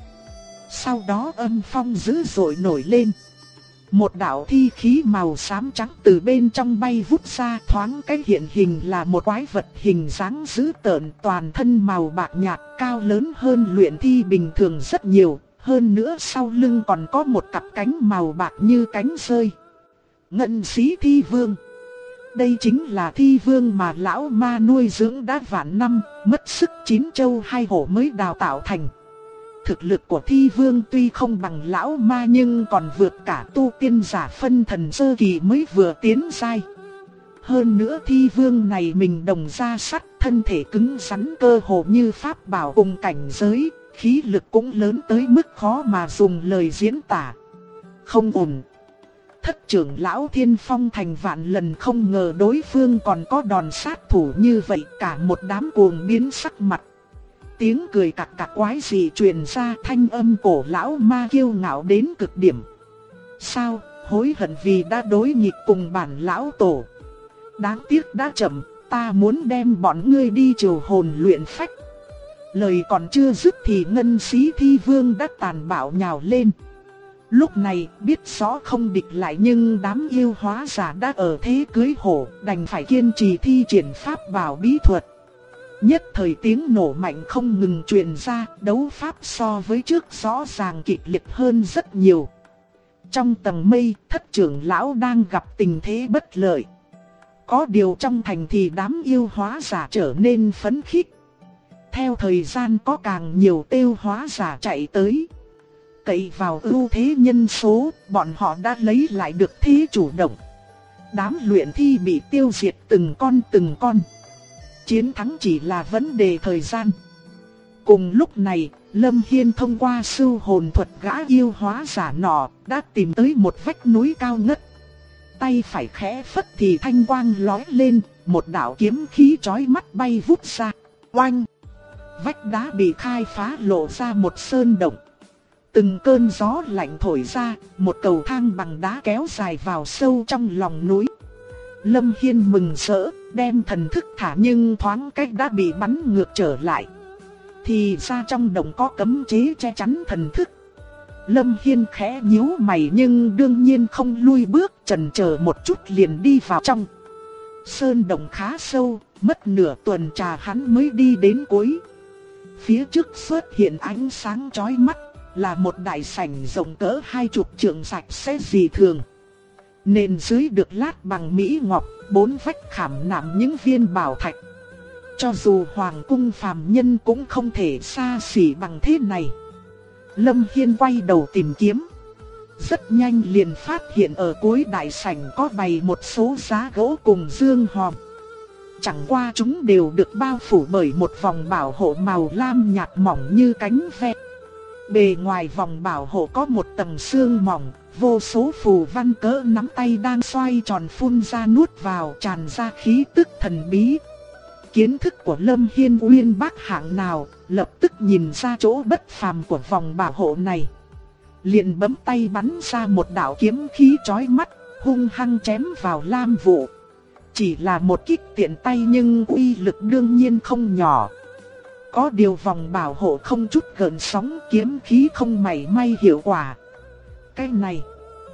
Sau đó âm phong dữ dội nổi lên. Một đạo thi khí màu xám trắng từ bên trong bay vút ra, thoáng cái hiện hình là một quái vật hình dáng dữ tợn, toàn thân màu bạc nhạt, cao lớn hơn luyện thi bình thường rất nhiều. Hơn nữa sau lưng còn có một cặp cánh màu bạc như cánh rơi. Ngân sĩ thi vương. Đây chính là thi vương mà lão ma nuôi dưỡng đã vạn năm, mất sức 9 châu 2 hổ mới đào tạo thành. Thực lực của thi vương tuy không bằng lão ma nhưng còn vượt cả tu tiên giả phân thần sơ kỳ mới vừa tiến giai. Hơn nữa thi vương này mình đồng da sắt, thân thể cứng rắn cơ hồ như pháp bảo cùng cảnh giới, khí lực cũng lớn tới mức khó mà dùng lời diễn tả. Không ổn. Thất trưởng lão Thiên Phong thành vạn lần không ngờ đối phương còn có đòn sát thủ như vậy, cả một đám cuồng biến sắc mặt. Tiếng cười cặc cặc quái dị truyền ra, thanh âm cổ lão ma kiêu ngạo đến cực điểm. Sao, hối hận vì đã đối nghịch cùng bản lão tổ. Đáng tiếc đã chậm, ta muốn đem bọn ngươi đi triều hồn luyện phách. Lời còn chưa dứt thì ngân sĩ thi vương đã tàn bạo nhào lên. Lúc này biết rõ không địch lại nhưng đám yêu hóa giả đã ở thế cưới hổ, đành phải kiên trì thi triển pháp bảo bí thuật. Nhất thời tiếng nổ mạnh không ngừng truyền ra, đấu pháp so với trước rõ ràng kịch liệt hơn rất nhiều. Trong tầng mây, thất trưởng lão đang gặp tình thế bất lợi. Có điều trong thành thì đám yêu hóa giả trở nên phấn khích. Theo thời gian có càng nhiều tiêu hóa giả chạy tới. Cậy vào ưu thế nhân số, bọn họ đã lấy lại được thế chủ động. Đám luyện thi bị tiêu diệt từng con. Chiến thắng chỉ là vấn đề thời gian. Cùng lúc này, Lâm Hiên thông qua sưu hồn thuật gã yêu hóa giả nọ, đã tìm tới một vách núi cao ngất. Tay phải khẽ phất thì thanh quang lóe lên, một đạo kiếm khí chói mắt bay vút ra. Oanh! Vách đá bị khai phá lộ ra một sơn động. Từng cơn gió lạnh thổi ra, một cầu thang bằng đá kéo dài vào sâu trong lòng núi. Lâm Hiên mừng rỡ, đem thần thức thả nhưng thoáng cách đã bị bắn ngược trở lại. Thì ra trong động có cấm chế che chắn thần thức. Lâm Hiên khẽ nhíu mày nhưng đương nhiên không lui bước, chần chờ một chút liền đi vào trong. Sơn động khá sâu, mất nửa tuần trà hắn mới đi đến cuối. Phía trước xuất hiện ánh sáng chói mắt, là một đại sảnh rộng cỡ 20 trượng sạch sẽ dị thường. Nền dưới được lát bằng mỹ ngọc, 4 vách khảm nạm những viên bảo thạch. Cho dù hoàng cung phàm nhân cũng không thể xa xỉ bằng thế này. Lâm Hiên quay đầu tìm kiếm. Rất nhanh liền phát hiện ở cuối đại sảnh có bày một số giá gỗ cùng dương hòm. Chẳng qua chúng đều được bao phủ bởi một vòng bảo hộ màu lam nhạt mỏng như cánh ve. Bề ngoài vòng bảo hộ có một tầng xương mỏng, vô số phù văn cỡ nắm tay đang xoay tròn phun ra nuốt vào, tràn ra khí tức thần bí. Kiến thức của Lâm Hiên uyên bác hạng nào, lập tức nhìn ra chỗ bất phàm của vòng bảo hộ này. Liền bấm tay bắn ra một đạo kiếm khí chói mắt, hung hăng chém vào lam vụ. Chỉ là một kích tiện tay nhưng uy lực đương nhiên không nhỏ. Có điều vòng bảo hộ không chút gợn sóng, kiếm khí không mảy may hiệu quả. Cái này,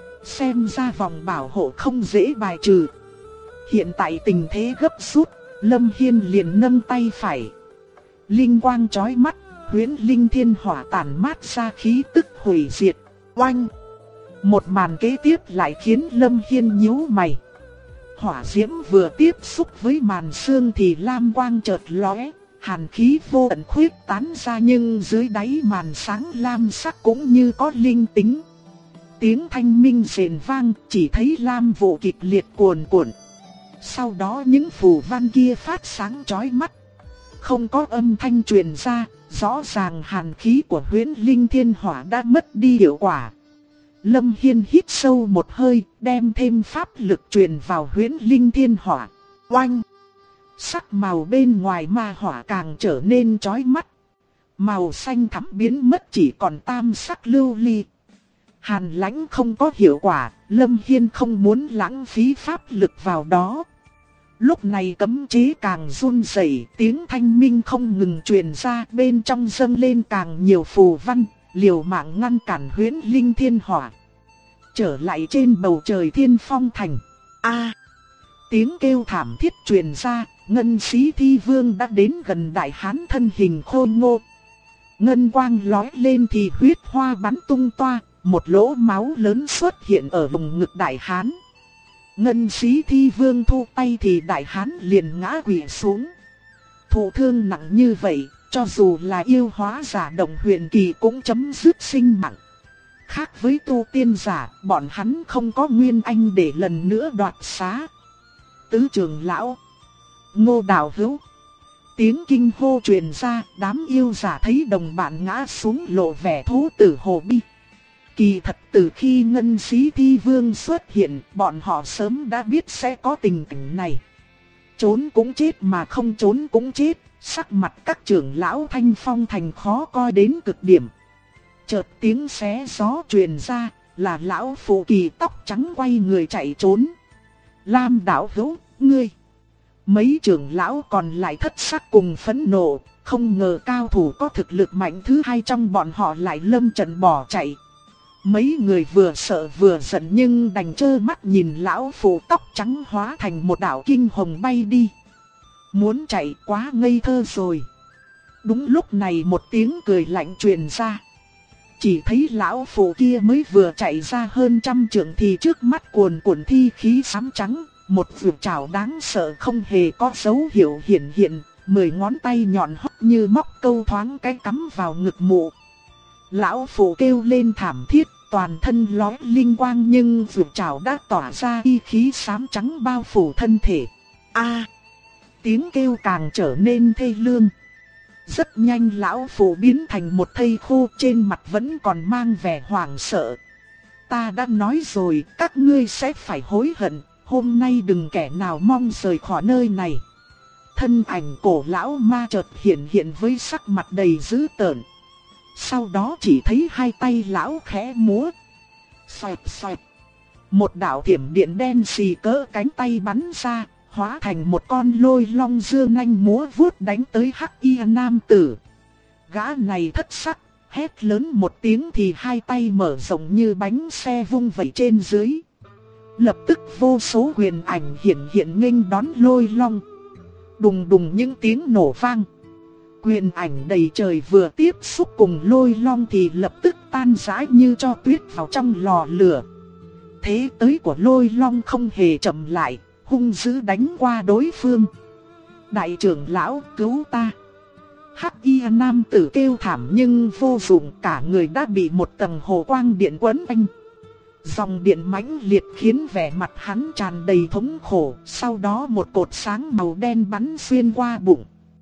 xem ra vòng bảo hộ không dễ bài trừ. Hiện tại tình thế gấp rút, Lâm Hiên liền nâng tay phải. Linh quang chói mắt, huyễn linh thiên hỏa tản mát ra khí tức hủy diệt. Oanh! Một màn kế tiếp lại khiến Lâm Hiên nhíu mày. Hỏa diễm vừa tiếp xúc với màn sương thì lam quang chợt lóe, hàn khí vô tận khuyết tán ra nhưng dưới đáy màn sáng lam sắc cũng như có linh tính. Tiếng thanh minh rền vang, chỉ thấy lam vụ kịch liệt cuồn cuộn. Sau đó những phù văn kia phát sáng chói mắt. Không có âm thanh truyền ra, rõ ràng hàn khí của Huyễn Linh Thiên Hỏa đã mất đi hiệu quả. Lâm Hiên hít sâu một hơi, đem thêm pháp lực truyền vào Huyễn Linh Thiên Hỏa. Oanh! Sắc màu bên ngoài ma hỏa càng trở nên chói mắt. Màu xanh thẳm biến mất chỉ còn tam sắc lưu ly. Hàn lãnh không có hiệu quả, Lâm Hiên không muốn lãng phí pháp lực vào đó. Lúc này cấm chế càng run rẩy, tiếng thanh minh không ngừng truyền ra, bên trong dâng lên càng nhiều phù văn, liều mạng ngăn cản Huyễn Linh Thiên Hỏa. Trở lại trên bầu trời Thiên Phong Thành. Tiếng kêu thảm thiết truyền ra, Ngân Sĩ Thi Vương đã đến gần đại hán thân hình khôi ngô. Ngân quang lóe lên thì huyết hoa bắn tung toa, một lỗ máu lớn xuất hiện ở vùng ngực đại hán. Ngân Sĩ Thi Vương thu tay thì đại hán liền ngã quỵ xuống. Thụ thương nặng như vậy, cho dù là yêu hóa giả động huyền kỳ cũng chấm dứt sinh mạng. Khác với tu tiên giả, bọn hắn không có nguyên anh để lần nữa đoạt xá. Tứ trưởng lão, Ngô Đạo Hữu. Tiếng kinh hô truyền ra, đám yêu giả thấy đồng bạn ngã xuống lộ vẻ thú tử hồ bi. Kỳ thật từ khi Ngân Sĩ Thi Vương xuất hiện, bọn họ sớm đã biết sẽ có tình cảnh này. Trốn cũng chết mà không trốn cũng chết, sắc mặt các trưởng lão Thanh Phong Thành khó coi đến cực điểm. Chợt tiếng xé gió truyền ra, là lão phụ kỳ tóc trắng quay người chạy trốn. Lam Đạo Hữu, ngươi! Mấy trưởng lão còn lại thất sắc cùng phẫn nộ, không ngờ cao thủ có thực lực mạnh thứ hai trong bọn họ lại lâm trận bỏ chạy. Mấy người vừa sợ vừa giận nhưng đành trơ mắt nhìn lão phụ tóc trắng hóa thành một đạo kinh hồng bay đi. Muốn chạy quá ngây thơ rồi. Đúng lúc này một tiếng cười lạnh truyền ra. Chỉ thấy lão phụ kia mới vừa chạy ra hơn 100 trượng thì trước mắt cuồn cuộn thi khí xám trắng. Một vượt trảo đáng sợ không hề có dấu hiệu hiển hiện, 10 ngón tay nhọn hoắt như móc câu thoáng cái cắm vào ngực mụ. Lão phụ kêu lên thảm thiết, toàn thân lóe linh quang nhưng vượt trảo đã tỏa ra y khí xám trắng bao phủ thân thể. Tiếng kêu càng trở nên thê lương. Rất nhanh lão phụ biến thành một thây khô, trên mặt vẫn còn mang vẻ hoảng sợ. Ta đã nói rồi, các ngươi sẽ phải hối hận. Hôm nay đừng kẻ nào mong rời khỏi nơi này. Thân ảnh cổ lão ma chợt hiện với sắc mặt đầy dữ tợn. Sau đó chỉ thấy hai tay lão khẽ múa. Xoẹt xoẹt. Một đạo thiểm điện đen xì cỡ cánh tay bắn ra, hóa thành một con lôi long dương nhanh múa vuốt đánh tới Hắc Y nam tử. Gã này thất sắc, hét lớn một tiếng thì hai tay mở rộng như bánh xe vung vẩy trên dưới. Lập tức vô số huyền ảnh hiện nghênh đón lôi long. Đùng đùng những tiếng nổ vang. Huyền ảnh đầy trời vừa tiếp xúc cùng lôi long thì lập tức tan rã như cho tuyết vào trong lò lửa. Thế tới của lôi long không hề chậm lại, hung dữ đánh qua đối phương. Đại trưởng lão cứu ta! Hắc Y nam tử kêu thảm nhưng vô dụng, cả người đã bị một tầng hồ quang điện quấn quanh. Dòng điện mãnh liệt khiến vẻ mặt hắn tràn đầy thống khổ, sau đó một cột sáng màu đen bắn xuyên qua bụng.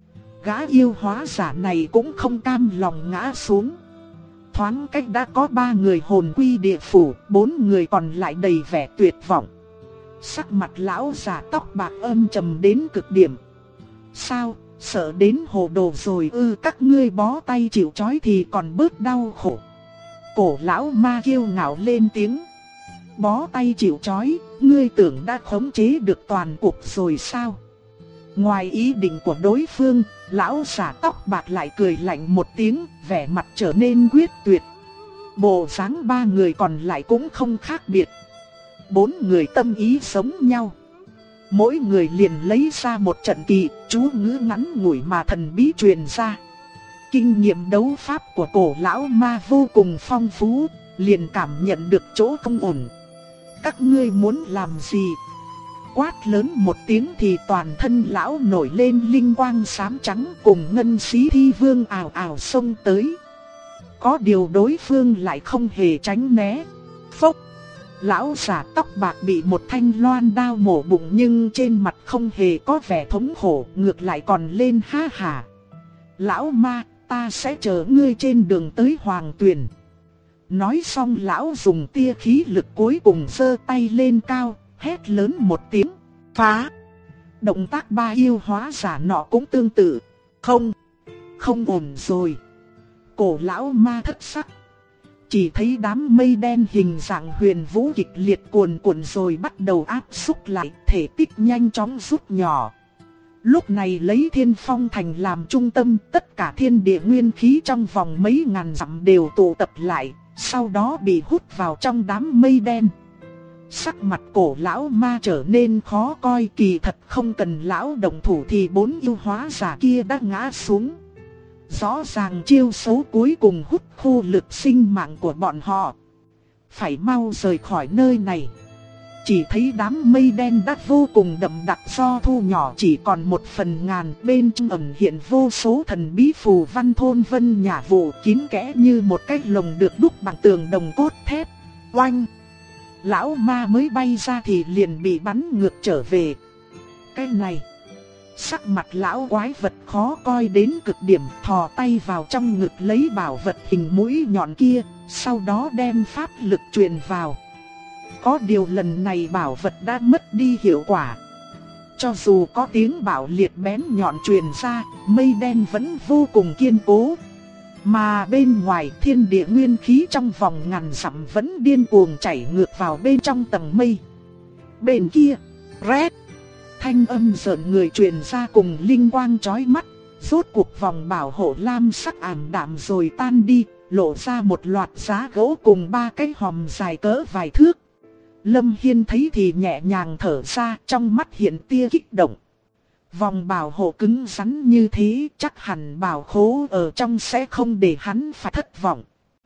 Gã yêu hóa giả này cũng không cam lòng ngã xuống. Thoáng cách đã có 3 người hồn quy địa phủ, 4 người còn lại đầy vẻ tuyệt vọng. Sắc mặt lão giả tóc bạc âm trầm đến cực điểm. Sao, sợ đến hồ đồ rồi ư? Các ngươi bó tay chịu trói thì còn bớt đau khổ. Cổ lão ma kiêu ngạo lên tiếng. Bó tay chịu trói, ngươi tưởng đã khống chế được toàn cục rồi sao? Ngoài ý định của đối phương, lão giả tóc bạc lại cười lạnh một tiếng, vẻ mặt trở nên quyết tuyệt. Bộ dáng 3 người còn lại cũng không khác biệt. 4 người tâm ý giống nhau. Mỗi người liền lấy ra một trận kỳ, chú ngữ ngắn ngủi mà thần bí truyền ra. Kinh nghiệm đấu pháp của cổ lão ma vô cùng phong phú, liền cảm nhận được chỗ không ổn. Các ngươi muốn làm gì? quát lớn một tiếng thì toàn thân lão nổi lên linh quang xám trắng, cùng Ngân Xí Thi Vương ào ào xông tới. Có điều đối phương lại không hề tránh né. Phốc! Lão giả tóc bạc bị một thanh loan đao mổ bụng, nhưng trên mặt không hề có vẻ thống khổ, ngược lại còn lên ha hả. Lão ma, ta sẽ chờ ngươi trên đường tới Hoàng Tuyền. Nói xong lão dùng tia khí lực cuối cùng giơ tay lên cao, hét lớn một tiếng, phá. Động tác ba yêu hóa giả nọ cũng tương tự. Không ổn rồi. Cổ lão ma thất sắc. Chỉ thấy đám mây đen hình dạng huyền vũ kịch liệt cuồn cuộn rồi bắt đầu áp xúc lại, thể tích nhanh chóng rút nhỏ. Lúc này lấy Thiên Phong Thành làm trung tâm, tất cả thiên địa nguyên khí trong vòng mấy ngàn dặm đều tụ tập lại, sau đó bị hút vào trong đám mây đen. Sắc mặt cổ lão ma trở nên khó coi, kỳ thật không cần lão động thủ thì 4 yêu hóa giả kia đã ngã xuống. Rõ ràng chiêu xấu cuối cùng hút khô lực sinh mạng của bọn họ. Phải mau rời khỏi nơi này. Chỉ thấy đám mây đen đã vô cùng đậm đặc, do thu nhỏ chỉ còn 1/1000, bên trong ẩn hiện vô số thần bí phù văn thôn vân nhả vụ kín kẽ như một cái lồng được đúc bằng tường đồng cốt thép. Oanh! Lão ma mới bay ra thì liền bị bắn ngược trở về. Cái này! Sắc mặt lão quái vật khó coi đến cực điểm, thò tay vào trong ngực lấy bảo vật hình mũi nhọn kia, sau đó đem pháp lực truyền vào. Có điều lần này bảo vật đã mất đi hiệu quả. Cho dù có tiếng bạo liệt bén nhọn truyền ra, mây đen vẫn vô cùng kiên cố. Mà bên ngoài thiên địa nguyên khí trong vòng ngàn dặm vẫn điên cuồng chảy ngược vào bên trong tầng mây. Bên kia, rét. Thanh âm rợn người truyền ra cùng linh quang chói mắt, rốt cuộc vòng bảo hộ lam sắc ảm đạm rồi tan đi, lộ ra một loạt giá gỗ cùng 3 cái hòm dài cỡ vài thước. Lâm Hiên thấy thì nhẹ nhàng thở ra, trong mắt hiện tia kích động. Vòng bảo hộ cứng rắn như thế, chắc hẳn bảo khố ở trong sẽ không để hắn phải thất vọng.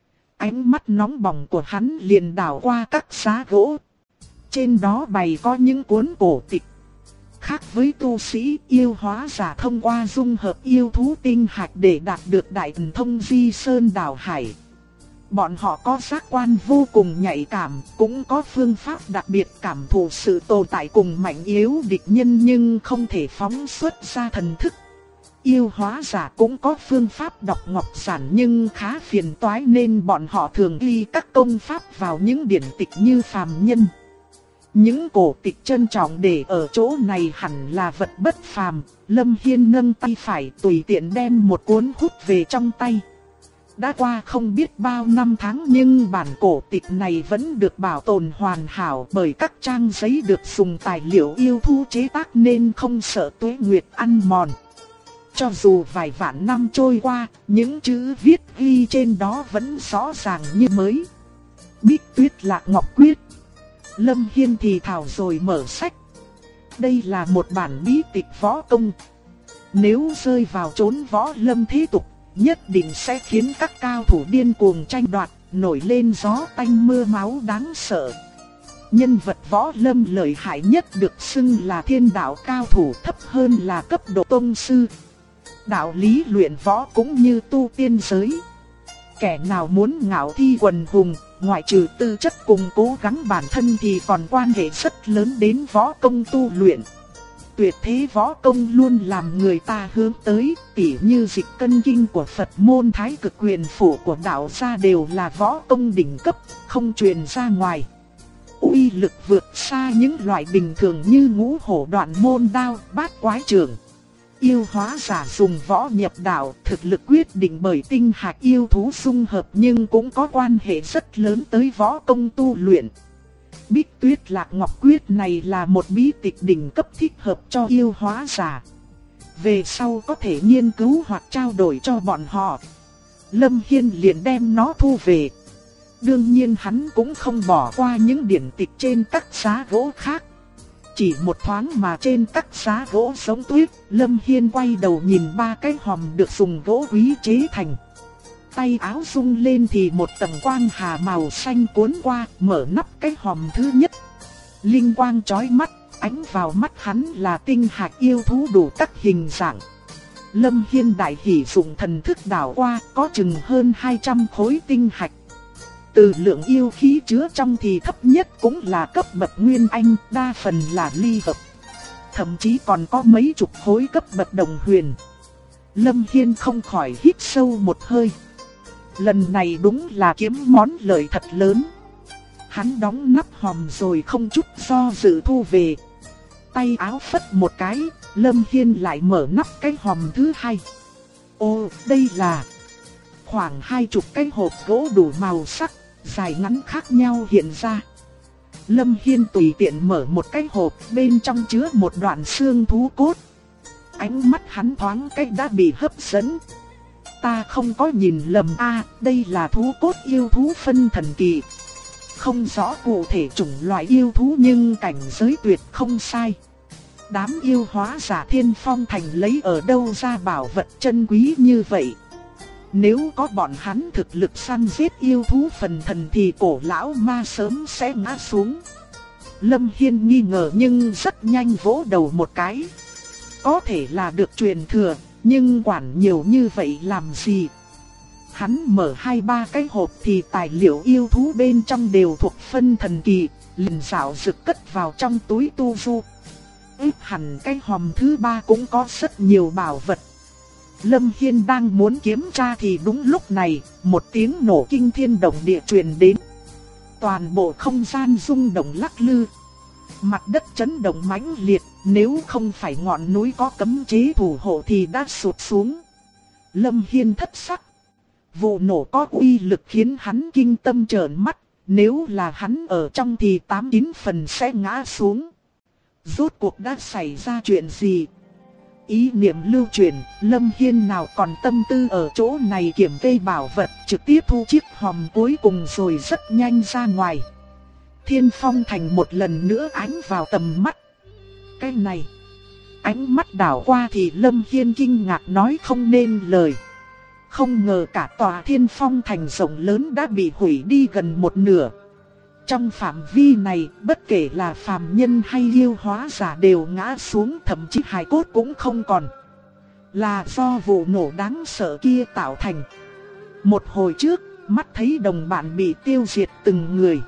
Ánh mắt nóng bỏng của hắn liền đảo qua các giá gỗ. Trên đó bày có những cuốn cổ tịch. Khác với tu sĩ, yêu hóa giả thông qua dung hợp yêu thú tinh hạch để đạt được đại thần thông di sơn đảo hải. Bọn họ có giác quan vô cùng nhạy cảm, cũng có phương pháp đặc biệt cảm thụ sự tồn tại cùng mạnh yếu địch nhân nhưng không thể phóng xuất ra thần thức. Yêu hóa giả cũng có phương pháp đọc ngọc giản nhưng khá phiền toái nên bọn họ thường ghi các công pháp vào những điển tịch như phàm nhân. Những cổ tịch trân trọng để ở chỗ này hẳn là vật bất phàm. Lâm Hiên nâng tay phải tùy tiện đem một cuốn hút về trong tay. Đã qua không biết bao năm tháng nhưng bản cổ tịch này vẫn được bảo tồn hoàn hảo bởi các trang giấy được dùng tài liệu yêu thú chế tác nên không sợ tuế nguyệt ăn mòn. Cho dù vài vạn năm trôi qua, những chữ viết ghi trên đó vẫn rõ ràng như mới. Bích Tuyết Lạc Ngọc Quyết. Lâm Hiên thì thào rồi mở sách. Đây là một bản bí tịch võ công. Nếu rơi vào chốn võ lâm thế tục, nhất định sẽ khiến các cao thủ điên cuồng tranh đoạt, nổi lên gió tanh mưa máu đáng sợ. Nhân vật võ lâm lợi hại nhất được xưng là thiên đạo cao thủ, thấp hơn là cấp độ tông sư. Đạo lý luyện võ cũng như tu tiên giới. Kẻ nào muốn ngạo thi quần hùng, ngoại trừ tư chất cùng cố gắng bản thân thì còn quan hệ rất lớn đến võ công tu luyện. Tuyệt thế võ công luôn làm người ta hướng tới, tỉ như dịch cân kinh của Phật môn, Thái Cực Quyền Phủ của đạo gia đều là võ công đỉnh cấp, không truyền ra ngoài. Uy lực vượt xa những loại bình thường như ngũ hổ đoạn môn đao, bát quái trường. Yêu hóa giả dùng võ nhập đạo, thực lực quyết định bởi tinh hạch yêu thú dung hợp nhưng cũng có quan hệ rất lớn tới võ công tu luyện. Bích Tuyết Lạc Ngọc Quyết này là một bí tịch đỉnh cấp thích hợp cho yêu hóa giả. Về sau có thể nghiên cứu hoặc trao đổi cho bọn họ. Lâm Hiên liền đem nó thu về. Đương nhiên hắn cũng không bỏ qua những điển tịch trên các giá gỗ khác. Chỉ một thoáng mà trên các giá gỗ giống tuyết, Lâm Hiên quay đầu nhìn 3 cái hòm được dùng gỗ quý chế thành. Tay áo rung lên thì một tầng quang hà màu xanh cuốn qua, mở nắp cái hòm thứ nhất. Linh quang chói mắt, Ánh vào mắt hắn là tinh hạch yêu thú đủ các hình dạng. Lâm Hiên đại hỉ dụng thần thức đảo qua, có chừng hơn 200 khối tinh hạch. Từ lượng yêu khí chứa trong thì thấp nhất cũng là cấp bậc nguyên anh, đa phần là ly hợp. Thậm chí còn có mấy chục khối cấp bậc đồng huyền. Lâm Hiên không khỏi hít sâu một hơi. Lần này đúng là kiếm món lợi thật lớn. Hắn đóng nắp hòm rồi không chút do dự thu về. Tay áo phất một cái, Lâm Hiên lại mở nắp cái hòm thứ hai. Ô, đây là khoảng 20 cái hộp gỗ đủ màu sắc, dài ngắn khác nhau hiện ra. Lâm Hiên tùy tiện mở một cái hộp, bên trong chứa một đoạn xương thú cốt. Ánh mắt hắn thoáng cái đã bị hấp dẫn. Ta không có nhìn lầm đây là thú cốt yêu thú phân thần kỳ. Không rõ cụ thể chủng loại yêu thú nhưng cảnh giới tuyệt không sai. Đám yêu hóa giả Thiên Phong Thành lấy ở đâu ra bảo vật chân quý như vậy? Nếu có bọn hắn thực lực săn giết yêu thú phần thần thì cổ lão ma sớm sẽ ngã xuống. Lâm Hiên nghi ngờ nhưng rất nhanh vỗ đầu một cái. Có thể là được truyền thừa, nhưng quản nhiều như vậy làm gì? Hắn mở 2-3 cái hộp thì tài liệu yêu thú bên trong đều thuộc phân thần kỳ, liền dạo rực cất vào trong túi tu du. Ít hẳn cái hòm thứ 3 cũng có rất nhiều bảo vật. Lâm Hiên đang muốn kiểm tra thì đúng lúc này, một tiếng nổ kinh thiên động địa truyền đến. Toàn bộ không gian rung động lắc lư. Mặt đất chấn động mãnh liệt, nếu không phải ngọn núi có cấm chế thủ hộ thì đã sụt xuống. Lâm Hiên thất sắc. Vụ nổ có uy lực khiến hắn kinh tâm trợn mắt, nếu là hắn ở trong thì 8-9 phần sẽ ngã xuống. Rốt cuộc đã xảy ra chuyện gì? Ý niệm lưu truyền, Lâm Hiên nào còn tâm tư ở chỗ này kiểm kê bảo vật, trực tiếp thu chiếc hòm cuối cùng rồi rất nhanh ra ngoài. Thiên Phong Thành một lần nữa ánh vào tầm mắt. Cái này, ánh mắt đảo qua thì Lâm Hiên kinh ngạc nói không nên lời. Không ngờ cả tòa Thiên Phong Thành rộng lớn đã bị hủy đi gần một nửa. Trong phạm vi này, bất kể là phàm nhân hay yêu hóa giả đều ngã xuống, thậm chí hài cốt cũng không còn. Là do vụ nổ đáng sợ kia tạo thành. Một hồi trước, mắt thấy đồng bạn bị tiêu diệt từng người.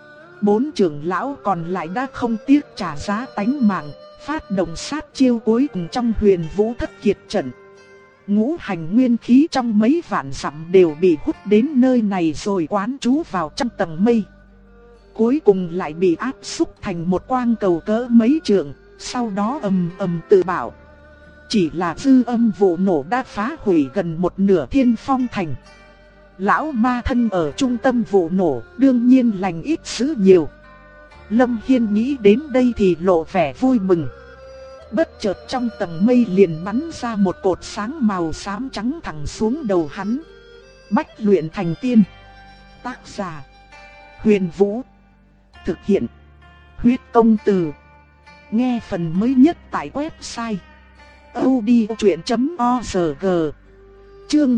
4 trưởng lão còn lại đã không tiếc trả giá tánh mạng, phát động sát chiêu cuối cùng trong Huyền Vũ Thất Kiệt trận. Ngũ hành nguyên khí trong mấy vạn dặm đều bị hút đến nơi này rồi quán trú vào trong tầng mây. Cuối cùng lại bị áp xúc thành một quang cầu cỡ mấy trượng, sau đó ầm ầm tự bạo. Chỉ là dư âm vụ nổ đã phá hủy gần một nửa Thiên Phong Thành. Lão ma thân ở trung tâm vụ nổ, đương nhiên lành ít dữ nhiều. Lâm Hiên nghĩ đến đây thì lộ vẻ vui mừng. Bất chợt trong tầng mây liền bắn ra một cột sáng màu xám trắng thẳng xuống đầu hắn. Bách luyện thành tiên. Tác giả: Huyền Vũ. Thực hiện: Huyết Công Từ. Nghe phần mới nhất tại website audiochuyện.org. Chương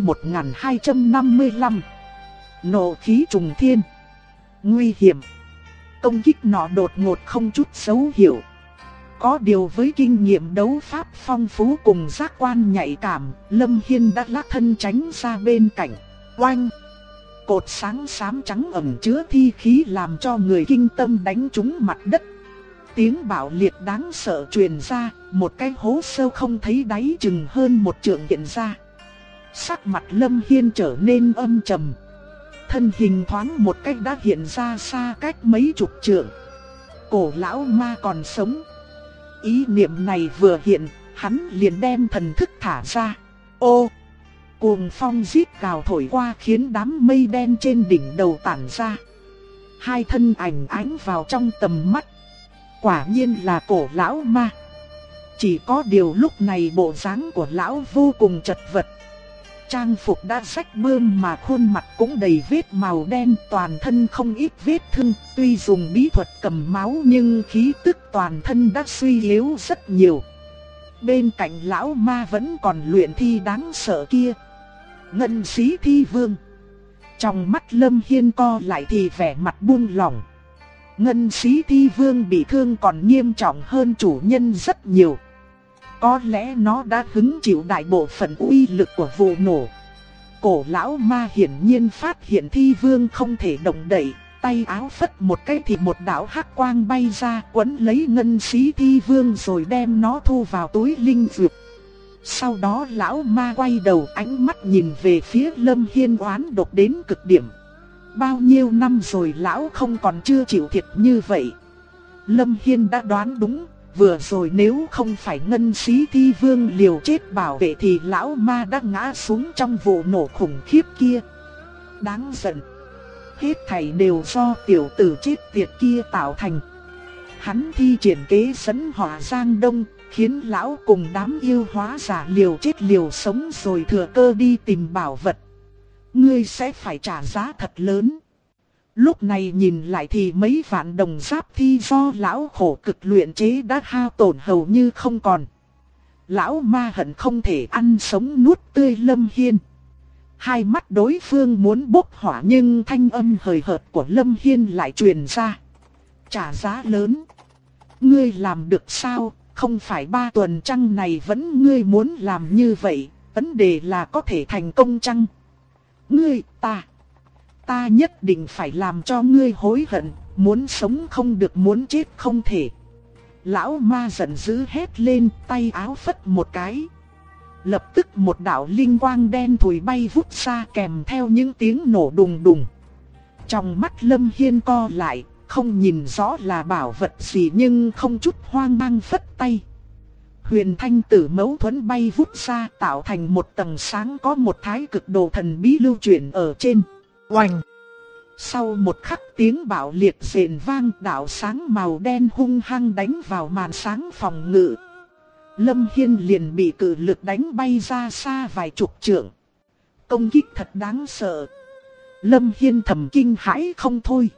1255. Nộ khí trùng thiên. Nguy hiểm. Công kích nọ đột ngột không chút dấu hiệu. Có điều với kinh nghiệm đấu pháp phong phú cùng giác quan nhạy cảm, Lâm Hiên đã lắc thân tránh ra bên cạnh. Oanh! Cột sáng xám trắng ẩn chứa thi khí làm cho người kinh tâm đánh trúng mặt đất. Tiếng bạo liệt đáng sợ truyền ra, một cái hố sâu không thấy đáy chừng hơn một trượng hiện ra. Sắc mặt Lâm Hiên trở nên âm trầm. Thân hình thoáng một cách đã hiện ra xa cách mấy chục trượng. Cổ lão ma còn sống. Ý niệm này vừa hiện, hắn liền đem thần thức thả ra. Ô! Cuồng phong rít gào thổi qua khiến đám mây đen trên đỉnh đầu tản ra. Hai thân ảnh ánh vào trong tầm mắt. Quả nhiên là cổ lão ma. Chỉ có điều lúc này bộ dáng của lão vô cùng chật vật. Trang phục đã rách bươm mà khuôn mặt cũng đầy vết màu đen, toàn thân không ít vết thương. Tuy dùng bí thuật cầm máu nhưng khí tức toàn thân đã suy yếu rất nhiều. Bên cạnh lão ma vẫn còn luyện thi đáng sợ kia, Ngân Sĩ Thi Vương. Trong mắt Lâm Hiên co lại thì vẻ mặt buông lỏng. Ngân Sĩ Thi Vương bị thương còn nghiêm trọng hơn chủ nhân rất nhiều. Có lẽ nó đã hứng chịu đại bộ phận uy lực của vụ nổ. Cổ lão ma hiển nhiên phát hiện Thi Vương không thể động đậy, tay áo phất một cái thì một đạo hắc quang bay ra quấn lấy Ngân Sĩ Thi Vương rồi đem nó thu vào túi linh dược. Sau đó lão ma quay đầu, ánh mắt nhìn về phía Lâm Hiên oán độc đến cực điểm. Bao nhiêu năm rồi lão không còn chưa chịu thiệt như vậy. Lâm Hiên đã đoán đúng, vừa rồi nếu không phải Ngân Sĩ Thi Vương liều chết bảo vệ thì lão ma đã ngã xuống trong vụ nổ khủng khiếp kia. Đáng giận. Hết thảy đều do tiểu tử chết tiệt kia tạo thành. Hắn thi triển kế dẫn hỏa Giang Đông, khiến lão cùng đám yêu hóa giả liều chết liều sống rồi thừa cơ đi tìm bảo vật. Ngươi sẽ phải trả giá thật lớn. Lúc này nhìn lại thì mấy vạn đồng giáp thi do lão khổ cực luyện chế đã hao tổn hầu như không còn. Lão ma hận không thể ăn sống nuốt tươi Lâm Hiên. Hai mắt đối phương muốn bốc hỏa nhưng thanh âm hời hợt của Lâm Hiên lại truyền ra. Trả giá lớn. Ngươi làm được sao? Không phải 3 tuần trăng này vẫn ngươi muốn làm như vậy, vấn đề là có thể thành công chăng? Ngươi, ta nhất định phải làm cho ngươi hối hận, muốn sống không được, muốn chết không thể. Lão ma giận dữ hét lên, tay áo phất một cái. Lập tức một đạo linh quang đen thùi bay vút ra kèm theo những tiếng nổ đùng đùng. Trong mắt Lâm Hiên co lại, không nhìn rõ là bảo vật gì nhưng không chút hoang mang phất tay. Huyền thanh tử mấu thuẫn bay vút ra tạo thành một tầng sáng có một thái cực đồ thần bí lưu chuyển ở trên. Oành! Sau một khắc tiếng bạo liệt rền vang, đạo sáng màu đen hung hăng đánh vào màn sáng phòng ngự. Lâm Hiên liền bị cự lực đánh bay ra xa vài chục trượng. Công kích thật đáng sợ. Lâm Hiên thầm kinh hãi không thôi.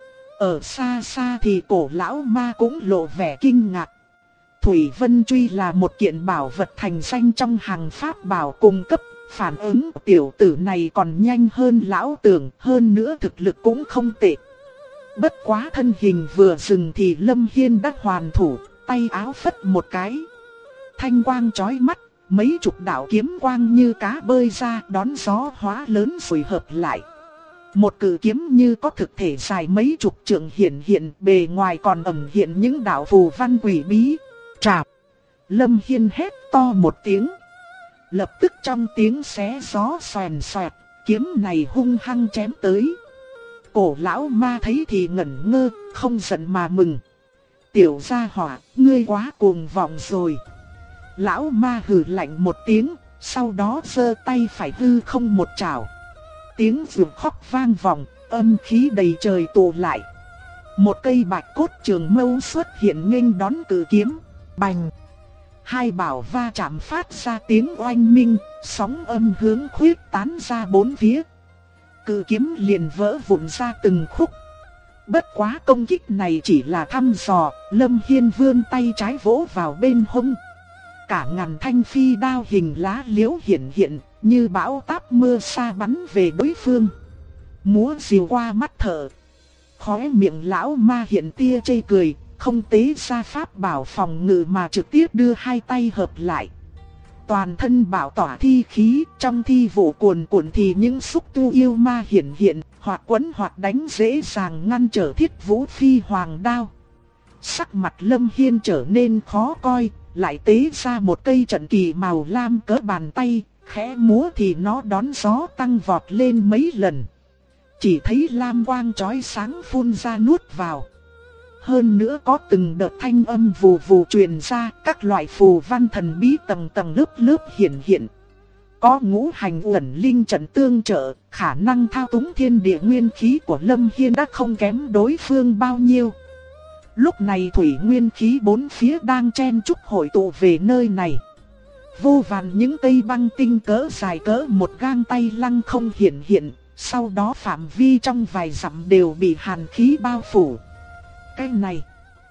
Ở xa xa thì cổ lão ma cũng lộ vẻ kinh ngạc. Thủy Vân Truy là một kiện bảo vật thành danh trong hàng pháp bảo cung cấp. Phản ứng tiểu tử này còn nhanh hơn lão tưởng, hơn nữa thực lực cũng không tệ. Bất quá thân hình vừa dừng thì Lâm Hiên đã hoàn thủ, tay áo phất một cái. Thanh quang chói mắt, mấy chục đạo kiếm quang như cá bơi ra đón gió hóa lớn rồi hợp lại. Một cự kiếm như có thực thể dài mấy chục trượng hiện bề ngoài còn ẩn hiện những đạo phù văn quỷ bí. Trạp! Lâm Hiên hét to một tiếng. Lập tức trong tiếng xé gió xoèn xoẹt, kiếm này hung hăng chém tới. Cổ lão ma thấy thì ngẩn ngơ, không giận mà mừng. Tiểu gia hỏa, ngươi quá cuồng vọng rồi. Lão ma hừ lạnh một tiếng, sau đó giơ tay phải hư không một trảo. Tiếng vượt khóc vang vọng, âm khí đầy trời tụ lại. Một cây bạch cốt trường mâu xuất hiện nghênh đón cự kiếm. Bành! Hai bảo va chạm phát ra tiếng oanh minh, sóng âm hướng khuyết tán ra bốn phía. Cự kiếm liền vỡ vụn ra từng khúc. Bất quá công kích này chỉ là thăm dò, Lâm Hiên vươn tay trái vỗ vào bên hông. Cả ngàn thanh phi đao hình lá liễu hiện như bão táp mưa sa bắn về đối phương. Múa rìu qua mắt thở. Khóe miệng lão ma hiện tia chê cười. Không tế ra pháp bảo phòng ngự mà trực tiếp đưa hai tay hợp lại. Toàn thân bảo tỏa thi khí, trong thi vụ cuồn cuộn thì những xúc tu yêu ma hiện, hoặc quấn hoặc đánh dễ dàng ngăn trở Thiết Vũ Phi Hoàng đao. Sắc mặt Lâm Hiên trở nên khó coi, lại tế ra một cây trận kỳ màu lam cỡ bàn tay, khẽ múa thì nó đón gió tăng vọt lên mấy lần. Chỉ thấy lam quang chói sáng phun ra nuốt vào. Hơn nữa có từng đợt thanh âm vù vù truyền ra, các loại phù văn thần bí tầng tầng lớp lớp hiện. Có ngũ hành uẩn linh trận tương trợ, khả năng thao túng thiên địa nguyên khí của Lâm Hiên đã không kém đối phương bao nhiêu. Lúc này thủy nguyên khí bốn phía đang chen chúc hội tụ về nơi này. Vô vàn những cây băng tinh cỡ dài cỡ một gang tay lăng không hiện, sau đó phạm vi trong vài dặm đều bị hàn khí bao phủ. Cái này,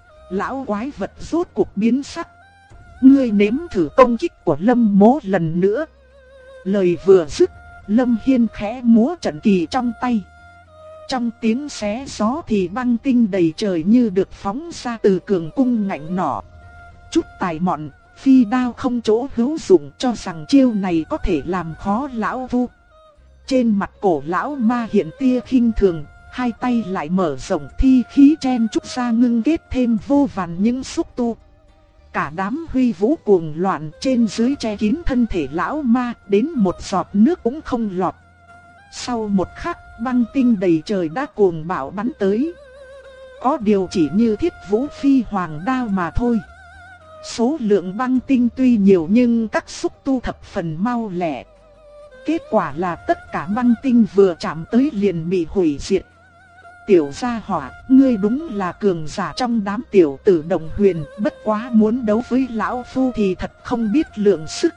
lão quái vật rốt cuộc biến sắc. Ngươi nếm thử công kích của Lâm Mỗ lần nữa. Lời vừa dứt, Lâm Hiên khẽ múa trận kỳ trong tay. Trong tiếng xé gió thì băng tinh đầy trời như được phóng ra từ cường cung ngạnh nỏ. Chút tài mọn, phi đao không chỗ hữu dụng, cho rằng chiêu này có thể làm khó lão Vu. Trên mặt cổ lão ma hiện tia khinh thường, hai tay lại mở rộng, thi khí chen chúc ra ngưng kết thêm vô vàn những xúc tu. Cả đám huy vũ cuồng loạn, trên dưới che kín thân thể lão ma, đến một giọt nước cũng không lọt. Sau một khắc, băng tinh đầy trời đã cuồng bạo bắn tới. Có điều chỉ như thiết vũ phi hoàng đao mà thôi. Số lượng băng tinh tuy nhiều nhưng các xúc tu thập phần mau lẹ. Kết quả là tất cả băng tinh vừa chạm tới liền bị hủy diệt. Tiểu gia hỏa, ngươi đúng là cường giả trong đám tiểu tử Đồng Huyền, bất quá muốn đấu với lão phu thì thật không biết lượng sức.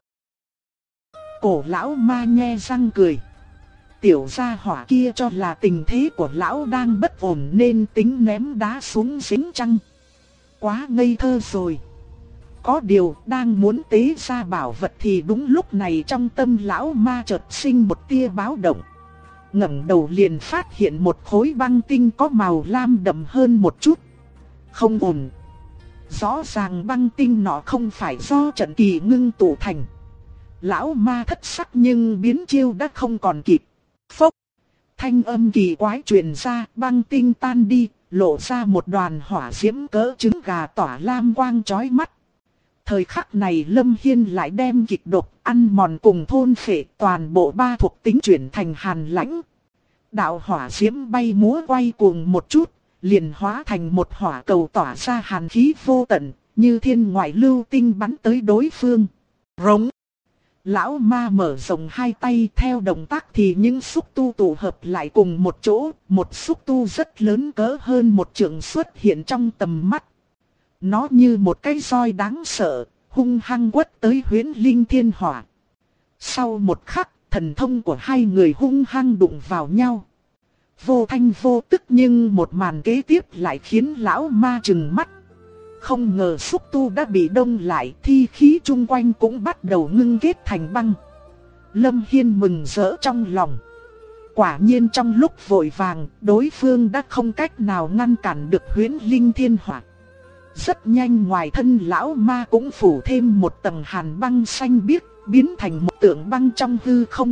Cổ lão ma nhe răng cười. Tiểu gia hỏa kia cho là tình thế của lão đang bất ổn nên tính ném đá xuống giếng chăng? Quá ngây thơ rồi. Có điều đang muốn tế ra bảo vật thì đúng lúc này trong tâm lão ma chợt sinh một tia báo động. Ngẩng đầu liền phát hiện một khối băng tinh có màu lam đậm hơn một chút. Không ổn. Rõ ràng băng tinh nọ không phải do trận kỳ ngưng tụ thành. Lão ma thất sắc nhưng biến chiêu đã không còn kịp. Phốc. Thanh âm kỳ quái truyền ra, băng tinh tan đi, lộ ra một đoàn hỏa diễm cỡ trứng gà tỏa lam quang chói mắt. Thời khắc này Lâm Hiên lại đem kịch độc ăn mòn cùng thôn phệ toàn bộ ba thuộc tính chuyển thành hàn lãnh. Đạo hỏa diễm bay múa quay cuồng một chút, liền hóa thành một hỏa cầu tỏa ra hàn khí vô tận, như thiên ngoại lưu tinh bắn tới đối phương. Rống. Lão ma mở rộng hai tay, theo động tác thì những xúc tu tụ hợp lại cùng một chỗ, một xúc tu rất lớn cỡ hơn một trượng xuất hiện trong tầm mắt. Nó như một cái roi đáng sợ, hung hăng quất tới Huyễn Linh Thiên Hỏa. Sau một khắc, thần thông của hai người hung hăng đụng vào nhau. Vô thanh vô tức nhưng một màn kế tiếp lại khiến lão ma trừng mắt. Không ngờ xúc tu đã bị đông lại, thi khí chung quanh cũng bắt đầu ngưng kết thành băng. Lâm Hiên mừng rỡ trong lòng. Quả nhiên trong lúc vội vàng, đối phương đã không cách nào ngăn cản được Huyễn Linh Thiên Hỏa. Rất nhanh ngoài thân lão ma cũng phủ thêm một tầng hàn băng xanh biếc, biến thành một tượng băng trong hư không.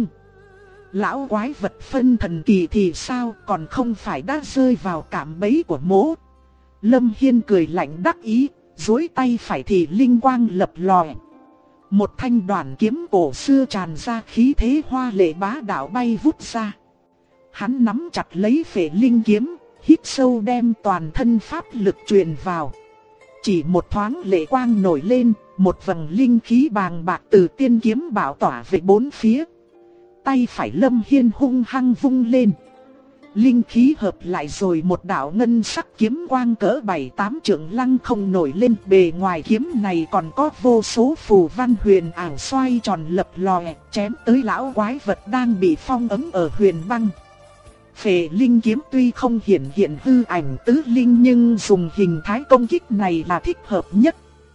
Lão quái vật phân thần kỳ thì sao, còn không phải đã rơi vào cạm bẫy của mỗ. Lâm Hiên cười lạnh đắc ý, duỗi tay phải thì linh quang lập lòe. Một thanh đoản kiếm cổ xưa tràn ra khí thế hoa lệ bá đạo bay vút ra. Hắn nắm chặt lấy phệ linh kiếm, hít sâu đem toàn thân pháp lực truyền vào. Chỉ một thoáng lệ quang nổi lên, một vầng linh khí bàng bạc từ tiên kiếm bảo tỏa về bốn phía. Tay phải Lâm Hiên hung hăng vung lên. Linh khí hợp lại rồi một đạo ngân sắc kiếm quang cỡ 7-8 trượng lăng không nổi lên. Bề ngoài kiếm này còn có vô số phù văn huyền ảo xoay tròn lập lòe, chém tới lão quái vật đang bị phong ấn ở huyền băng. Phệ linh kiếm tuy không hiện hư ảnh tứ linh nhưng dùng hình thái công kích này là thích hợp nhất.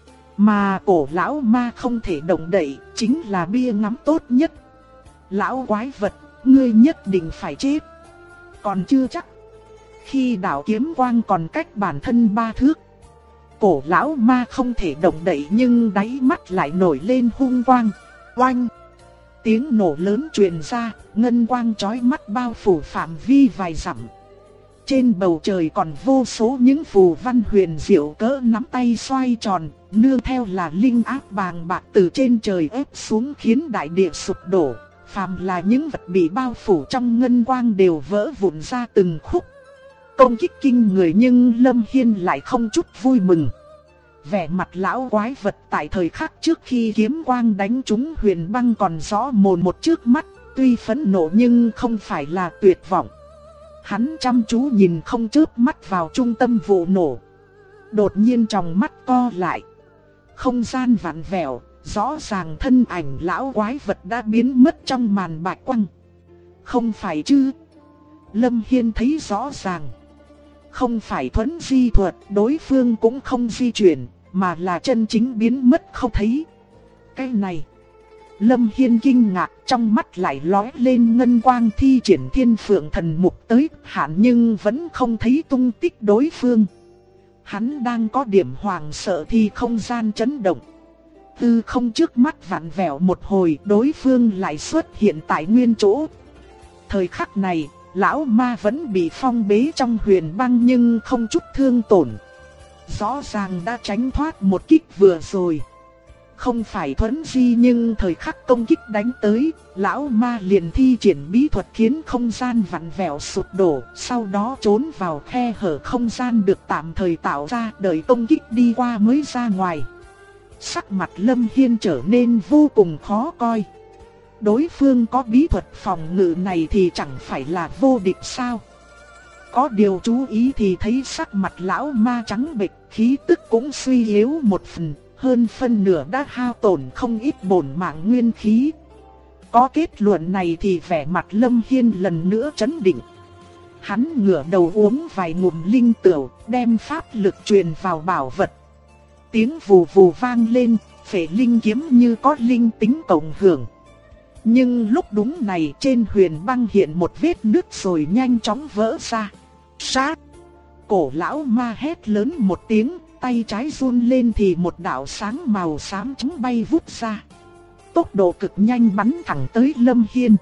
Mà cổ lão ma không thể động đậy, chính là bia ngắm tốt nhất. Lão quái vật, ngươi nhất định phải chết. Còn chưa chắc. Khi đạo kiếm quang còn cách bản thân 3 thước, cổ lão ma không thể động đậy nhưng đáy mắt lại nổi lên hung quang. Oanh! Tiếng nổ lớn truyền ra, ngân quang chói mắt bao phủ phạm vi vài dặm. Trên bầu trời còn vô số những phù văn huyền diệu cỡ nắm tay xoay tròn, nương theo là linh áp bàng bạc từ trên trời ép xuống khiến đại địa sụp đổ. Phàm là những vật bị bao phủ trong ngân quang đều vỡ vụn ra từng khúc. Công kích kinh người nhưng Lâm Hiên lại không chút vui mừng. Vẻ mặt lão quái vật tại thời khắc trước khi kiếm quang đánh trúng huyền băng còn rõ mồn một trước mắt, tuy phẫn nộ nhưng không phải là tuyệt vọng. Hắn chăm chú nhìn không chớp mắt vào trung tâm vụ nổ. Đột nhiên trong mắt co lại. Không gian vặn vẹo, rõ ràng thân ảnh lão quái vật đã biến mất trong màn bạch quang. Không phải chứ? Lâm Hiên thấy rõ ràng. Không phải thuẫn di thuật, đối phương cũng không di chuyển, mà là chân chính biến mất không thấy. Cái này, Lâm Hiên kinh ngạc, trong mắt lại lóe lên ngân quang, thi triển Thiên Phượng Thần Mục tới hạn nhưng vẫn không thấy tung tích đối phương. Hắn đang có điểm hoảng sợ thì không gian chấn động. Tư không trước mắt vặn vẹo một hồi, đối phương lại xuất hiện tại nguyên chỗ. Thời khắc này, lão ma vẫn bị phong bế trong huyền băng nhưng không chút thương tổn. Rõ ràng đã tránh thoát một kích vừa rồi. Không phải thuẫn di nhưng thời khắc công kích đánh tới, lão ma liền thi triển bí thuật khiến không gian vặn vẹo sụp đổ, sau đó trốn vào khe hở không gian được tạm thời tạo ra, đợi công kích đi qua mới ra ngoài. Sắc mặt Lâm Hiên trở nên vô cùng khó coi. Đối phương có bí thuật phòng ngự này thì chẳng phải là vô địch sao? Có điều chú ý thì thấy sắc mặt lão ma trắng bệch, khí tức cũng suy yếu một phần, hơn phân nửa đã hao tổn không ít bổn mạng nguyên khí. Có kết luận này thì vẻ mặt Lâm Hiên lần nữa chấn định. Hắn ngửa đầu uống vài ngụm linh tửu, đem pháp lực truyền vào bảo vật. Tiếng vù vù vang lên, phệ linh kiếm như có linh tính cộng hưởng. Nhưng lúc đúng này trên huyền băng hiện một vết nứt rồi nhanh chóng vỡ ra. Sát! Cổ lão ma hét lớn một tiếng, tay trái run lên thì một đạo sáng màu xám trắng bay vút ra. Tốc độ cực nhanh bắn thẳng tới Lâm Hiên.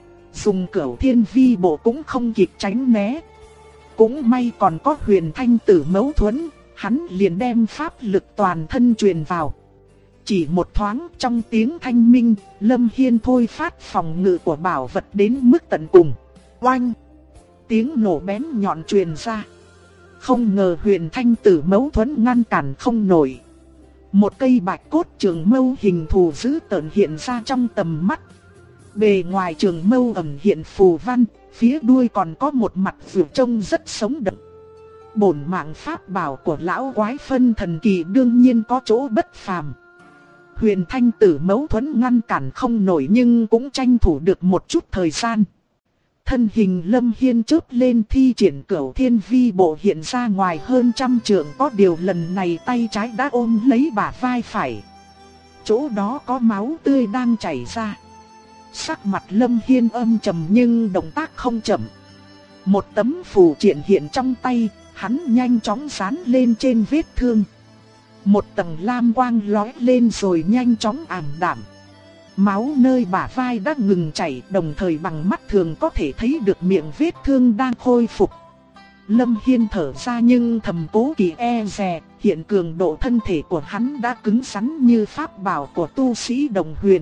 Dùng Cửu Thiên Vi Bộ cũng không kịp tránh né. Cũng may còn có Huyền Thanh Tử Mấu Thuẫn, hắn liền đem pháp lực toàn thân truyền vào. Chỉ một thoáng trong tiếng thanh minh, Lâm Hiên thôi phát phòng ngự của bảo vật đến mức tận cùng. Oanh! Tiếng nổ bén nhọn truyền ra. Không ngờ Huyền Thanh Tử Mấu Thuẫn ngăn cản không nổi. Một cây bạch cốt trường mâu hình thù dữ tợn hiện ra trong tầm mắt. Bề ngoài trường mâu ẩn hiện phù văn, phía đuôi còn có một mặt vượt trông rất sống động. Bổn mạng pháp bảo của lão quái phân thần kỳ đương nhiên có chỗ bất phàm. Huyền Thanh Tử Mấu Thuẫn ngăn cản không nổi nhưng cũng tranh thủ được một chút thời gian. Thân hình Lâm Hiên chớp lên thi triển Cửu Thiên Vi Bộ hiện ra ngoài hơn trăm trượng, có điều lần này tay trái đã ôm lấy bả vai phải. Chỗ đó có máu tươi đang chảy ra. Sắc mặt Lâm Hiên âm trầm nhưng động tác không chậm. Một tấm phù triện hiện trong tay, hắn nhanh chóng dán lên trên vết thương. Một tầng lam quang lóe lên rồi nhanh chóng ảm đạm. Máu nơi bả vai đã ngừng chảy, đồng thời bằng mắt thường có thể thấy được miệng vết thương đang khôi phục. Lâm Hiên thở ra nhưng thầm cố kỳ e dè, hiện cường độ thân thể của hắn đã cứng rắn như pháp bảo của tu sĩ đồng huyền.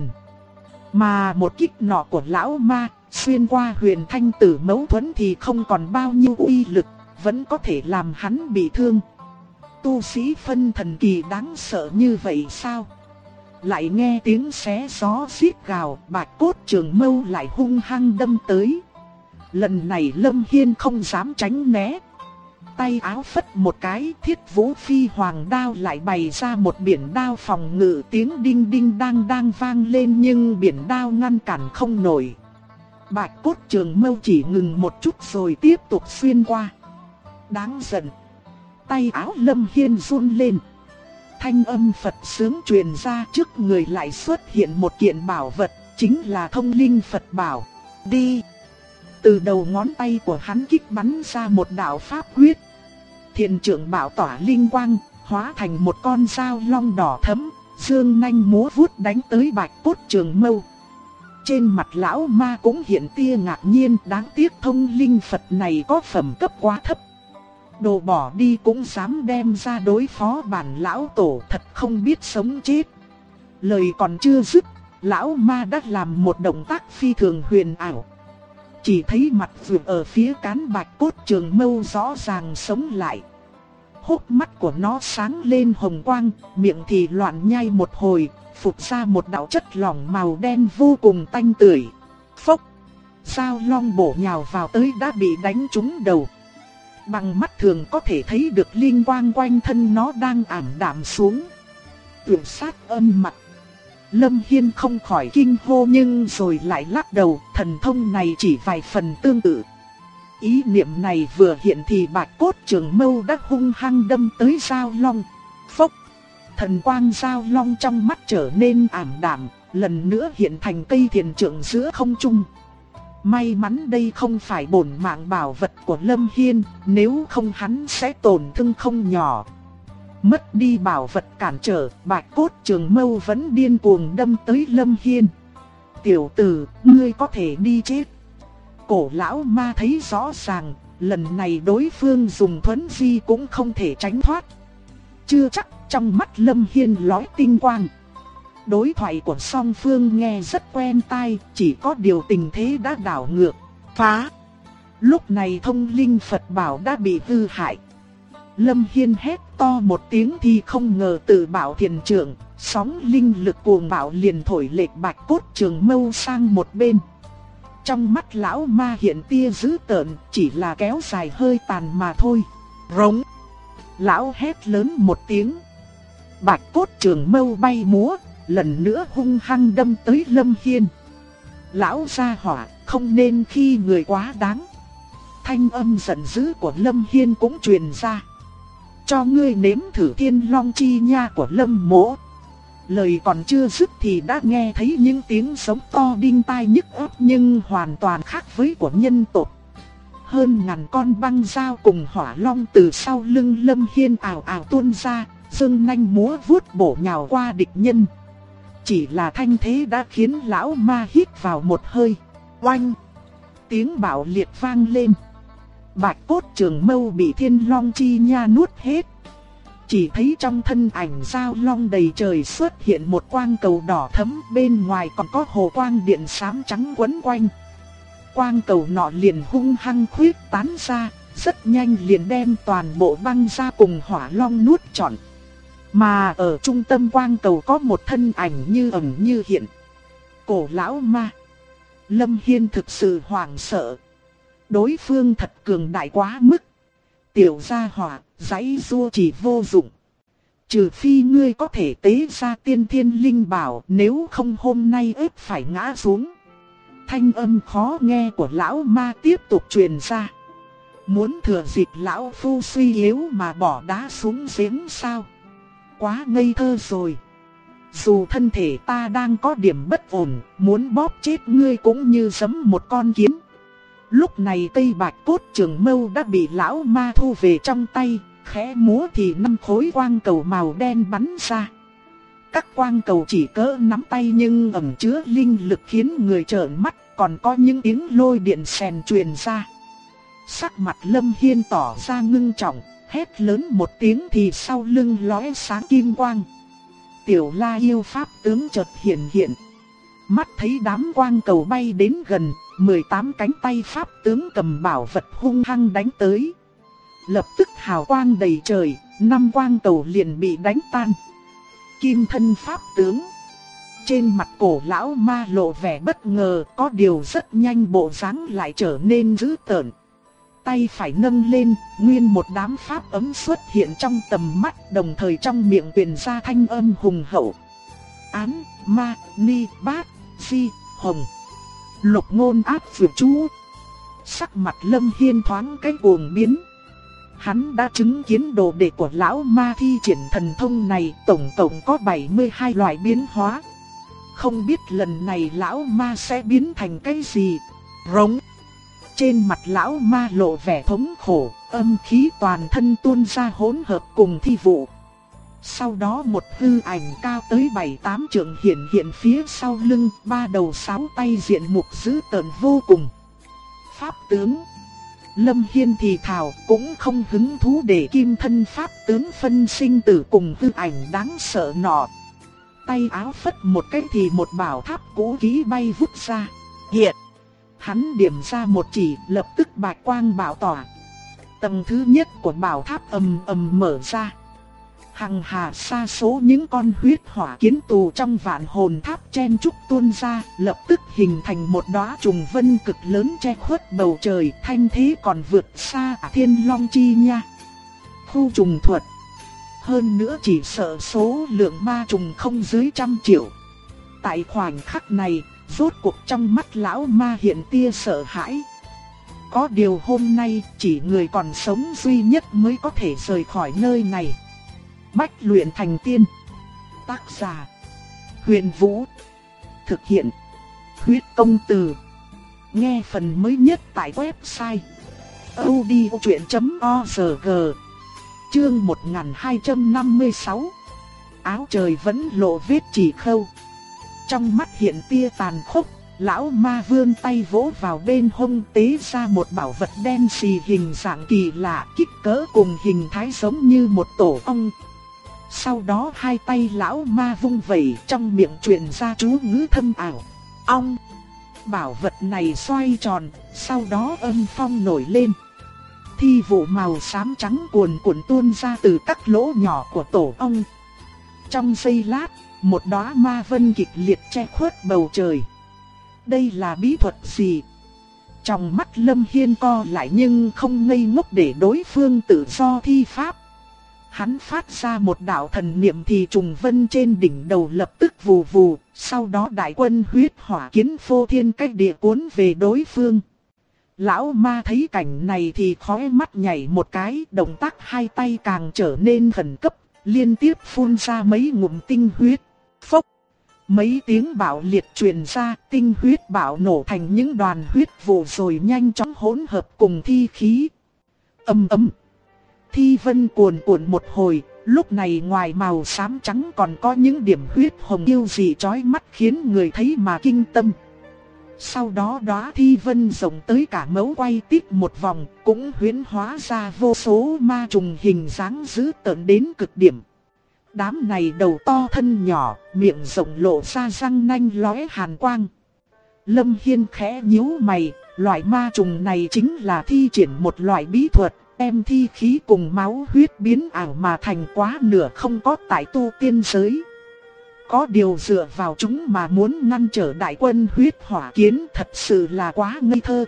Mà một kích nọ của lão ma, xuyên qua Huyền Thanh Tử Mấu Thuẫn thì không còn bao nhiêu uy lực, vẫn có thể làm hắn bị thương. Tu sĩ phân thần kỳ đáng sợ như vậy sao? Lại nghe tiếng xé gió rít gào, bạch cốt trường mâu lại hung hăng đâm tới. Lần này Lâm Hiên không dám tránh né. Tay áo phất một cái, Thiết Vũ Phi Hoàng đao lại bày ra một biển đao phòng ngự, tiếng đinh đinh đang vang lên nhưng biển đao ngăn cản không nổi. Bạch cốt trường mâu chỉ ngừng một chút rồi tiếp tục xuyên qua. Đáng giận. Tay áo Lâm Hiên run lên. Thanh âm Phật sướng truyền ra, trước người lại xuất hiện một kiện bảo vật, chính là Thông Linh Phật Bảo. Đi! Từ đầu ngón tay của hắn kích bắn ra một đạo pháp quyết. Thiền trưởng bảo tỏa linh quang, hóa thành một con dao long đỏ thẫm, dương nanh múa vuốt đánh tới bạch cốt trường mâu. Trên mặt lão ma cũng hiện tia ngạc nhiên, đáng tiếc Thông Linh Phật này có phẩm cấp quá thấp. Đồ bỏ đi cũng dám đem ra đối phó bản lão tổ, thật không biết sống chết. Lời còn chưa dứt, lão ma đã làm một động tác phi thường huyền ảo. Chỉ thấy mặt vượt ở phía cán bạch cốt trường mâu rõ ràng sống lại. Hốc mắt của nó sáng lên hồng quang, miệng thì loạn nhai một hồi, phụt ra một đạo chất lỏng màu đen vô cùng tanh tưởi. Phốc! Dao long bổ nhào vào tới đã bị đánh trúng đầu. Bằng mắt thường có thể thấy được linh quang quanh thân nó đang ảm đạm xuống. Tuyệt sát âm mặt. Lâm Hiên không khỏi kinh hô nhưng rồi lại lắc đầu, thần thông này chỉ vài phần tương tự. Ý niệm này vừa hiện thì bạch cốt trường mâu đã hung hăng đâm tới dao long. Phốc! Thần quang giao long trong mắt trở nên ảm đạm, lần nữa hiện thành cây thiền trượng giữa không trung. May mắn đây không phải bổn mạng bảo vật của Lâm Hiên, nếu không hắn sẽ tổn thương không nhỏ. Mất đi bảo vật cản trở, Bạch Cốt Trường Mâu vẫn điên cuồng đâm tới Lâm Hiên. Tiểu tử, ngươi có thể đi chết. Cổ lão ma thấy rõ ràng, lần này đối phương dùng thuấn di cũng không thể tránh thoát. Chưa chắc, trong mắt Lâm Hiên lóe tinh quang. Đối thoại của song phương nghe rất quen tai, chỉ có điều tình thế đã đảo ngược. Phá! Lúc này thông linh Phật bảo đã bị hư hại. Lâm Hiên hét to một tiếng thì không ngờ tự bảo thiền trưởng, sóng linh lực cuồng bạo liền thổi lệch Bạch Cốt Trường Mâu sang một bên. Trong mắt lão ma hiện tia dữ tợn, chỉ là kéo dài hơi tàn mà thôi. Rống! Lão hét lớn một tiếng. Bạch Cốt Trường Mâu bay múa, lần nữa hung hăng đâm tới Lâm Hiên. Lão gia hỏa, không nên khi người quá đáng. Thanh âm giận dữ của Lâm Hiên cũng truyền ra. Cho ngươi nếm thử Thiên Long Chi Nha của Lâm Mỗ. Lời còn chưa dứt thì đã nghe thấy những tiếng sống to đinh tai nhức óc nhưng hoàn toàn khác với của nhân tộc. Hơn ngàn con băng dao cùng hỏa long từ sau lưng Lâm Hiên ào ào tuôn ra, giương nanh múa vuốt bổ nhào qua địch nhân. Chỉ là thanh thế đã khiến lão ma hít vào một hơi. Oanh! Tiếng bạo liệt vang lên. Bạch Cốt Trường Mâu bị Thiên Long Chi Nha nuốt hết. Chỉ thấy trong thân ảnh giao long đầy trời xuất hiện một quang cầu đỏ thẫm, bên ngoài còn có hồ quang điện xám trắng quấn quanh. Quang cầu nọ liền hung hăng khuyết tán ra, rất nhanh liền đem toàn bộ băng ra cùng hỏa long nuốt trọn. Mà ở trung tâm quang cầu có một thân ảnh như ẩn như hiện. Cổ lão ma. Lâm Hiên thực sự hoảng sợ. Đối phương thật cường đại quá mức. Tiểu gia hỏa, giãy giụa chỉ vô dụng. Trừ phi ngươi có thể tế ra tiên thiên linh bảo, nếu không hôm nay ép phải ngã xuống. Thanh âm khó nghe của lão ma tiếp tục truyền ra. Muốn thừa dịp lão phu suy yếu mà bỏ đá xuống giếng sao? Quá ngây thơ rồi. Dù thân thể ta đang có điểm bất ổn, muốn bóp chết ngươi cũng như giẫm một con kiến. Lúc này cây Bạch Cốt Trường Mâu đã bị lão ma thu về trong tay, khẽ múa thì 5 khối quang cầu màu đen bắn ra. Các quang cầu chỉ cỡ nắm tay nhưng ẩn chứa linh lực khiến người trợn mắt, còn có những tiếng lôi điện sèn truyền ra. Sắc mặt Lâm Hiên tỏ ra ngưng trọng, hét lớn một tiếng thì sau lưng lóe sáng kim quang. Tiểu La Yêu pháp tướng chợt hiện. Mắt thấy đám quang cầu bay đến gần, 18 cánh tay pháp tướng cầm bảo vật hung hăng đánh tới. Lập tức hào quang đầy trời, 5 quang cầu liền bị đánh tan. Kim thân pháp tướng. Trên mặt cổ lão ma lộ vẻ bất ngờ, có điều rất nhanh bộ dáng lại trở nên dữ tợn. Tay phải nâng lên, nguyên một đám pháp ấm xuất hiện trong tầm mắt, đồng thời trong miệng truyền ra thanh âm hùng hậu. Án, ma, ni, bát, si, hồng. Lục ngôn áp vượt chú. Sắc mặt Lâm Hiên thoáng cái cuồng biến. Hắn đã chứng kiến đồ đệ của lão ma thi triển thần thông này, tổng cộng có 72 loại biến hóa. Không biết lần này lão ma sẽ biến thành cái gì? Rống. Trên mặt lão ma lộ vẻ thống khổ, âm khí toàn thân tuôn ra hỗn hợp cùng thi vụ. Sau đó một hư ảnh cao tới 7-8 trượng hiện phía sau lưng, 3 đầu 6 tay diện mục dữ tợn vô cùng. Pháp tướng. Lâm Hiên thì thào, cũng không hứng thú để kim thân pháp tướng phân sinh tử cùng hư ảnh đáng sợ nọ. Tay áo phất một cái thì một bảo tháp cũ kỹ bay vút ra. Hiện. Hắn điểm ra một chỉ, lập tức bạch quang bảo tỏa. Tầng thứ nhất của bảo tháp ầm ầm mở ra. Hằng hà sa số những con huyết hỏa kiến tù trong vạn hồn tháp chen trúc tuôn ra, lập tức hình thành một đóa trùng vân cực lớn che khuất bầu trời, thanh thế còn vượt xa Thiên Long Chi Nha. Khu trùng thuật. Hơn nữa chỉ sợ số lượng ma trùng không dưới 100 triệu. Tại khoảnh khắc này, rốt cuộc trong mắt lão ma hiện tia sợ hãi. Có điều hôm nay chỉ người còn sống duy nhất mới có thể rời khỏi nơi này. Bách luyện thành tiên. Tác giả: Huyền Vũ. Thực hiện: Huyết Công Từ. Nghe phần mới nhất tại website audiochuyện.org. Chương 1256. Áo trời vẫn lộ vết chỉ khâu. Trong mắt hiện tia tàn khốc, lão ma vươn tay vỗ vào bên hông, tế ra một bảo vật đen xì hình dạng kỳ lạ, kích cỡ cùng hình thái giống như một tổ ong. Sau đó hai tay lão ma vung vẩy, trong miệng truyền ra chú ngữ thâm ảo. Ong. Bảo vật này xoay tròn, sau đó âm phong nổi lên. Thi vụ màu xám trắng cuồn cuộn tuôn ra từ các lỗ nhỏ của tổ ong. Trong giây lát, một đóa ma vân kịch liệt che khuất bầu trời. Đây là bí thuật gì? Trong mắt Lâm Hiên co lại nhưng không ngây ngốc để đối phương tự do thi pháp. Hắn phát ra một đạo thần niệm thì trùng vân trên đỉnh đầu lập tức vù vù, sau đó đại quân huyết hỏa kiến phô thiên cách địa cuốn về đối phương. Lão ma thấy cảnh này thì khóe mắt nhảy một cái, động tác hai tay càng trở nên khẩn cấp, liên tiếp phun ra mấy ngụm tinh huyết. Phốc! Mấy tiếng bạo liệt truyền ra, tinh huyết bạo nổ thành những đoàn huyết vụ rồi nhanh chóng hỗn hợp cùng thi khí. Ầm ầm! Thi vân cuồn cuộn một hồi, lúc này ngoài màu xám trắng còn có những điểm huyết hồng yêu dị chói mắt khiến người thấy mà kinh tâm. Sau đó đóa thi vân rộng tới cả mấu quay tít một vòng, cũng huyễn hóa ra vô số ma trùng hình dáng dữ tợn đến cực điểm. Đám này đầu to thân nhỏ, miệng rộng lộ ra răng nanh lóe hàn quang. Lâm Hiên khẽ nhíu mày, loại ma trùng này chính là thi triển một loại bí thuật, đem thi khí cùng máu huyết biến ảo mà thành quá nửa không có tại tu tiên giới. Có điều dựa vào chúng mà muốn ngăn trở đại quân huyết hỏa kiến thật sự là quá ngây thơ.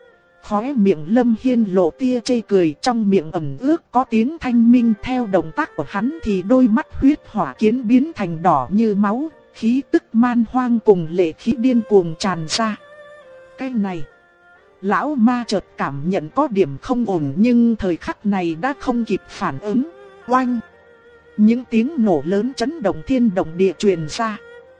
Khóe miệng Lâm Hiên lộ tia chê cười, trong miệng ẩm ướt có tiếng thanh minh. Theo động tác của hắn thì đôi mắt huyết hỏa kiến biến thành đỏ như máu, khí tức man hoang cùng lệ khí điên cuồng tràn ra. Cái này, lão ma chợt cảm nhận có điểm không ổn nhưng thời khắc này đã không kịp phản ứng. Oanh! Những tiếng nổ lớn chấn động thiên động địa truyền ra.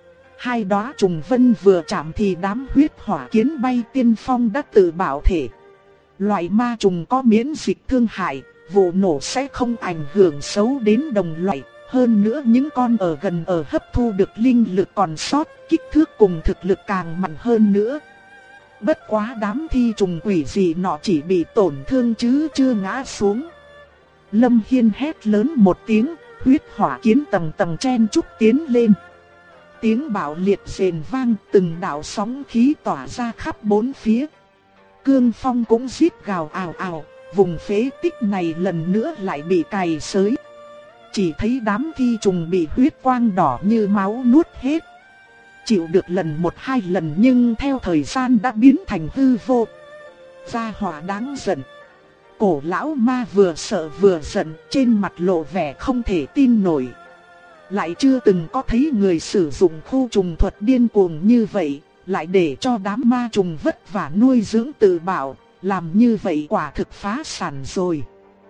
Hai đóa trùng vân vừa chạm thì đám huyết hỏa kiến bay tiên phong đã tự bảo thể. Loại ma trùng có miễn dịch thương hại, vụ nổ sẽ không ảnh hưởng xấu đến đồng loại. Hơn nữa những con ở gần ở hấp thu được linh lực còn sót, kích thước cùng thực lực càng mạnh hơn nữa. Bất quá đám thi trùng quỷ dị nọ chỉ bị tổn thương chứ chưa ngã xuống. Lâm Hiên hét lớn một tiếng, huyết hỏa kiến tầng tầng chen chúc tiến lên. Tiếng bạo liệt rền vang, từng đạo sóng khí tỏa ra khắp bốn phía. Cương phong cũng rít gào ào ào, vùng phế tích này lần nữa lại bị cày xới. Chỉ thấy đám thi trùng bị huyết quang đỏ như máu nuốt hết. Chịu được lần một hai lần nhưng theo thời gian đã biến thành hư vô. Gia hỏa đáng giận. Cổ lão ma vừa sợ vừa giận, trên mặt lộ vẻ không thể tin nổi. Lại chưa từng có thấy người sử dụng khu trùng thuật điên cuồng như vậy, lại để cho đám ma trùng vất vả nuôi dưỡng tự bảo, làm như vậy quả thực phá sản rồi.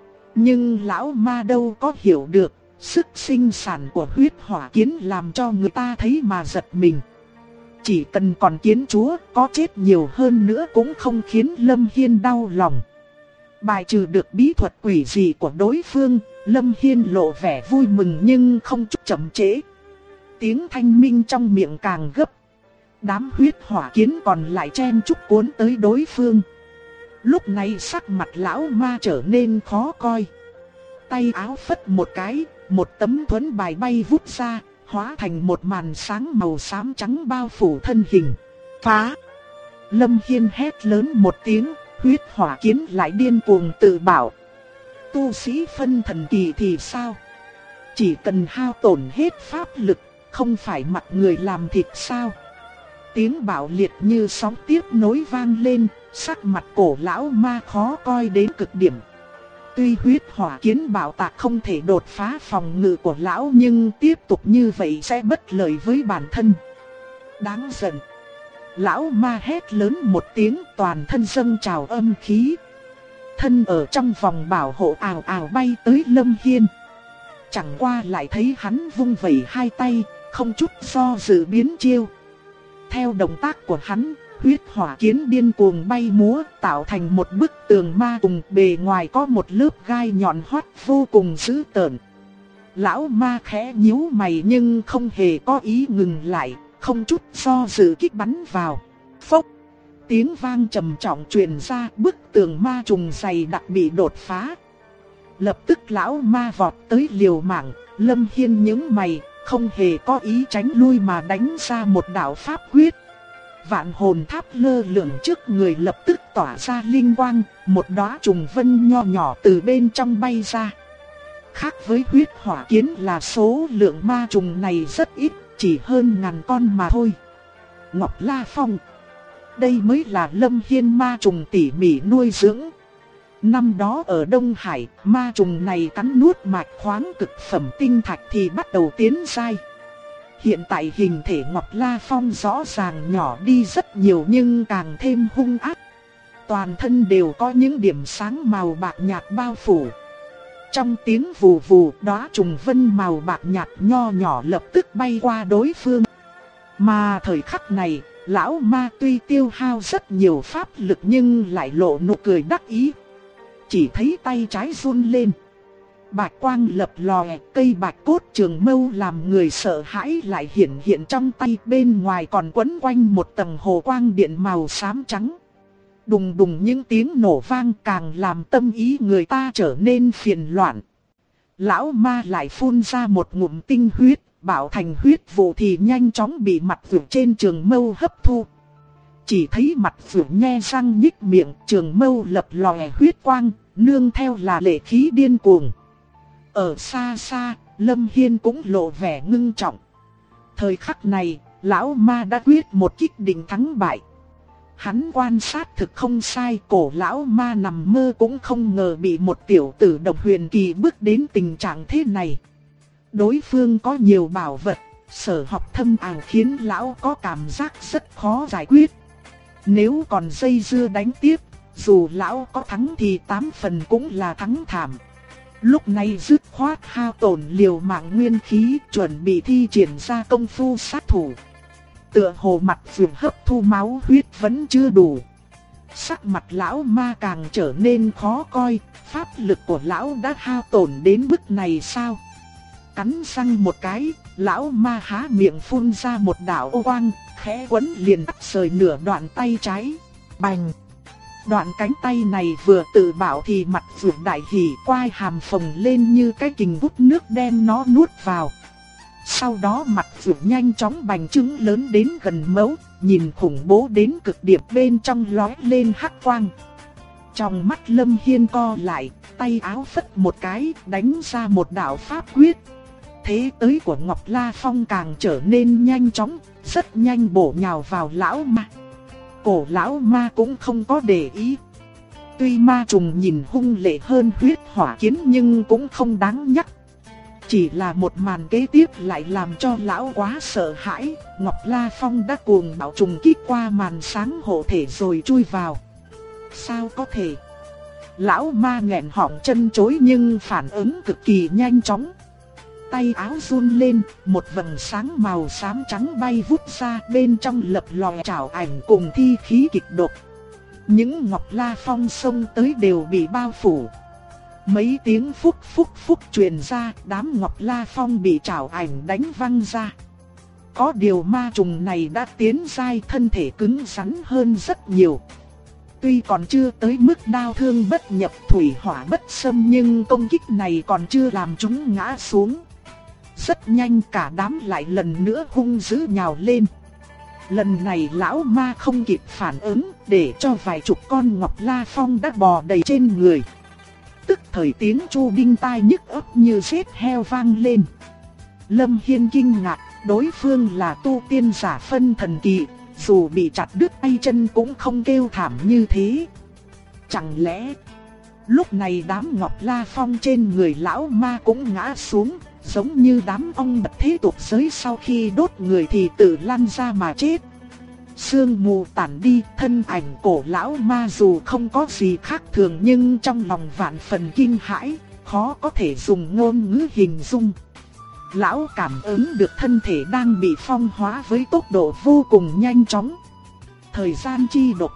Nhưng lão ma đâu có hiểu được, sức sinh sản của huyết hỏa kiến làm cho người ta thấy mà giật mình. Chỉ cần còn kiến chúa, có chết nhiều hơn nữa cũng không khiến Lâm Hiên đau lòng. Bài trừ được bí thuật quỷ dị của đối phương, Lâm Hiên lộ vẻ vui mừng nhưng không chút chậm trễ. Tiếng thanh minh trong miệng càng gấp. Đám huyết hỏa kiến còn lại chen chúc cuốn tới đối phương. Lúc này sắc mặt lão ma trở nên khó coi. Tay áo phất một cái, một tấm thuẫn bài bay vút ra, hóa thành một màn sáng màu xám trắng bao phủ thân hình. Phá! Lâm Hiên hét lớn một tiếng, huyết hỏa kiến lại điên cuồng tự bảo. Tu sĩ phân thần kỳ thì sao? Chỉ cần hao tổn hết pháp lực, không phải mặc người làm thịt sao? Tiếng bạo liệt như sóng tiếp nối vang lên, sắc mặt cổ lão ma khó coi đến cực điểm. Tuy huyết hỏa kiến bảo tạc không thể đột phá phòng ngự của lão nhưng tiếp tục như vậy sẽ bất lợi với bản thân. Đáng giận. Lão ma hét lớn một tiếng, toàn thân dâng trào âm khí. Thân ở trong vòng bảo hộ ào ào bay tới Lâm Hiên. Chẳng qua lại thấy hắn vung vẩy hai tay, không chút do dự biến chiêu. Theo động tác của hắn, huyết hỏa kiến điên cuồng bay múa, tạo thành một bức tường ma cùng bề ngoài có một lớp gai nhọn hoắt vô cùng dữ tợn. Lão ma khẽ nhíu mày nhưng không hề có ý ngừng lại, không chút do dự kích bắn vào. Phốc! Tiếng vang trầm trọng truyền ra, bức tường ma trùng dày đặc bị đột phá. Lập tức lão ma vọt tới liều mạng, Lâm Hiên nhướng mày, không hề có ý tránh lui mà đánh ra một đạo pháp quyết. Vạn hồn tháp lơ lửng trước người lập tức tỏa ra linh quang, một đóa trùng vân nho nhỏ từ bên trong bay ra. Khác với huyết hỏa kiến là số lượng ma trùng này rất ít, chỉ hơn 1000 con mà thôi. Ngọc La Phong, đây mới là Lâm Hiên ma trùng tỉ mỉ nuôi dưỡng. Năm đó ở Đông Hải, ma trùng này cắn nuốt mạch khoáng cực phẩm tinh thạch thì bắt đầu tiến giai. Hiện tại hình thể Ngọc La Phong rõ ràng nhỏ đi rất nhiều nhưng càng thêm hung ác. Toàn thân đều có những điểm sáng màu bạc nhạt bao phủ. Trong tiếng vù vù, đóa trùng vân màu bạc nhạt nho nhỏ lập tức bay qua đối phương. Mà thời khắc này, lão ma tuy tiêu hao rất nhiều pháp lực nhưng lại lộ nụ cười đắc ý. Chỉ thấy tay trái run lên, bạch quang lập lòe, cây bạch cốt trường mâu làm người sợ hãi lại hiện trong tay, bên ngoài còn quấn quanh một tầng hồ quang điện màu xám trắng. Đùng đùng những tiếng nổ vang càng làm tâm ý người ta trở nên phiền loạn. Lão ma lại phun ra một ngụm tinh huyết, bảo thành huyết vụ thì nhanh chóng bị mặt vượt trên trường mâu hấp thu. Chỉ thấy mặt vượt nhe răng nhích miệng, trường mâu lập lòe huyết quang, nương theo là lệ khí điên cuồng. Ở xa xa, Lâm Hiên cũng lộ vẻ ngưng trọng. Thời khắc này, lão ma đã quyết một kích định thắng bại. Hắn quan sát thực không sai, cổ lão ma nằm mơ cũng không ngờ bị một tiểu tử độc huyền kỳ bước đến tình trạng thế này. Đối phương có nhiều bảo vật, sở học thâm ảo khiến lão có cảm giác rất khó giải quyết. Nếu còn dây dưa đánh tiếp, dù lão có thắng thì 8 phần cũng là thắng thảm. Lúc này dứt khoát hao tổn liều mạng nguyên khí, chuẩn bị thi triển ra công phu sát thủ. Tựa hồ mặt vườn hấp thu máu huyết vẫn chưa đủ. Sắc mặt lão ma càng trở nên khó coi, pháp lực của lão đã hao tổn đến mức này sao? Cắn răng một cái, lão ma há miệng phun ra một đạo ô quang, khẽ quấn liền cắt rời nửa đoạn tay trái. Bành! Đoạn cánh tay này vừa tự bảo thì mặt vượt đại hỉ, quai hàm phồng lên như cái kình hút nước đem nó nuốt vào. Sau đó mặt vượt nhanh chóng bành trướng lớn đến gần mẫu, nhìn khủng bố đến cực điểm, bên trong lóe lên hắc quang. Trong mắt Lâm Hiên co lại, tay áo phất một cái, đánh ra một đạo pháp quyết. Thế tới của Ngọc La Phong càng trở nên nhanh chóng, rất nhanh bổ nhào vào lão ma. Cổ lão ma cũng không có để ý. Tuy ma trùng nhìn hung lệ hơn huyết hỏa kiến nhưng cũng không đáng nhắc. Chỉ là một màn kế tiếp lại làm cho lão quá sợ hãi. Ngọc La Phong đã cuồng bạo trùng kích qua màn sáng hộ thể rồi chui vào. Sao có thể? Lão ma nghẹn họng chân chối nhưng phản ứng cực kỳ nhanh chóng. Tay áo run lên, một vầng sáng màu xám trắng bay vút ra, bên trong lập lòe trảo ảnh cùng thi khí kịch độc. Những Ngọc La Phong xông tới đều bị bao phủ. Mấy tiếng phúc phúc phúc truyền ra, đám Ngọc La Phong bị trảo ảnh đánh văng ra. Có điều ma trùng này đã tiến giai, thân thể cứng rắn hơn rất nhiều. Tuy còn chưa tới mức đao thương bất nhập thủy hỏa bất xâm nhưng công kích này còn chưa làm chúng ngã xuống. Rất nhanh cả đám lại lần nữa hung dữ nhào lên. Lần này lão ma không kịp phản ứng, để cho vài chục con Ngọc La Phong đã bò đầy trên người. Tức thời tiếng chu đinh tai nhức óc như giết heo vang lên. Lâm Hiên kinh ngạc, đối phương là tu tiên giả phân thần kỳ, dù bị chặt đứt tay chân cũng không kêu thảm như thế. Chẳng lẽ lúc này đám Ngọc La Phong trên người lão ma cũng ngã xuống, giống như đám ong bật thế tục giới sau khi đốt người thì tự lăn ra mà chết. Sương mù tản đi, thân ảnh cổ lão ma dù không có gì khác thường nhưng trong lòng vạn phần kinh hãi, khó có thể dùng ngôn ngữ hình dung. Lão cảm ứng được thân thể đang bị phong hóa với tốc độ vô cùng nhanh chóng. Thời gian chi độc.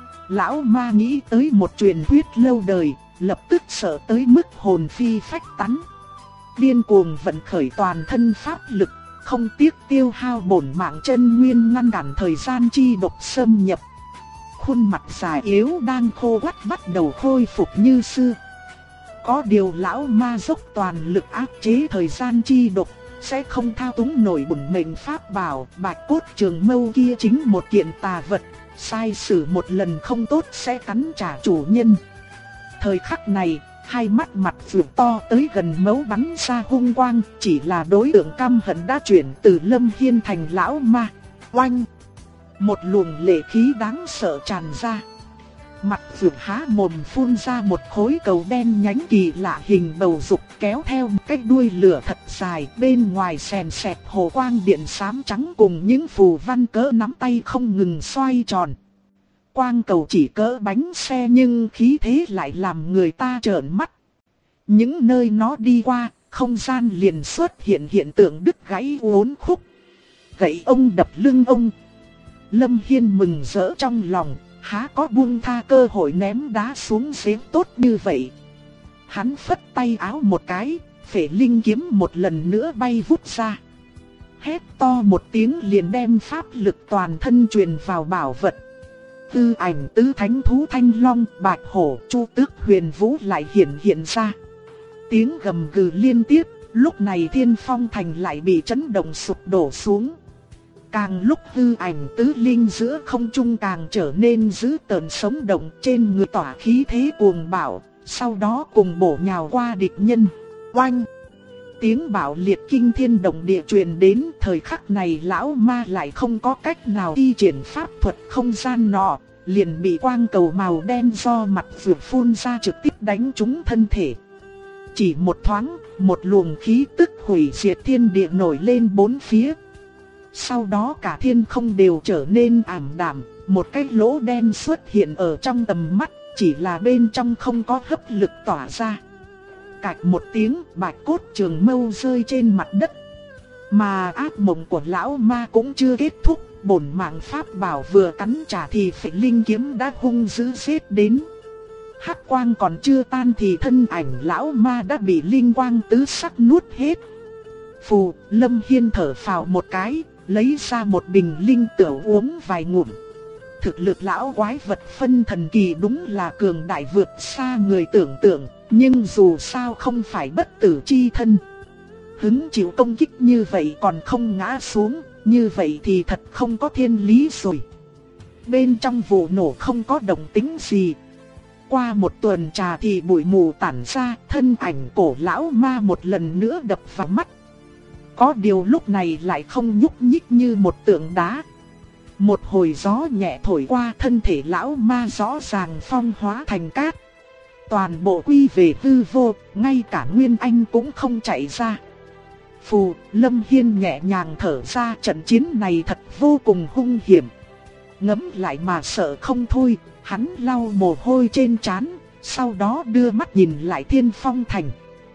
Lão ma nghĩ tới một truyền thuyết lâu đời, lập tức sợ tới mức hồn phi phách tán. Điên cuồng vận khởi toàn thân pháp lực, không tiếc tiêu hao bổn mạng chân nguyên ngăn cản thời gian chi độc xâm nhập. Khuôn mặt già yếu đang khô quắt bắt đầu khôi phục như xưa. Có điều lão ma dốc toàn lực áp chế thời gian chi độc, sẽ không thao túng nổi bổn mệnh pháp bảo. Bạch cốt trường mâu kia chính một kiện tà vật, sai sử một lần không tốt sẽ cắn trả chủ nhân. Thời khắc này, hai mắt mặt vượt to tới gần mấu bắn ra hung quang, chỉ là đối tượng căm hận đã chuyển từ Lâm Hiên thành lão ma. Oanh! Một luồng lệ khí đáng sợ tràn ra. Mặt vượt há mồm phun ra một khối cầu đen nhánh kỳ lạ hình bầu dục, kéo theo một cái đuôi lửa thật dài, bên ngoài xèn xẹt hồ quang điện xám trắng cùng những phù văn cỡ nắm tay không ngừng xoay tròn. Quang cầu chỉ cỡ bánh xe nhưng khí thế lại làm người ta trợn mắt. Những nơi nó đi qua, không gian liền xuất hiện hiện tượng đứt gãy uốn khúc. Gậy ông đập lưng ông. Lâm Hiên mừng rỡ trong lòng, há có buông tha cơ hội ném đá xuống giếng tốt như vậy. Hắn phất tay áo một cái, phệ linh kiếm một lần nữa bay vút ra. Hét to một tiếng liền đem pháp lực toàn thân truyền vào bảo vật. Tư ảnh tứ thánh thú thanh long, bạch hổ, chu tước huyền vũ lại hiện ra. Tiếng gầm gừ liên tiếp, lúc này Thiên Phong Thành lại bị chấn động sụp đổ xuống. Càng lúc hư ảnh tứ linh giữa không trung càng trở nên dữ tợn sống động, trên người tỏa khí thế cuồng bạo, sau đó cùng bổ nhào qua địch nhân. Oanh! Tiếng bạo liệt kinh thiên động địa truyền đến, thời khắc này lão ma lại không có cách nào thi triển pháp thuật không gian nọ, liền bị quang cầu màu đen do mặt vượt phun ra trực tiếp đánh trúng thân thể. Chỉ một thoáng, một luồng khí tức hủy diệt thiên địa nổi lên bốn phía. Sau đó cả thiên không đều trở nên ảm đạm, một cái lỗ đen xuất hiện ở trong tầm mắt, chỉ là bên trong không có hấp lực tỏa ra. Cạch một tiếng, bạch cốt trường mâu rơi trên mặt đất. Mà ác mộng của lão ma cũng chưa kết thúc, bổn mạng pháp bảo vừa cắn trả thì phệ linh kiếm đã hung dữ giết đến. Hắc quang còn chưa tan thì thân ảnh lão ma đã bị linh quang tứ sắc nuốt hết. Phù, Lâm Hiên thở phào một cái, lấy ra một bình linh tửu uống vài ngụm. Thực lực lão quái vật phân thần kỳ đúng là cường đại vượt xa người tưởng tượng, nhưng dù sao không phải bất tử chi thân. Hứng chịu công kích như vậy còn không ngã xuống, như vậy thì thật không có thiên lý rồi. Bên trong vụ nổ không có động tĩnh gì. Qua một tuần trà thì bụi mù tản ra, thân ảnh cổ lão ma một lần nữa đập vào mắt. Có điều lúc này lại không nhúc nhích như một tượng đá. Một hồi gió nhẹ thổi qua, thân thể lão ma rõ ràng phong hóa thành cát. Toàn bộ quy về hư vô, ngay cả Nguyên Anh cũng không chạy ra. Phù, Lâm Hiên nhẹ nhàng thở ra, trận chiến này thật vô cùng hung hiểm. Ngẫm lại mà sợ không thôi, hắn lau mồ hôi trên trán, sau đó đưa mắt nhìn lại Thiên Phong Thành.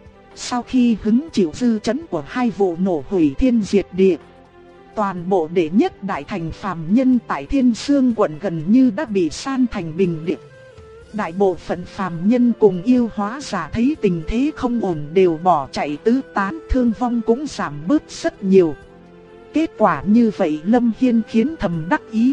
Sau khi hứng chịu dư chấn của hai vụ nổ hủy thiên diệt địa, toàn bộ đệ nhất đại thành phàm nhân tại Thiên Sương quận gần như đã bị san thành bình địa. Đại bộ phận phàm nhân cùng yêu hóa giả thấy tình thế không ổn đều bỏ chạy tứ tán, thương vong cũng giảm bớt rất nhiều. Kết quả như vậy Lâm Hiên khiến thầm đắc ý.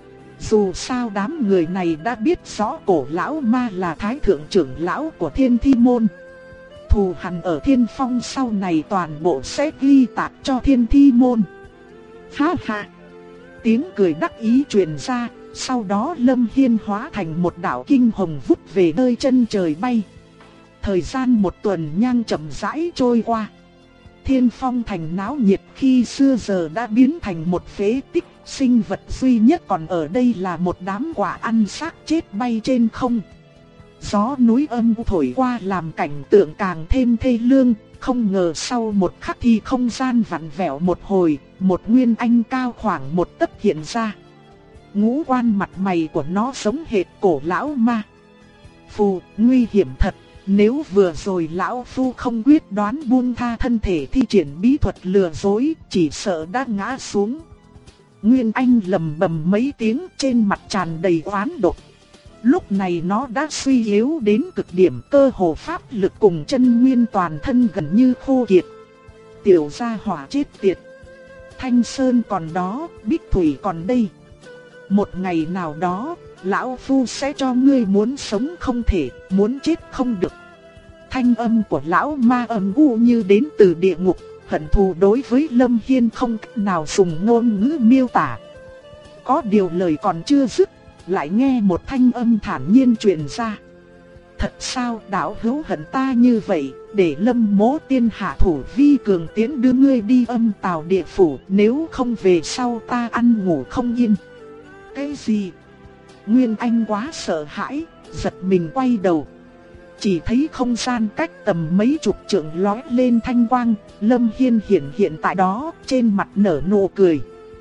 Dù sao đám người này đã biết rõ cổ lão ma là thái thượng trưởng lão của Thiên Thi Môn. Thù hằn ở Thiên Phong sau này toàn bộ sẽ ghi tạc cho Thiên Thi Môn. Ha ha! Tiếng cười đắc ý truyền ra, sau đó Lâm Hiên hóa thành một đạo kinh hồng vút về nơi chân trời bay. Thời gian một tuần nhang chậm rãi trôi qua. Thiên Phong Thành náo nhiệt khi xưa giờ đã biến thành một phế tích, sinh vật duy nhất còn ở đây là một đám quả ăn xác chết bay trên không. Gió núi âm u thổi qua làm cảnh tượng càng thêm thê lương, không ngờ sau một khắc thì không gian vặn vẹo một hồi, một nguyên anh cao khoảng một tấc hiện ra. Ngũ quan mặt mày của nó giống hệt cổ lão ma. Phù, nguy hiểm thật, Nếu vừa rồi lão phu không quyết đoán buông tha thân thể thi triển bí thuật lừa dối, chỉ sợ đã ngã xuống. Nguyên Anh lầm bầm mấy tiếng, trên mặt tràn đầy oán độc. Lúc này nó đã suy yếu đến cực điểm, cơ hồ pháp lực cùng chân nguyên toàn thân gần như khô kiệt. Tiểu gia hỏa chết tiệt. Thanh Sơn còn đó, Bích Thủy còn đây. Một ngày nào đó, lão phu sẽ cho ngươi muốn sống không thể, muốn chết không được. Thanh âm của lão ma âm u như đến từ địa ngục, hận thù đối với Lâm Hiên không cách nào dùng ngôn ngữ miêu tả. Có điều lời còn chưa dứt, lại nghe một thanh âm thản nhiên truyền ra. Thật sao đạo hữu hận ta như vậy, để Lâm Mỗ tiên hạ thủ vi cường tiến đưa ngươi đi âm tào địa phủ, nếu không về sau ta ăn ngủ không yên. Cái gì? Nguyên Anh quá sợ hãi, giật mình quay đầu. Chỉ thấy không gian cách tầm mấy chục trượng lóe lên thanh quang, Lâm Hiên hiện tại đó, trên mặt nở nụ cười.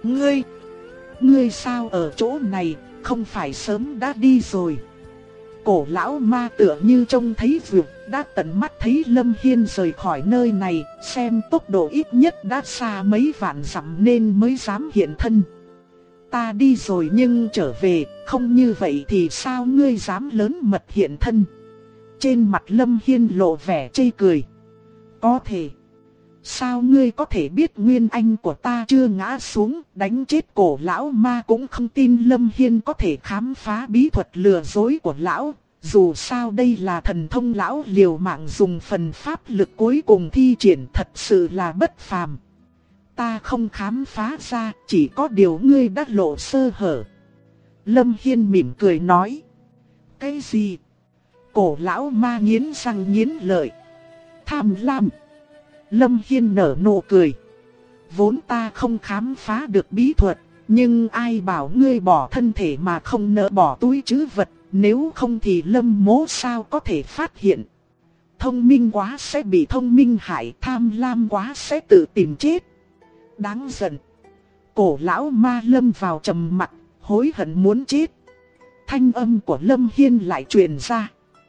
Ngươi sao ở chỗ này, không phải sớm đã đi rồi. Cổ lão ma tựa như trông thấy vượt, đã tận mắt thấy Lâm Hiên rời khỏi nơi này, xem tốc độ ít nhất đã xa mấy vạn dặm nên mới dám hiện thân. Ta đi rồi nhưng trở về, không như vậy thì sao ngươi dám lớn mật hiện thân? Trên mặt Lâm Hiên lộ vẻ chê cười. Có thể. Sao ngươi có thể biết Nguyên Anh của ta chưa ngã xuống, đánh chết cổ lão ma cũng không tin Lâm Hiên có thể khám phá bí thuật lừa dối của lão. Dù sao đây là thần thông lão liều mạng dùng phần pháp lực cuối cùng thi triển, thật sự là bất phàm. Ta không khám phá ra, chỉ có điều ngươi đã lộ sơ hở. Lâm Hiên mỉm cười nói. Cái gì? Cổ lão ma nghiến răng nghiến lợi. Tham lam. Lâm Hiên nở nụ cười. Vốn ta không khám phá được bí thuật, nhưng ai bảo ngươi bỏ thân thể mà không nỡ bỏ túi trữ vật, nếu không thì Lâm Mỗ sao có thể phát hiện. Thông minh quá sẽ bị thông minh hại, tham lam quá sẽ tự tìm chết. Đáng giận. Cổ lão ma lâm vào trầm mặc, hối hận muốn chết. Thanh âm của Lâm Hiên lại truyền ra.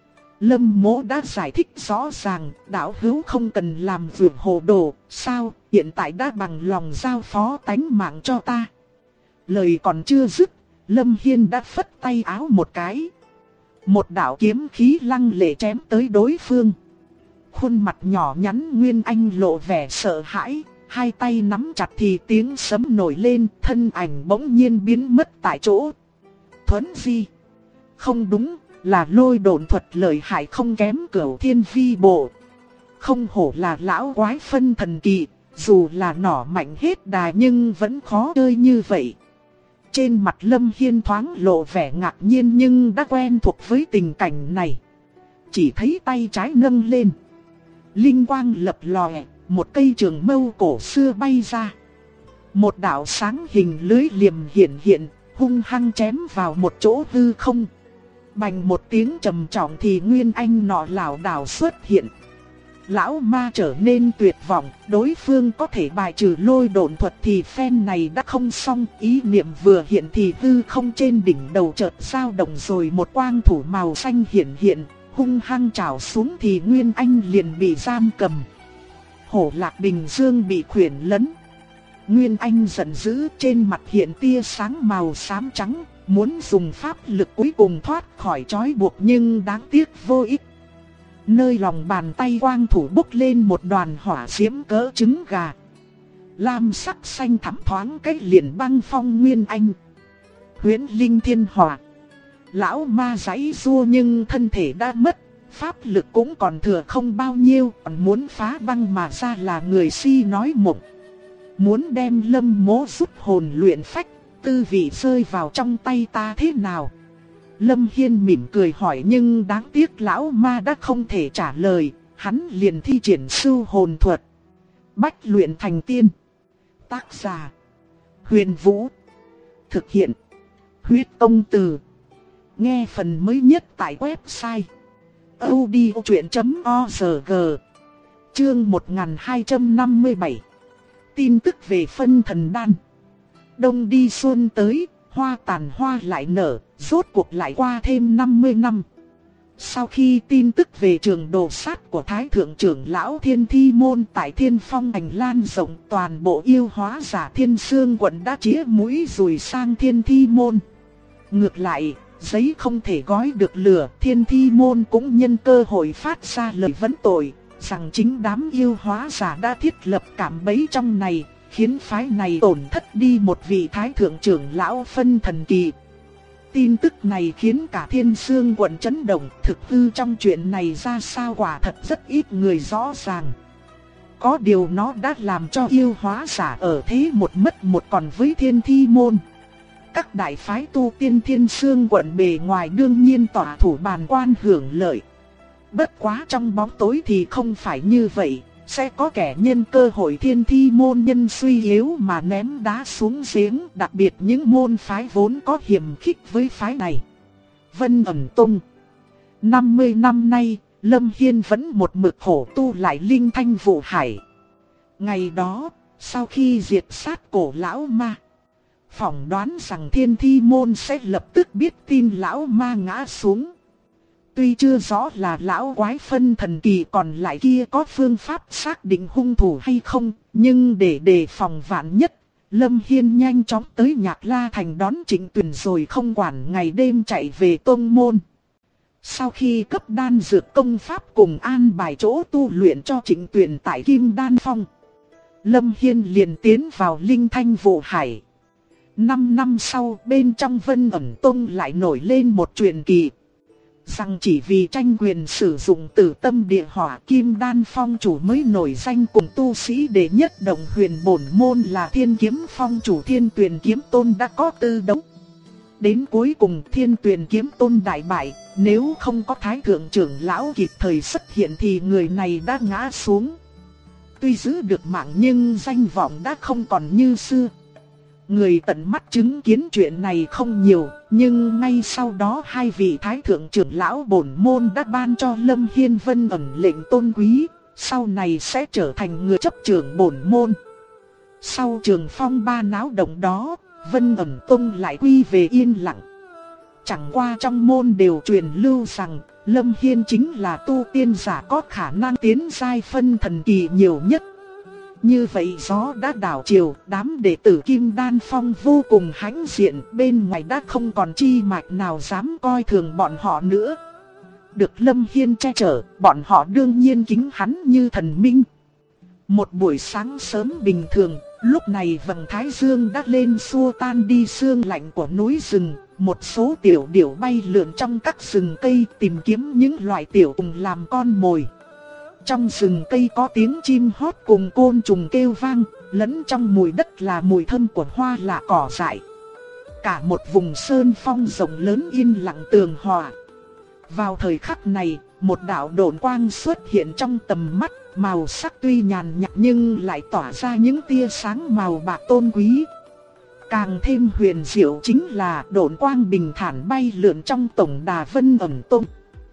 Lâm Mỗ đã giải thích rõ ràng, đạo hữu không cần làm việc hồ đồ, sao hiện tại đã bằng lòng giao phó tánh mạng cho ta. Lời còn chưa dứt, Lâm Hiên đã phất tay áo một cái. Một đạo kiếm khí lăng lệ chém tới đối phương. Khuôn mặt nhỏ nhắn Nguyên Anh lộ vẻ sợ hãi, hai tay nắm chặt thì tiếng sấm nổi lên, thân ảnh bỗng nhiên biến mất tại chỗ. Thuấn di. Không đúng, là lôi độn thuật lợi hại không kém Cửu Thiên Vi Bộ. Không hổ là lão quái phân thần kỳ, dù là nỏ mạnh hết đà nhưng vẫn khó chơi như vậy. Trên mặt Lâm Hiên thoáng lộ vẻ ngạc nhiên nhưng đã quen thuộc với tình cảnh này. Chỉ thấy tay trái nâng lên. Linh quang lập lòe, một cây trường mâu cổ xưa bay ra. Một đạo sáng hình lưới liềm hiện, hung hăng chém vào một chỗ hư không. Bành một tiếng trầm trọng thì Nguyên Anh nọ lảo đảo xuất hiện. Lão ma trở nên tuyệt vọng, đối phương có thể bài trừ lôi độn thuật thì phen này đã không xong. Ý niệm vừa hiện thì hư không trên đỉnh đầu chợt dao động rồi một quang thủ màu xanh hiện, hung hăng trảo xuống thì Nguyên Anh liền bị giam cầm. Hổ Lạc Bình Dương bị khuyển lấn. Nguyên Anh giận dữ, trên mặt hiện tia sáng màu xám trắng, muốn dùng pháp lực cuối cùng thoát khỏi trói buộc nhưng đáng tiếc vô ích. Nơi lòng bàn tay quang thủ bốc lên một đoàn hỏa diễm cỡ trứng gà. Lam sắc xanh thắm thoáng cách liền băng phong Nguyên Anh. Huyễn linh thiên hỏa. Lão ma giãy giụa nhưng thân thể đã mất, pháp lực cũng còn thừa không bao nhiêu, còn muốn phá băng mà ra là người si nói mộng. Muốn đem Lâm Mỗ rút hồn luyện phách, tư vị rơi vào trong tay ta thế nào? Lâm Hiên mỉm cười hỏi nhưng đáng tiếc lão ma đã không thể trả lời, hắn liền thi triển sưu hồn thuật. Bách luyện thành tiên. Tác giả: Huyền Vũ. Thực hiện: Huyết Tông Từ. Nghe phần mới nhất tại website audiochuyện.org. Chương 1257. Tin tức về phân thần đan. Đông đi xuân tới, hoa tàn hoa lại nở, rốt cuộc lại qua thêm 50 năm. Sau khi tin tức về trường đồ sát của Thái Thượng trưởng lão Thiên Thi Môn tại Thiên Phong Thành lan rộng, toàn bộ yêu hóa giả Thiên Sương quận đã chĩa mũi dùi sang Thiên Thi Môn. Ngược lại, giấy không thể gói được lửa, Thiên Thi Môn cũng nhân cơ hội phát ra lời vấn tội, rằng chính đám yêu hóa giả đã thiết lập cạm bẫy trong này, khiến phái này tổn thất đi một vị Thái Thượng trưởng lão phân thần kỳ. Tin tức này khiến cả Thiên Sương quận chấn động, thực hư trong chuyện này ra sao quả thật rất ít người rõ ràng. Có điều nó đã làm cho yêu hóa giả ở thế một mất một, còn với Thiên Thi Môn, các đại phái tu tiên Thiên Sương quận bề ngoài đương nhiên tỏa thủ bàn quan hưởng lợi. Bất quá trong bóng tối thì không phải như vậy, sẽ có kẻ nhân cơ hội Thiên Thi Môn nhân suy yếu mà ném đá xuống giếng, đặc biệt những môn phái vốn có hiềm khích với phái này. Vân Ẩn Tông. 50 năm nay, Lâm Hiên vẫn một mực khổ tu lại linh thanh vụ hải. Ngày đó, sau khi diệt sát cổ lão ma, phỏng đoán rằng Thiên Thi Môn sẽ lập tức biết tin lão ma ngã xuống. Tuy chưa rõ là lão quái phân thần kỳ còn lại kia có phương pháp xác định hung thủ hay không, nhưng để đề phòng vạn nhất, Lâm Hiên nhanh chóng tới Nhạc La Thành đón Trịnh Tuyền rồi không quản ngày đêm chạy về tông môn. Sau khi cấp đan dược công pháp cùng an bài chỗ tu luyện cho Trịnh Tuyền tại Kim Đan Phong, Lâm Hiên liền tiến vào Linh Thanh Vụ Hải. 5 năm sau, bên trong Vân Ẩn Tông lại nổi lên một truyền kỳ. Rằng chỉ vì tranh quyền sử dụng Tử Tâm Địa Hỏa, Kim Đan Phong chủ mới nổi danh cùng tu sĩ đệ nhất đồng huyền bổn môn là Thiên Kiếm Phong chủ Thiên Tuyền Kiếm Tôn đã có tư đấu. Đến cuối cùng Thiên Tuyền Kiếm Tôn đại bại, nếu không có Thái Thượng trưởng lão kịp thời xuất hiện thì người này đã ngã xuống. Tuy giữ được mạng nhưng danh vọng đã không còn như xưa. Người tận mắt chứng kiến chuyện này không nhiều, nhưng ngay sau đó hai vị Thái Thượng trưởng lão bổn môn đã ban cho Lâm Hiên Vân Ẩn lệnh tôn quý, sau này sẽ trở thành người chấp trưởng bổn môn. Sau trường phong ba náo động đó, Vân Ẩn Tông lại quy về yên lặng. Chẳng qua trong môn đều truyền lưu rằng Lâm Hiên chính là tu tiên giả có khả năng tiến giai phân thần kỳ nhiều nhất. Như vậy gió đã đảo chiều, đám đệ tử Kim Đan Phong vô cùng hãnh diện, bên ngoài đã không còn chi mạch nào dám coi thường bọn họ nữa. Được Lâm Hiên che chở, bọn họ đương nhiên kính hắn như thần minh. Một buổi sáng sớm bình thường, lúc này vầng thái dương đã lên xua tan đi sương lạnh của núi rừng, một số tiểu điểu bay lượn trong các rừng cây tìm kiếm những loại tiểu trùng làm con mồi. Trong rừng cây có tiếng chim hót cùng côn trùng kêu vang, lẫn trong mùi đất là mùi thơm của hoa lạ cỏ dại. Cả một vùng sơn phong rộng lớn yên lặng tường hòa. Vào thời khắc này, một đạo độn quang xuất hiện trong tầm mắt, màu sắc tuy nhàn nhạt nhưng lại tỏa ra những tia sáng màu bạc tôn quý. Càng thêm huyền diệu chính là độn quang bình thản bay lượn trong tổng đà Vân Ẩn Tông.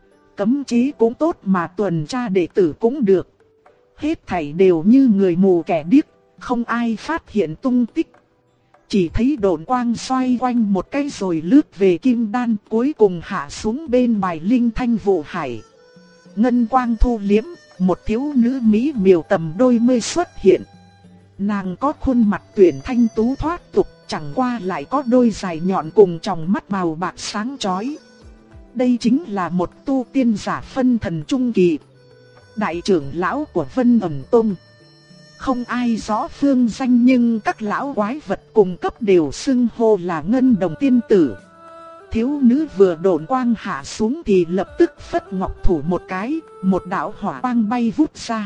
Cấm chế cũng tốt mà tuần tra đệ tử cũng được. Hết thảy đều như người mù kẻ điếc, không ai phát hiện tung tích. Chỉ thấy độn quang xoay quanh một cái rồi lướt về Kim Đan, cuối cùng hạ xuống bên bài Linh Thanh Vụ Hải. Ngân quang thu liếm, một thiếu nữ mỹ miều tầm đôi mươi xuất hiện. Nàng có khuôn mặt tuyển thanh tú thoát tục, chẳng qua lại có đôi dài nhọn cùng tròng mắt màu bạc sáng chói. Đây chính là một tu tiên giả phân thần trung kỳ, đại trưởng lão của Vân Ẩn Tông. Không ai rõ phương danh nhưng các lão quái vật cùng cấp đều xưng hô là Ngân Đồng tiên tử. Thiếu nữ vừa độn quang hạ xuống thì lập tức phất ngọc thủ một cái, một đạo hỏa quang bay vút ra.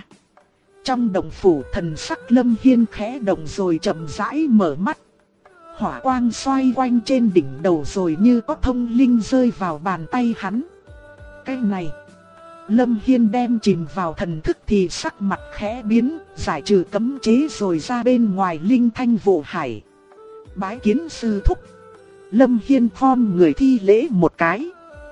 Trong động phủ thần sắc Lâm Hiên khẽ động rồi chậm rãi mở mắt. Hỏa quang xoay quanh trên đỉnh đầu rồi như có thông linh rơi vào bàn tay hắn. Cái này, Lâm Hiên đem chìm vào thần thức thì sắc mặt khẽ biến, giải trừ cấm chế rồi ra bên ngoài Linh Thanh Vụ Hải. Bái kiến sư thúc. Lâm Hiên khom người thi lễ một cái.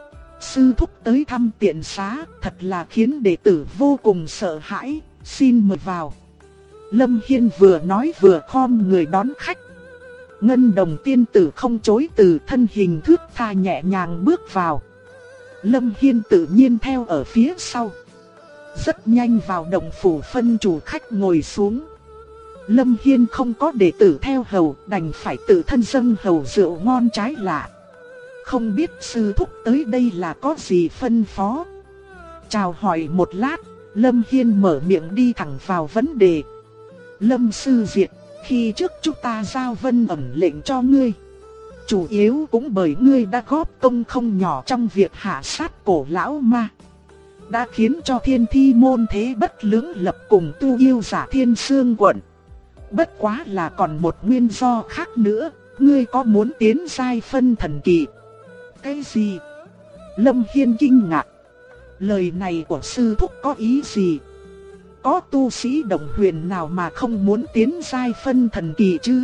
Sư thúc tới thăm tiện xá, thật là khiến đệ tử vô cùng sợ hãi, xin mời vào. Lâm Hiên vừa nói vừa khom người đón khách. Ngân Đồng tiên tử không chối từ, thân hình thướt tha nhẹ nhàng bước vào. Lâm Hiên tự nhiên theo ở phía sau. Rất nhanh vào động phủ phân chủ khách ngồi xuống. Lâm Hiên không có đệ tử theo hầu, đành phải tự thân dâng hầu rượu ngon trái lạ. Không biết sư thúc tới đây là có gì phân phó. Chào hỏi một lát, Lâm Hiên mở miệng đi thẳng vào vấn đề. Lâm sư diệt, khi trước chúng ta giao vân ẩn lệnh cho ngươi, chủ yếu cũng bởi ngươi đã góp công không nhỏ trong việc hạ sát cổ lão ma, đã khiến cho Thiên Thi môn thế bất lưỡng lập cùng tu yêu giả Thiên Sương quận. Bất quá là còn một nguyên do khác nữa, ngươi có muốn tiến giai phân thần kỳ? Cái gì? Lâm Hiên kinh ngạc. Lời này của sư thúc có ý gì? Có tu sĩ Đồng Huyền nào mà không muốn tiến giai phân thần kỳ chứ?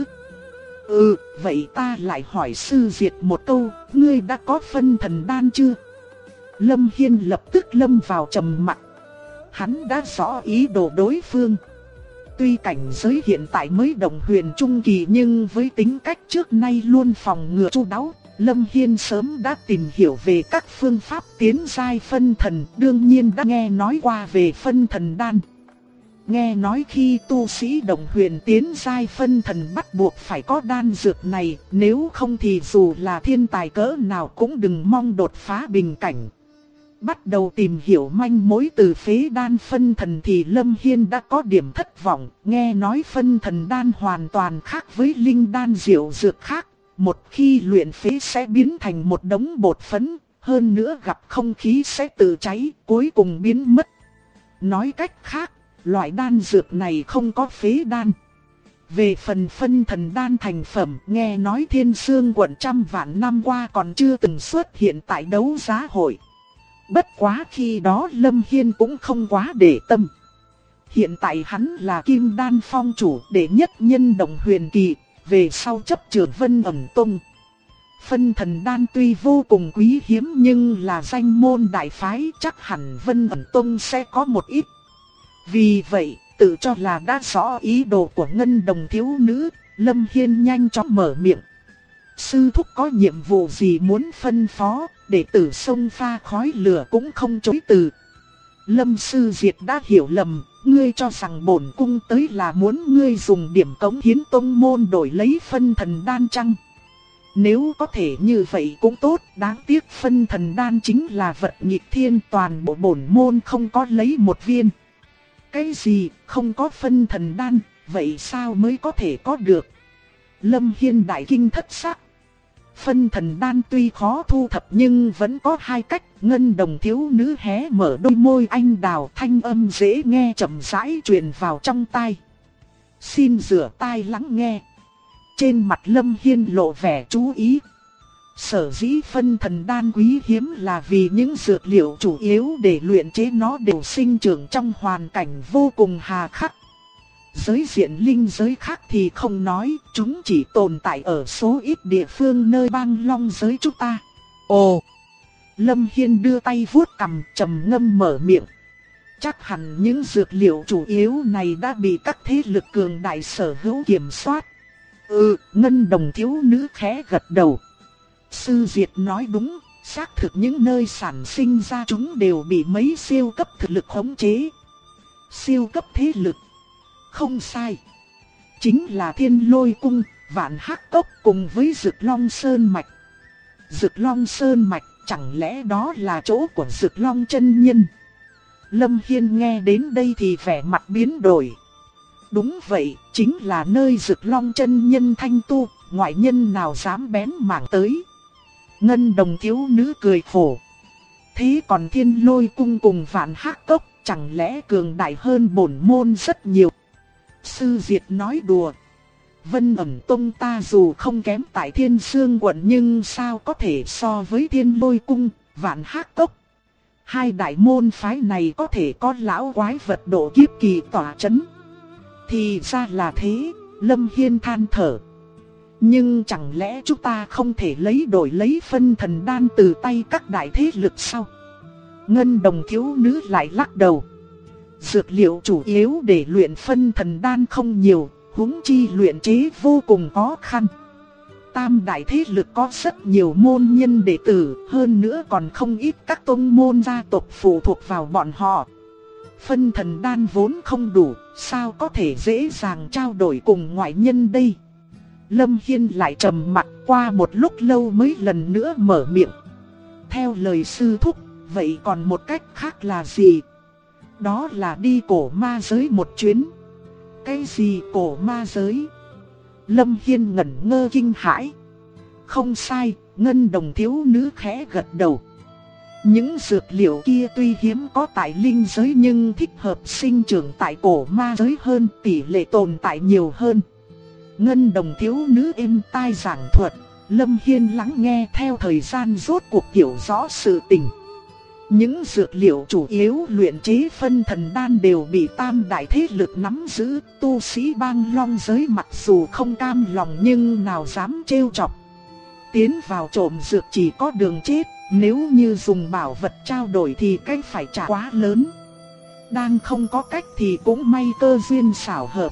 Vậy ta lại hỏi sư diệt một câu, ngươi đã có phân thần đan chưa? Lâm Hiên lập tức lâm vào trầm mặc. Hắn đã rõ ý đồ đối phương. Tuy cảnh giới hiện tại mới Đồng Huyền trung kỳ, nhưng với tính cách trước nay luôn phòng ngừa chu đáo, Lâm Hiên sớm đã tìm hiểu về các phương pháp tiến giai phân thần, đương nhiên đã nghe nói qua về phân thần đan. Nghe nói khi tu sĩ Đồng Huyền tiến giai phân thần bắt buộc phải có đan dược này, nếu không thì dù là thiên tài cỡ nào cũng đừng mong đột phá bình cảnh. Bắt đầu tìm hiểu manh mối từ phế đan phân thần thì Lâm Hiên đã có điểm thất vọng, nghe nói phân thần đan hoàn toàn khác với linh đan diệu dược khác, một khi luyện phế sẽ biến thành một đống bột phấn, hơn nữa gặp không khí sẽ tự cháy, cuối cùng biến mất. Nói cách khác, loại đan dược này không có phế đan. Về phần phân thần đan thành phẩm, nghe nói Thiên Sương quận trăm vạn năm qua còn chưa từng xuất hiện tại đấu giá hội. Bất quá khi đó Lâm Hiên cũng không quá để tâm. Hiện tại hắn là Kim Đan phong chủ đệ nhất nhân Đồng Huyền kỳ, về sau chấp trưởng Vân Ẩn Tông. Phân thần đan tuy vô cùng quý hiếm nhưng là danh môn đại phái, chắc hẳn Vân Ẩn Tông sẽ có một ít. Vì vậy, tự cho là đã rõ ý đồ của Ngân Đồng thiếu nữ, Lâm Hiên nhanh chóng mở miệng. Sư thúc có nhiệm vụ gì muốn phân phó, đệ tử xông pha khói lửa cũng không chối từ. Lâm sư diệt đã hiểu lầm, ngươi cho rằng bổn cung tới là muốn ngươi dùng điểm cống hiến tông môn đổi lấy phân thần đan chăng? Nếu có thể như vậy cũng tốt, đáng tiếc phân thần đan chính là vật nghịch thiên, toàn bộ bổn môn không có lấy một viên. Cái gì, không có phân thần đan, vậy sao mới có thể có được? Lâm Hiên đại kinh thất sắc. Phân thần đan tuy khó thu thập nhưng vẫn có hai cách. Ngân Đồng thiếu nữ hé mở đôi môi anh đào, thanh âm dễ nghe chậm rãi truyền vào trong tai. Xin rửa tai lắng nghe. Trên mặt Lâm Hiên lộ vẻ chú ý. Sở dĩ phân thần đan quý hiếm là vì những dược liệu chủ yếu để luyện chế nó đều sinh trưởng trong hoàn cảnh vô cùng hà khắc. Giới diện linh giới khác thì không nói, chúng chỉ tồn tại ở số ít địa phương nơi bang long giới chúng ta. Ồ! Lâm Hiên đưa tay vuốt cằm trầm ngâm mở miệng. Chắc hẳn những dược liệu chủ yếu này đã bị các thế lực cường đại sở hữu kiểm soát. Ngân Đồng thiếu nữ khẽ gật đầu. Sư Diệt nói đúng, xác thực những nơi sản sinh ra chúng đều bị mấy siêu cấp thực lực khống chế. Siêu cấp thế lực? Không sai. Chính là Thiên Lôi Cung, Vạn Hắc Cốc cùng với Dực Long Sơn Mạch. Dực Long Sơn Mạch, chẳng lẽ đó là chỗ của Dực Long chân nhân? Lâm Hiên nghe đến đây thì vẻ mặt biến đổi. Đúng vậy, chính là nơi Dực Long chân nhân thanh tu, ngoại nhân nào dám bén mảng tới. Ngân Đồng thiếu nữ cười khổ. Thế còn Thiên Lôi Cung cùng Vạn Hắc Cốc, chẳng lẽ cường đại hơn bổn môn rất nhiều? Sư Diệt nói đùa. Vân Ẩn Tông ta dù không kém tại Thiên Sương quận nhưng sao có thể so với Thiên Lôi Cung, Vạn Hắc Cốc. Hai đại môn phái này có thể có lão quái vật độ kiếp kỳ tỏa chấn. Thì ra là thế, Lâm Hiên than thở. Nhưng chẳng lẽ chúng ta không thể đổi lấy phân thần đan từ tay các đại thế lực sao? Ngân Đồng thiếu nữ lại lắc đầu. Dược liệu chủ yếu để luyện phân thần đan không nhiều, huống chi luyện chế vô cùng khó khăn. tam đại thế lực có rất nhiều môn nhân đệ tử, hơn nữa còn không ít các tông môn gia tộc phụ thuộc vào bọn họ. Phân thần đan vốn không đủ, sao có thể dễ dàng trao đổi cùng ngoại nhân đây? Lâm Hiên lại trầm mặt, qua một lúc lâu mới lần nữa mở miệng. Theo lời sư thúc, vậy còn một cách khác là gì? Đó là đi cổ ma giới một chuyến. Cái gì cổ ma giới? Lâm Hiên ngẩn ngơ kinh hãi. Không sai, Ngân Đồng thiếu nữ khẽ gật đầu. Những dược liệu kia tuy hiếm có tại linh giới nhưng thích hợp sinh trưởng tại cổ ma giới hơn, tỷ lệ tồn tại nhiều hơn. Ngân Đồng thiếu nữ êm tai giảng thuật, Lâm Hiên lắng nghe theo thời gian rốt cuộc hiểu rõ sự tình. Những dược liệu chủ yếu luyện chế phân thần đan đều bị tam đại thế lực nắm giữ, tu sĩ Bang Long giới mặc dù không cam lòng nhưng nào dám trêu chọc. Tiến vào trộm dược chỉ có đường chết, nếu như dùng bảo vật trao đổi thì cách phải trả quá lớn. Đang không có cách thì cũng may cơ duyên xảo hợp.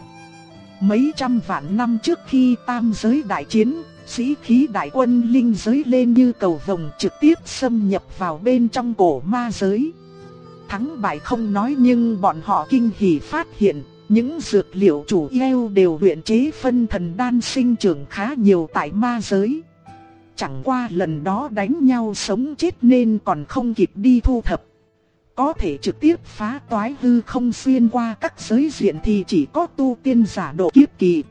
Mấy trăm vạn năm trước khi tam giới đại chiến, sĩ khí đại quân linh giới lên như cầu vồng trực tiếp xâm nhập vào bên trong cổ ma giới. Thắng bại không nói nhưng bọn họ kinh hỉ phát hiện, những dược liệu chủ yếu đều luyện chế phân thần đan sinh trưởng khá nhiều tại ma giới. Chẳng qua lần đó đánh nhau sống chết nên còn không kịp đi thu thập. Có thể trực tiếp phá toái hư không xuyên qua các giới diện thì chỉ có tu tiên giả độ kiếp kỳ.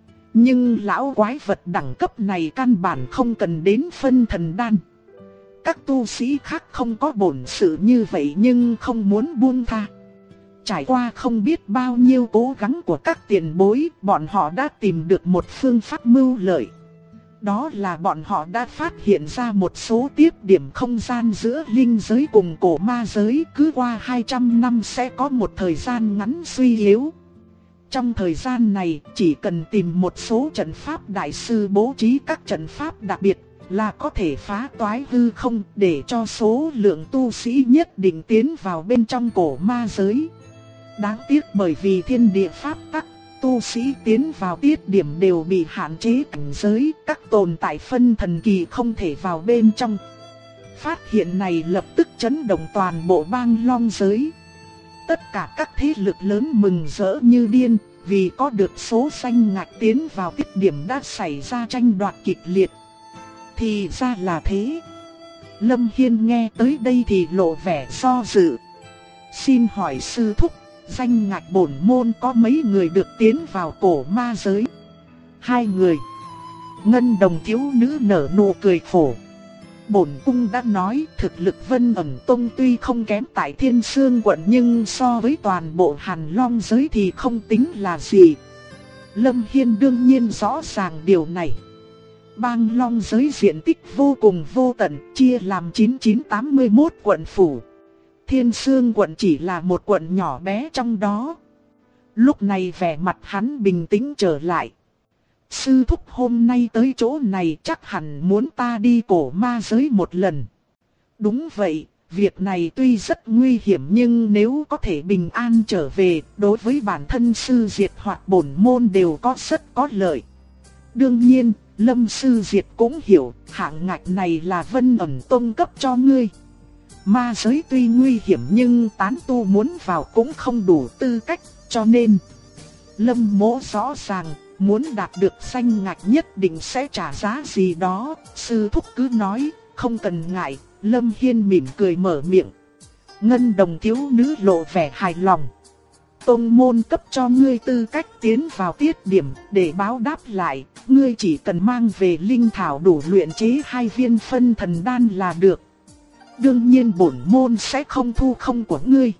Nhưng lão quái vật đẳng cấp này căn bản không cần đến phân thần đan. Các tu sĩ khác không có bổn sự như vậy nhưng không muốn buông tha. Trải qua không biết bao nhiêu cố gắng của các tiền bối, bọn họ đã tìm được một phương pháp mưu lợi. Đó là bọn họ đã phát hiện ra một số tiếp điểm không gian giữa linh giới cùng cổ ma giới, cứ qua 200 năm sẽ có một thời gian ngắn suy yếu. Trong thời gian này, chỉ cần tìm một số trận pháp đại sư bố trí các trận pháp đặc biệt là có thể phá toái hư không để cho số lượng tu sĩ nhất định tiến vào bên trong cổ ma giới. Đáng tiếc bởi vì thiên địa pháp tắc, tu sĩ tiến vào tiết điểm đều bị hạn chế cảnh giới, các tồn tại phân thần kỳ không thể vào bên trong. Phát hiện này lập tức chấn động toàn bộ Bang Long giới. Tất cả các thế lực lớn mừng rỡ như điên, vì có được số danh ngạch tiến vào tiết điểm đã xảy ra tranh đoạt kịch liệt. Thì ra là thế. Lâm Hiên nghe tới đây thì lộ vẻ do dự. Xin hỏi sư thúc, danh ngạch bổn môn có mấy người được tiến vào cổ ma giới? 2 người. Ngân Đồng thiếu nữ nở nụ cười khổ. Bổn cung đã nói thực lực Vân Ẩn Tông tuy không kém tại Thiên Sương quận nhưng so với toàn bộ Hàn Long giới thì không tính là gì. Lâm Hiên đương nhiên rõ ràng điều này. Bang Long giới diện tích vô cùng vô tận, chia làm 9981 quận phủ. Thiên Sương quận chỉ là một quận nhỏ bé trong đó. Lúc này vẻ mặt hắn bình tĩnh trở lại. Sư thúc hôm nay tới chỗ này chắc hẳn muốn ta đi cổ ma giới một lần. Đúng vậy, việc này tuy rất nguy hiểm nhưng nếu có thể bình an trở về, đối với bản thân sư diệt hoặc bổn môn đều có rất có lợi. Đương nhiên, Lâm sư diệt cũng hiểu, hạng ngạch này là Vân Ẩn Tông cấp cho ngươi. Ma giới tuy nguy hiểm nhưng tán tu muốn vào cũng không đủ tư cách, cho nên Lâm mỗ rõ ràng, muốn đạt được danh ngạch nhất định sẽ trả giá gì đó, sư thúc cứ nói, không cần ngại. Lâm Hiên mỉm cười mở miệng. Ngân Đồng thiếu nữ lộ vẻ hài lòng. Tông môn cấp cho ngươi tư cách tiến vào tiết điểm, để báo đáp lại, ngươi chỉ cần mang về linh thảo đủ luyện chế 2 viên phân thần đan là được. Đương nhiên bổn môn sẽ không thu không của ngươi,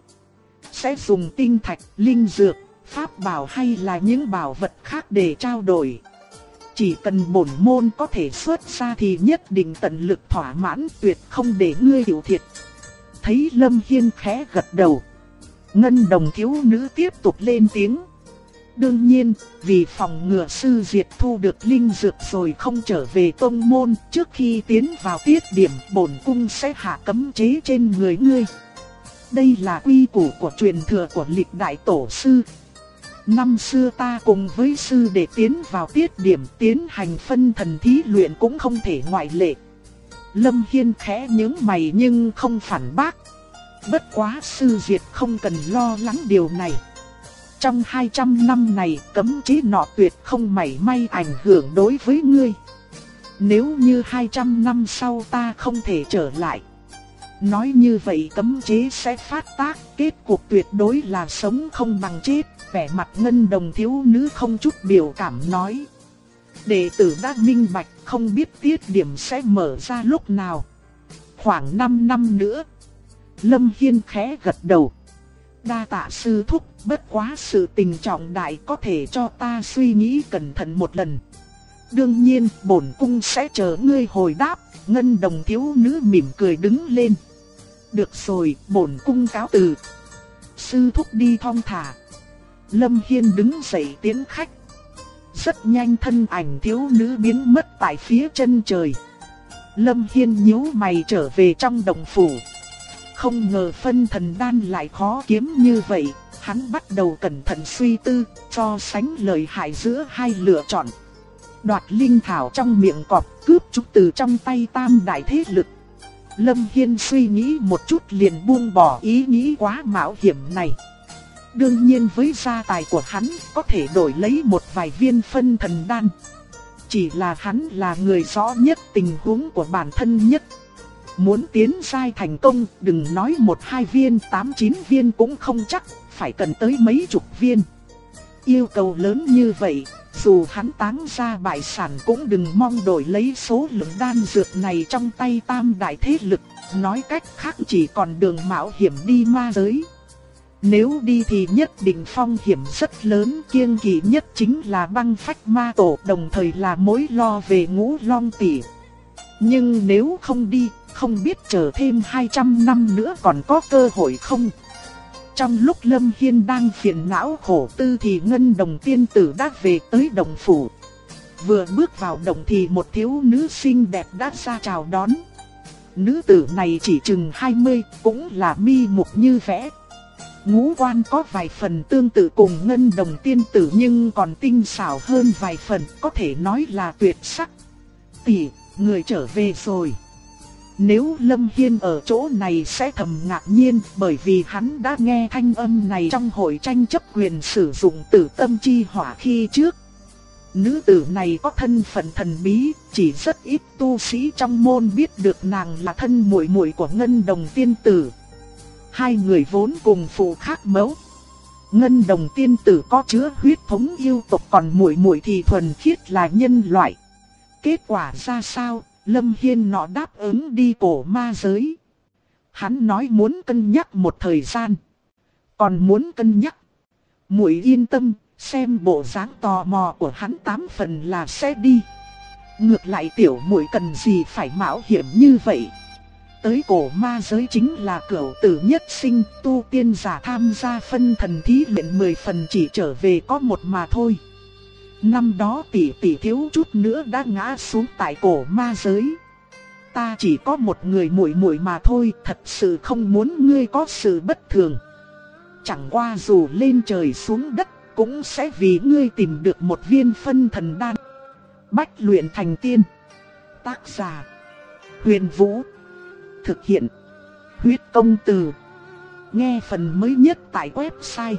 sẽ dùng tinh thạch, linh dược, pháp bảo hay là những bảo vật khác để trao đổi. Chỉ cần bổn môn có thể xuất ra thì nhất định tận lực thỏa mãn, tuyệt không để ngươi chịu thiệt. Thấy Lâm Hiên khẽ gật đầu, Ngân Đồng thiếu nữ tiếp tục lên tiếng. Đương nhiên, vì phòng ngừa sư diệt thu được linh dược rồi không trở về tông môn, trước khi tiến vào tiết điểm bổn cung sẽ hạ cấm chế trên người ngươi. Đây là quy củ của truyền thừa của lịch đại tổ sư. Năm xưa ta cùng với sư đệ tiến vào tiết điểm tiến hành phân thần thí luyện cũng không thể ngoại lệ. Lâm Hiên khẽ nhướng mày nhưng không phản bác. Bất quá sư Diệt không cần lo lắng điều này. Trong 200 năm này cấm chế nọ tuyệt không mảy may ảnh hưởng đối với ngươi. Nếu như 200 năm sau ta không thể trở lại, nói như vậy cấm chế sẽ phát tác, kết cục tuyệt đối là sống không bằng chết. Vẻ mặt Ngân Đồng thiếu nữ không chút biểu cảm nói. Đệ tử đã minh bạch, không biết tiết điểm sẽ mở ra lúc nào. Khoảng 5 năm nữa. Lâm Hiên khẽ gật đầu. Đa tạ sư thúc, bất quá sự tình trọng đại có thể cho ta suy nghĩ cẩn thận một lần. Đương nhiên, bổn cung sẽ chờ ngươi hồi đáp. Ngân Đồng thiếu nữ mỉm cười đứng lên. Được rồi, bổn cung cáo từ. Sư thúc đi thong thả. Lâm Hiên đứng dậy tiễn khách. Rất nhanh thân ảnh thiếu nữ biến mất tại phía chân trời. Lâm Hiên nhíu mày trở về trong động phủ. Không ngờ phân thần đan lại khó kiếm như vậy. Hắn bắt đầu cẩn thận suy tư, so sánh lợi hại giữa hai lựa chọn. Đoạt linh thảo trong miệng cọp, cướp chúng từ trong tay tam đại thế lực. Lâm Hiên suy nghĩ một chút liền buông bỏ ý nghĩ quá mạo hiểm này. Đương nhiên với gia tài của hắn có thể đổi lấy một vài viên phân thần đan. Chỉ là hắn là người rõ nhất tình huống của bản thân nhất. Muốn tiến giai thành công đừng nói 1-2 viên, 8-9 viên cũng không chắc, phải cần tới mấy chục viên. Yêu cầu lớn như vậy, dù hắn táng ra bại sản cũng đừng mong đổi lấy số lượng đan dược này trong tay tam đại thế lực. Nói cách khác chỉ còn đường mạo hiểm đi ma giới. Nếu đi thì nhất định phong hiểm rất lớn, kiêng kỵ nhất chính là băng phách ma tổ, đồng thời là mối lo về Ngũ Long tỷ. Nhưng nếu không đi, không biết chờ thêm 200 năm nữa còn có cơ hội không? Trong lúc Lâm Hiên đang phiền não khổ tư thì Ngân Đồng tiên tử đã về tới động phủ. Vừa bước vào động thì một thiếu nữ xinh đẹp đã ra chào đón. Nữ tử này chỉ chừng 20, cũng là mi mục như vẽ. Ngũ quan có vài phần tương tự cùng Ngân Đồng tiên tử nhưng còn tinh xảo hơn vài phần, có thể nói là tuyệt sắc. Tỷ, người trở về rồi. Nếu Lâm Hiên ở chỗ này sẽ thầm ngạc nhiên, bởi vì hắn đã nghe thanh âm này trong hội tranh chấp quyền sử dụng tử tâm chi hỏa khi trước. Nữ tử này có thân phận thần bí, chỉ rất ít tu sĩ trong môn biết được nàng là thân muội muội của Ngân Đồng tiên tử. Hai người vốn cùng phụ khác mẫu. Ngân Đồng tiên tử có chứa huyết thống yêu tộc, còn muội muội thì thuần khiết là nhân loại. Kết quả ra sao? Lâm Hiên nọ đáp ứng đi cổ ma giới. Hắn nói muốn cân nhắc một thời gian. Còn muốn cân nhắc. Muội yên tâm, xem bộ dáng tò mò của hắn 8 phần là sẽ đi. Ngược lại tiểu muội cần gì phải mạo hiểm như vậy. Tới cổ ma giới chính là cửu tử nhất sinh, tu tiên giả tham gia phân thần thí luyện 10 phần chỉ trở về có một mà thôi. Năm đó tỷ tỷ thiếu chút nữa đã ngã xuống tại cổ ma giới. Ta chỉ có một người muội muội mà thôi, thật sự không muốn ngươi có sự bất thường. Chẳng qua dù lên trời xuống đất, cũng sẽ vì ngươi tìm được một viên phân thần đan. Bách luyện thành tiên. Tác giả: Huyền Vũ. Thực hiện: Huyết Công Từ. Nghe phần mới nhất tại website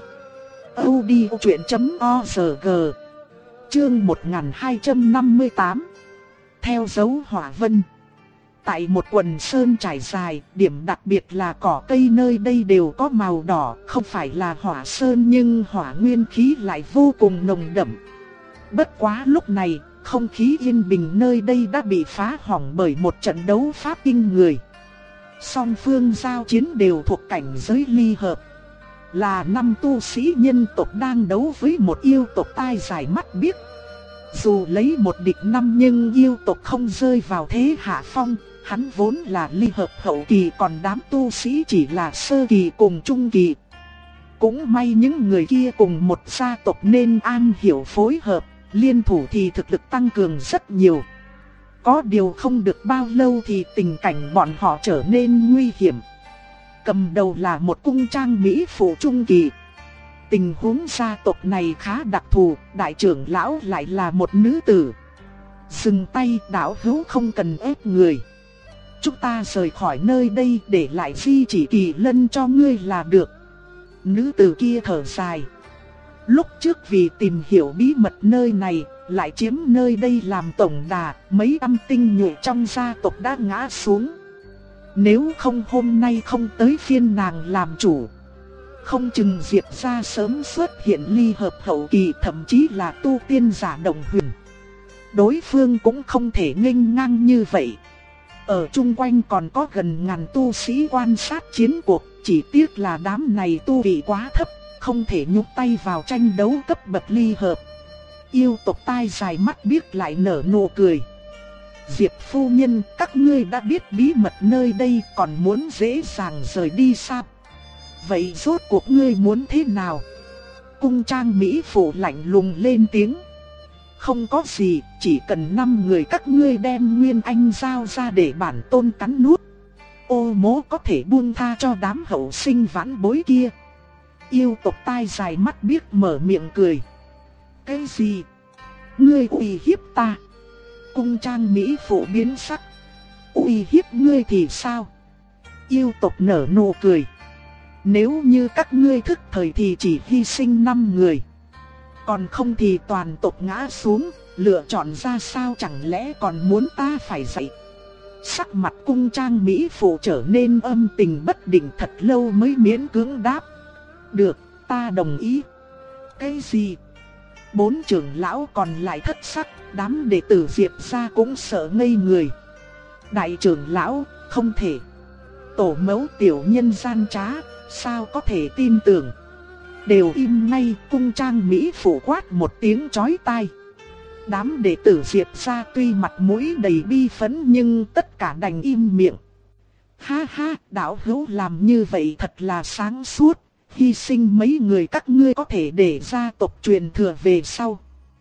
audiochuyện.org. Chương 1258. Theo dấu hỏa vân. Tại một quần sơn trải dài, điểm đặc biệt là cỏ cây nơi đây đều có màu đỏ, không phải là hỏa sơn nhưng hỏa nguyên khí lại vô cùng nồng đậm. Bất quá lúc này, không khí yên bình nơi đây đã bị phá hỏng bởi một trận đấu pháp kinh người. Song phương giao chiến đều thuộc cảnh giới ly hợp. Là 5 tu sĩ nhân tộc đang đấu với một yêu tộc tai dài mắt biếc. Dù lấy một địch 5 nhưng yêu tộc không rơi vào thế hạ phong. Hắn vốn là ly hợp hậu kỳ, còn đám tu sĩ chỉ là sơ kỳ cùng trung kỳ. Cũng may những người kia cùng một gia tộc nên an hiểu phối hợp, liên thủ thì thực lực tăng cường rất nhiều. Có điều không được bao lâu thì tình cảnh bọn họ trở nên nguy hiểm. Cầm đầu là một cung trang mỹ phụ trung kỳ. Tình huống gia tộc này khá đặc thù, đại trưởng lão lại là một nữ tử. Dừng tay, đạo hữu không cần ép người. Chúng ta rời khỏi nơi đây để lại di chỉ Kỳ Lân cho ngươi là được. Nữ tử kia thở dài. Lúc trước vì tìm hiểu bí mật nơi này, lại chiếm nơi đây làm tổng đà, mấy trăm tinh nhuệ trong gia tộc đã ngã xuống. Nếu không hôm nay không tới phiên nàng làm chủ, không chừng Diệp gia sớm xuất hiện ly hợp hậu kỳ, thậm chí là tu tiên giả đồng huyền. Đối phương cũng không thể nghênh ngang như vậy. Ở chung quanh còn có gần ngàn tu sĩ quan sát chiến cuộc, chỉ tiếc là đám này tu vị quá thấp, không thể nhúc tay vào tranh đấu cấp bậc ly hợp. Yêu tộc tai dài mắt biếc lại nở nụ cười. Diệp phu nhân, các ngươi đã biết bí mật nơi đây, còn muốn dễ dàng rời đi sao? Vậy rốt cuộc ngươi muốn thế nào? Cung trang mỹ phụ lạnh lùng lên tiếng. Không có gì, chỉ cần 5 người các ngươi đem Nguyên Anh giao ra để bản tôn cắn nuốt. Ô mố có thể buông tha cho đám hậu sinh vãn bối kia. Yêu tộc tai dài mắt biếc mở miệng cười. Cái gì? Ngươi uy hiếp ta? Cung trang mỹ phụ biến sắc. Uy hiếp ngươi thì sao? Yêu tộc nở nụ cười. Nếu như các ngươi thức thời thì chỉ hy sinh 5 người. Còn không thì toàn tộc ngã xuống, lựa chọn ra sao chẳng lẽ còn muốn ta phải dạy? Sắc mặt cung trang mỹ phụ trở nên âm tình bất định, thật lâu mới miễn cưỡng đáp. Được, ta đồng ý. Cái gì? 4 trưởng lão còn lại thất sắc, đám đệ tử Diệp gia cũng sợ ngây người. Đại trưởng lão, không thể. Tổ mẫu tiểu nhân gian trá, sao có thể tin tưởng? Đều im ngay, cung trang mỹ phụ quát một tiếng chói tai. Đám đệ tử Diệp gia tuy mặt mũi đầy bi phẫn nhưng tất cả đành im miệng. Ha ha, đạo hữu làm như vậy thật là sáng suốt, hy sinh mấy người các ngươi có thể để gia tộc truyền thừa về sau.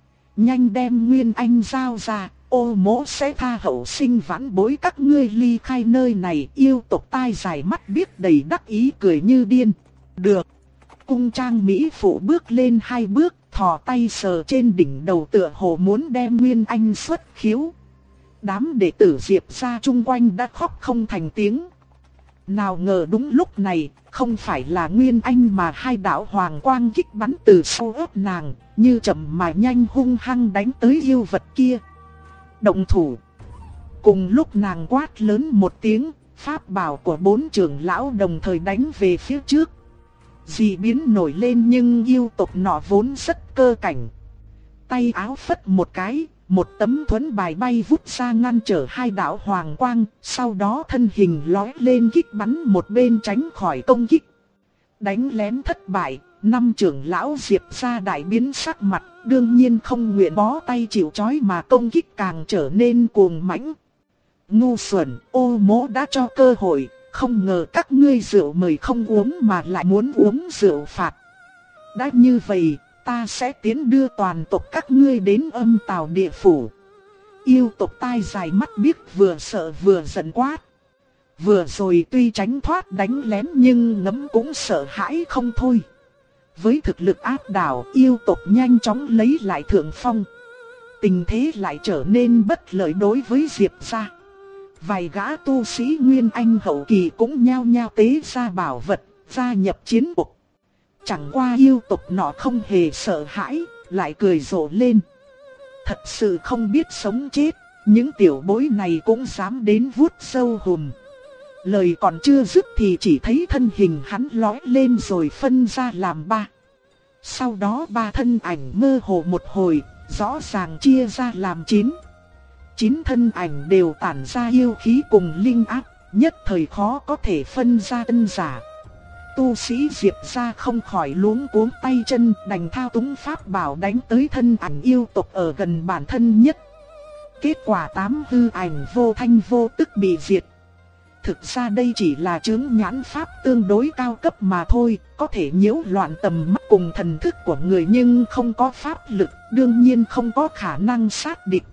Nhanh đem Nguyên Anh giao ra, ô mỗ sẽ tha hậu sinh vãn bối các ngươi ly khai nơi này. Yêu tộc tai dài mắt biếc đầy đắc ý cười như điên. Được. Cung trang mỹ phụ bước lên 2 bước, thò tay sờ trên đỉnh đầu tựa hồ muốn đem Nguyên Anh xuất khiếu. Đám đệ tử Diệp gia chung quanh đã khóc không thành tiếng. Nào ngờ đúng lúc này, không phải là Nguyên Anh mà 2 đạo hoàng quang kích bắn từ sau ớt nàng, như chậm mà nhanh hung hăng đánh tới yêu vật kia. Động thủ. Cùng lúc nàng quát lớn một tiếng, pháp bảo của 4 trưởng lão đồng thời đánh về phía trước. Dị biến nổi lên nhưng yêu tộc nọ vốn rất cơ cảnh. Tay áo phất một cái, một tấm thuẫn bài bay vút ra ngăn trở 2 đạo hoàng quang, sau đó thân hình lói lên kích bắn một bên tránh khỏi công kích. Đánh lén thất bại, 5 trưởng lão Diệp gia đại biến sắc mặt, đương nhiên không nguyện bó tay chịu trói mà công kích càng trở nên cuồng mãnh. Ngu xuẩn, ô mỗ đã cho cơ hội, không ngờ các ngươi rượu mời không uống mà lại muốn uống rượu phạt. Đã như vậy, ta sẽ tiến đưa toàn tộc các ngươi đến âm tào địa phủ. Yêu tộc tai dài mắt biếc vừa sợ vừa giận quát. Vừa rồi tuy tránh thoát đánh lén nhưng ngấm cũng sợ hãi không thôi. Với thực lực áp đảo, yêu tộc nhanh chóng lấy lại thượng phong. Tình thế lại trở nên bất lợi đối với Diệp gia. Vài gã tu sĩ Nguyên Anh hậu kỳ cũng nhao nhao tế ra bảo vật, gia nhập chiến cuộc. Chẳng qua yêu tộc nọ không hề sợ hãi, lại cười rộ lên. Thật sự không biết sống chết, những tiểu bối này cũng dám đến vuốt sâu hùm. Lời còn chưa dứt thì chỉ thấy thân hình hắn lói lên rồi phân ra làm 3. Sau đó 3 thân ảnh mơ hồ một hồi, rõ ràng chia ra làm 9. 9 thân ảnh đều tản ra yêu khí cùng linh áp, nhất thời khó có thể phân ra chân giả. Tu sĩ Diệp gia không khỏi luống cuống tay chân, đành thao túng pháp bảo đánh tới thân ảnh yêu tộc ở gần bản thân nhất. Kết quả 8 hư ảnh vô thanh vô tức bị diệt. Thực ra đây chỉ là chướng nhãn pháp tương đối cao cấp mà thôi, có thể nhiễu loạn tầm mắt cùng thần thức của người nhưng không có pháp lực, đương nhiên không có khả năng sát địch.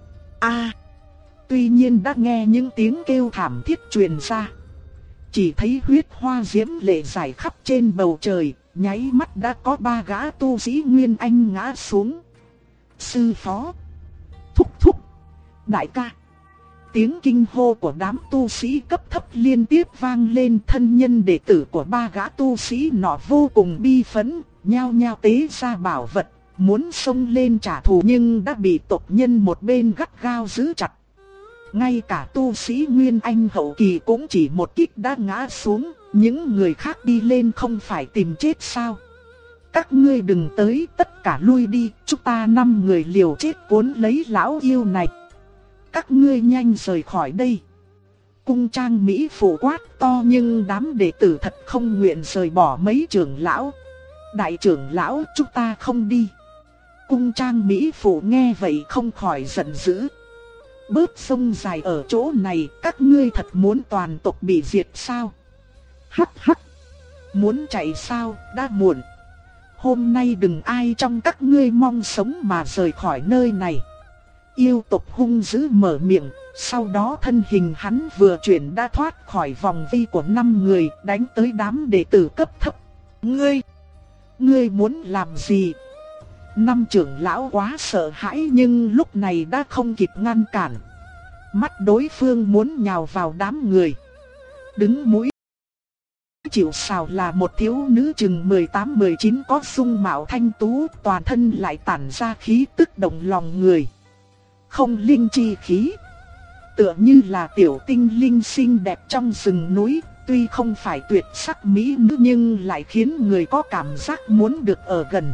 Tuy nhiên đã nghe những tiếng kêu thảm thiết truyền ra. Chỉ thấy huyết hoa diễm lệ rải khắp trên bầu trời, nháy mắt đã có 3 gã tu sĩ Nguyên Anh ngã xuống. Sư phó, thúc thúc, đại ca. Tiếng kinh hô của đám tu sĩ cấp thấp liên tiếp vang lên. Thân nhân đệ tử của 3 gã tu sĩ nọ vô cùng bi phẫn, nhao nhao tế ra bảo vật, muốn xông lên trả thù nhưng đã bị tộc nhân một bên gắt gao giữ chặt. Ngay cả tu sĩ Nguyên Anh hậu kỳ cũng chỉ một kích đã ngã xuống, những người khác đi lên không phải tìm chết sao? Các ngươi đừng tới, tất cả lui đi, chúng ta 5 người liều chết cuốn lấy lão yêu này. Các ngươi nhanh rời khỏi đây. Cung trang Mỹ phụ quát to nhưng đám đệ tử thật không nguyện rời bỏ mấy trưởng lão. Đại trưởng lão, chúng ta không đi. Cung trang Mỹ phụ nghe vậy không khỏi giận dữ. Bớt sông dài ở chỗ này, các ngươi thật muốn toàn tộc bị diệt sao? Hắc hắc, muốn chạy sao, đã muộn. Hôm nay đừng ai trong các ngươi mong sống mà rời khỏi nơi này. Yêu tộc hung dữ mở miệng, sau đó thân hình hắn vừa chuyển đã thoát khỏi vòng vây của 5 người, đánh tới đám đệ tử cấp thấp. Ngươi muốn làm gì? 5 trưởng lão quá sợ hãi nhưng lúc này đã không kịp ngăn cản. Mắt đối phương muốn nhào vào đám người. Đứng mũi chịu sào là một thiếu nữ chừng 18-19 có dung mạo thanh tú, toàn thân lại tản ra khí tức động lòng người. Không linh chi khí, tựa như là tiểu tinh linh xinh đẹp trong rừng núi, tuy không phải tuyệt sắc mỹ nữ nhưng lại khiến người có cảm giác muốn được ở gần.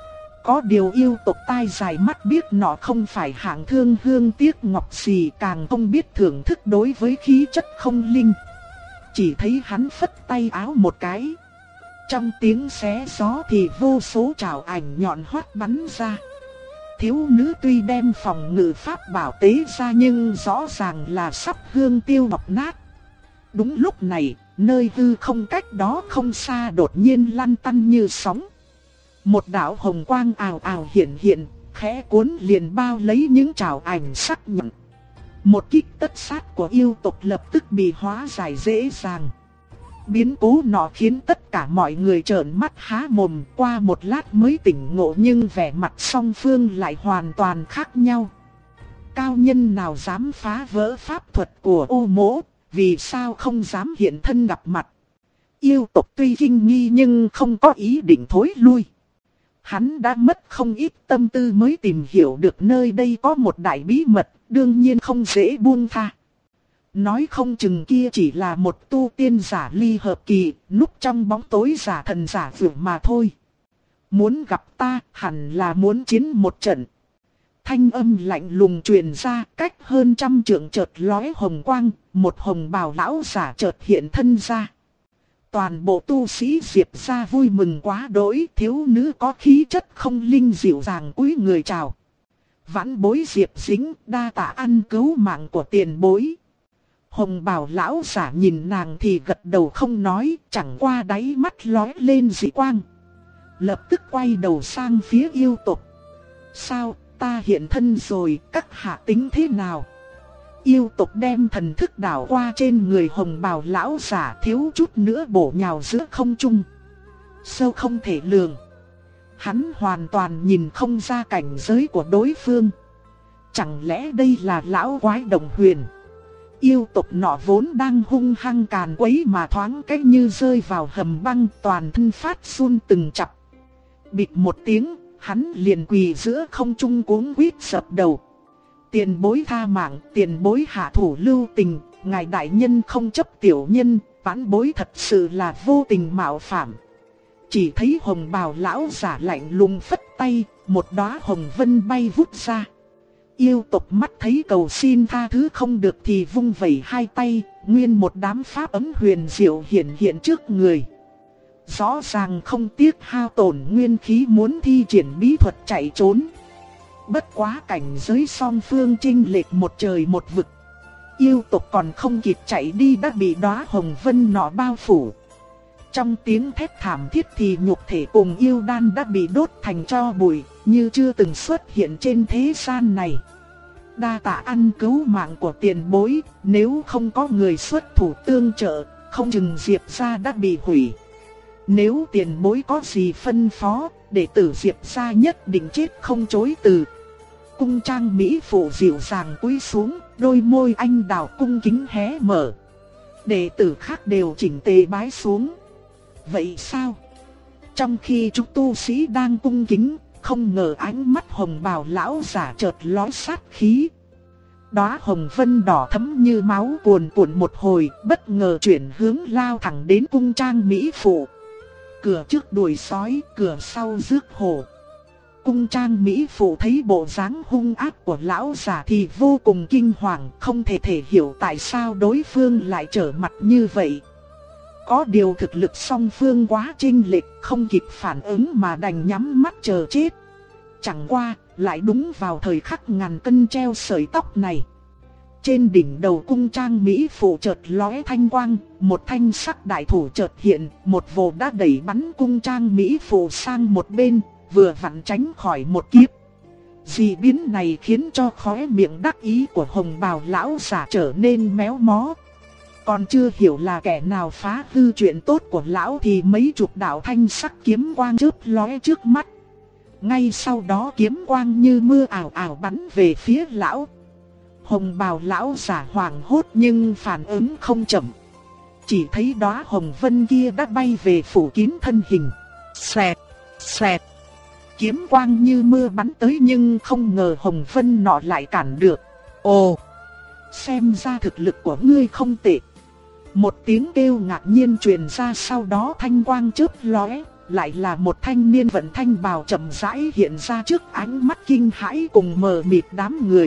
Có điều yêu tộc tai dài mắt biết nọ không phải hạng thương hương tiếc ngọc gì, càng không biết thưởng thức đối với khí chất không linh. Chỉ thấy hắn phất tay áo một cái, trong tiếng xé gió thì vô số trảo ảnh nhọn hoắt bắn ra. Thiếu nữ tuy đem phòng ngự pháp bảo tế ra nhưng rõ ràng là sắp hương tiêu ngọc nát. Đúng lúc này, nơi hư không cách đó không xa đột nhiên lăn tăn như sóng. Một đạo hồng quang ào ào hiện, khẽ cuốn liền bao lấy những trảo ảnh sắc nhọn. Một kích tất sát của yêu tộc lập tức bị hóa giải dễ dàng. Biến cố nọ khiến tất cả mọi người trợn mắt há mồm, qua một lát mới tỉnh ngộ nhưng vẻ mặt song phương lại hoàn toàn khác nhau. Cao nhân nào dám phá vỡ pháp thuật của ô mỗ, vì sao không dám hiện thân gặp mặt? Yêu tộc tuy kinh nghi nhưng không có ý định thối lui. Hắn đã mất không ít tâm tư mới tìm hiểu được nơi đây có một đại bí mật, đương nhiên không dễ buông tha. Nói không chừng kia chỉ là một tu tiên giả ly hợp kỳ, núp trong bóng tối giả thần giả vượng mà thôi. Muốn gặp ta, hẳn là muốn chiến một trận. Thanh âm lạnh lùng truyền ra, cách hơn 100 trượng chợt lóe hồng quang, một hồng bào lão giả chợt hiện thân ra. Toàn bộ tu sĩ Diệp gia vui mừng quá đỗi, thiếu nữ có khí chất không linh dịu dàng cúi người chào. Vãn bối Diệp Dính, đa tạ ăn cứu mạng của tiền bối. Hồng bào lão giả nhìn nàng thì gật đầu không nói, chẳng qua đáy mắt lóe lên dị quang. Lập tức quay đầu sang phía yêu tộc. Sao, ta hiện thân rồi, các hạ tính thế nào? Yêu tộc đem thần thức đảo qua trên người hồng bào lão giả, thiếu chút nữa bổ nhào giữa không trung. Sâu không thể lường. Hắn hoàn toàn nhìn không ra cảnh giới của đối phương. Chẳng lẽ đây là lão quái đồng huyền? Yêu tộc nọ vốn đang hung hăng càn quấy mà thoáng cách như rơi vào hầm băng, toàn thân phát run từng chập. Bịch một tiếng, hắn liền quỳ giữa không trung cuống quýt sập đầu. Tiền bối tha mạng, tiền bối hạ thủ lưu tình, ngài đại nhân không chấp tiểu nhân, vãn bối thật sự là vô tình mạo phạm. Chỉ thấy hồng bào lão giả lạnh lùng phất tay, một đóa hồng vân bay vút ra. Yêu tộc mắt thấy cầu xin tha thứ không được thì vung vẩy hai tay, nguyên một đám pháp ấm huyền diệu hiện trước người. Rõ ràng không tiếc hao tổn nguyên khí muốn thi triển bí thuật chạy trốn. Bất quá cảnh giới song phương chênh lệch một trời một vực. Yêu tộc còn không kịp chạy đi đã bị đóa hồng vân nọ bao phủ. Trong tiếng thét thảm thiết thì nhục thể cùng yêu đan đã bị đốt thành tro bụi, như chưa từng xuất hiện trên thế gian này. Đa tạ ăn cứu mạng của tiền bối, nếu không có người xuất thủ tương trợ, không chừng Diệp gia đã bị hủy. Nếu tiền bối có gì phân phó, đệ tử Diệp gia nhất định chết không chối từ. Cung trang mỹ phụ dịu dàng cúi xuống, đôi môi anh đào cung kính hé mở. Đệ tử khác đều chỉnh tề bái xuống. Vậy sao? Trong khi chúng tu sĩ đang cung kính, không ngờ ánh mắt hồng bào lão giả chợt lóe sát khí. Đóa hồng vân đỏ thẫm như máu cuồn cuộn một hồi, bất ngờ chuyển hướng lao thẳng đến cung trang mỹ phụ. Cửa trước đuổi sói, cửa sau rước hổ. Cung trang mỹ phụ thấy bộ dáng hung ác của lão giả thì vô cùng kinh hoàng, không thể hiểu tại sao đối phương lại trở mặt như vậy. Có điều thực lực song phương quá chênh lệch, không kịp phản ứng mà đành nhắm mắt chờ chết. Chẳng qua, lại đúng vào thời khắc ngàn cân treo sợi tóc này. Trên đỉnh đầu cung trang mỹ phụ chợt lóe thanh quang, một thanh sắc đại thủ chợt hiện, một vồ đã đẩy bắn cung trang mỹ phụ sang một bên, vừa vặn tránh khỏi một kiếp. Dị biến này khiến cho khóe miệng đắc ý của hồng bào lão giả trở nên méo mó. Còn chưa hiểu là kẻ nào phá hư chuyện tốt của lão thì mấy chục đạo thanh sắc kiếm quang chớp lóe trước mắt. Ngay sau đó kiếm quang như mưa ảo ảo bắn về phía lão. Hồng bào lão giả hoảng hốt nhưng phản ứng không chậm. Chỉ thấy đóa hồng vân kia đã bay về phủ kín thân hình. Xẹt, xẹt. Kiếm quang như mưa bắn tới nhưng không ngờ hồng vân nọ lại cản được. Ồ, xem ra thực lực của ngươi không tệ. Một tiếng kêu ngạc nhiên truyền ra, sau đó thanh quang chớp lóe, lại là một thanh niên vận thanh bào chậm rãi hiện ra trước ánh mắt kinh hãi cùng mờ mịt đám người.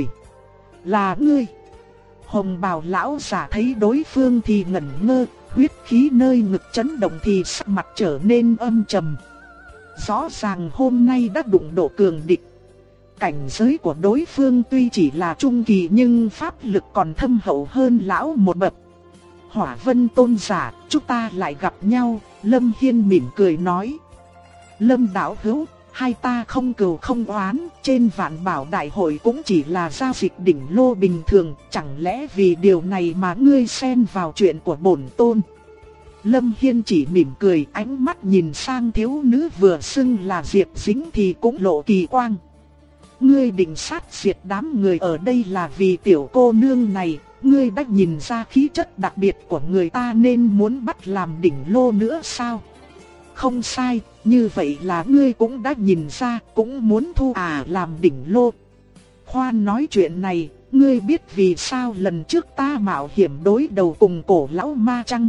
Là ngươi? Hồng bào lão giả thấy đối phương thì ngẩn ngơ, huyết khí nơi ngực chấn động thì sắc mặt trở nên âm trầm. Rõ ràng hôm nay đã đụng độ cường địch. Cảnh giới của đối phương tuy chỉ là trung kỳ nhưng pháp lực còn thâm hậu hơn lão một bậc. Hỏa Vân tôn giả, chúng ta lại gặp nhau. Lâm Hiên mỉm cười nói. Lâm đạo hữu, hai ta không cừu không oán, trên Vạn Bảo đại hội cũng chỉ là giao dịch đỉnh lô bình thường, chẳng lẽ vì điều này mà ngươi xen vào chuyện của bổn tôn? Lâm Hiên chỉ mỉm cười, ánh mắt nhìn sang thiếu nữ vừa xưng là Diệp Dính thì cũng lộ kỳ quang. Ngươi định sát diệt đám người ở đây là vì tiểu cô nương này, ngươi đã nhìn ra khí chất đặc biệt của người ta nên muốn bắt làm đỉnh lô nữa sao? Không sai, như vậy là ngươi cũng đã nhìn ra, cũng muốn thu làm đỉnh lô. Khoan nói chuyện này, ngươi biết vì sao lần trước ta mạo hiểm đối đầu cùng cổ lão ma chăng?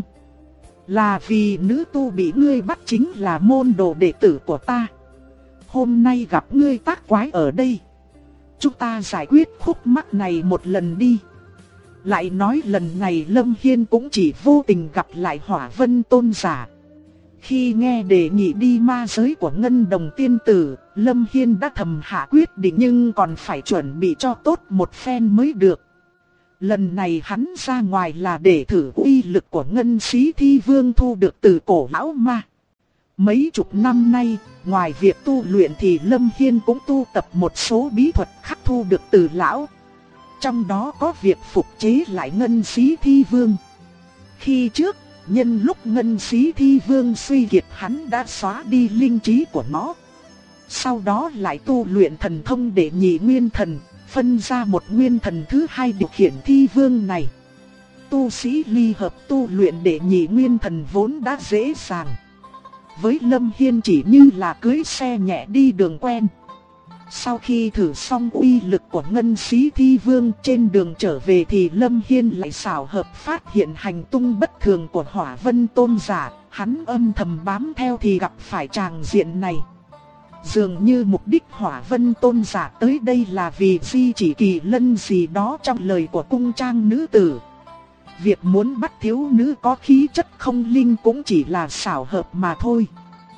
Là vì nữ tu bị ngươi bắt chính là môn đồ đệ tử của ta. Hôm nay gặp ngươi tác quái ở đây, chúng ta giải quyết khúc mắc này một lần đi. Lại nói lần này Lâm Hiên cũng chỉ vô tình gặp lại Hỏa Vân tôn giả. Khi nghe đề nghị đi ma giới của Ngân Đồng tiên tử, Lâm Hiên đã thầm hạ quyết định nhưng còn phải chuẩn bị cho tốt một phen mới được. Lần này hắn ra ngoài là để thử uy lực của Ngân Sĩ Thi Vương thu được từ cổ lão ma. Mấy chục năm nay, ngoài việc tu luyện thì Lâm Hiên cũng tu tập một số bí thuật khắc thu được từ lão. Trong đó có việc phục chế lại Ngân Sĩ Thi Vương. Khi trước, nhân lúc Ngân Sĩ Thi Vương suy kiệt hắn đã xóa đi linh trí của nó. Sau đó lại tu luyện thần thông để nhị nguyên thần, phân ra một nguyên thần thứ hai điều khiển Thi Vương này. Tu sĩ ly hợp tu luyện để nhị nguyên thần vốn đã dễ dàng. Với Lâm Hiên chỉ như là cưỡi xe nhẹ đi đường quen. Sau khi thử xong uy lực của Ngân Sĩ Thi Vương, trên đường trở về thì Lâm Hiên lại xảo hợp phát hiện hành tung bất thường của Hỏa Vân tôn giả. Hắn âm thầm bám theo thì gặp phải tràng diện này. Dường như mục đích Hỏa Vân tôn giả tới đây là vì di chỉ kỳ lân gì đó trong lời của cung trang nữ tử. Việc muốn bắt thiếu nữ có khí chất không linh cũng chỉ là xảo hợp mà thôi.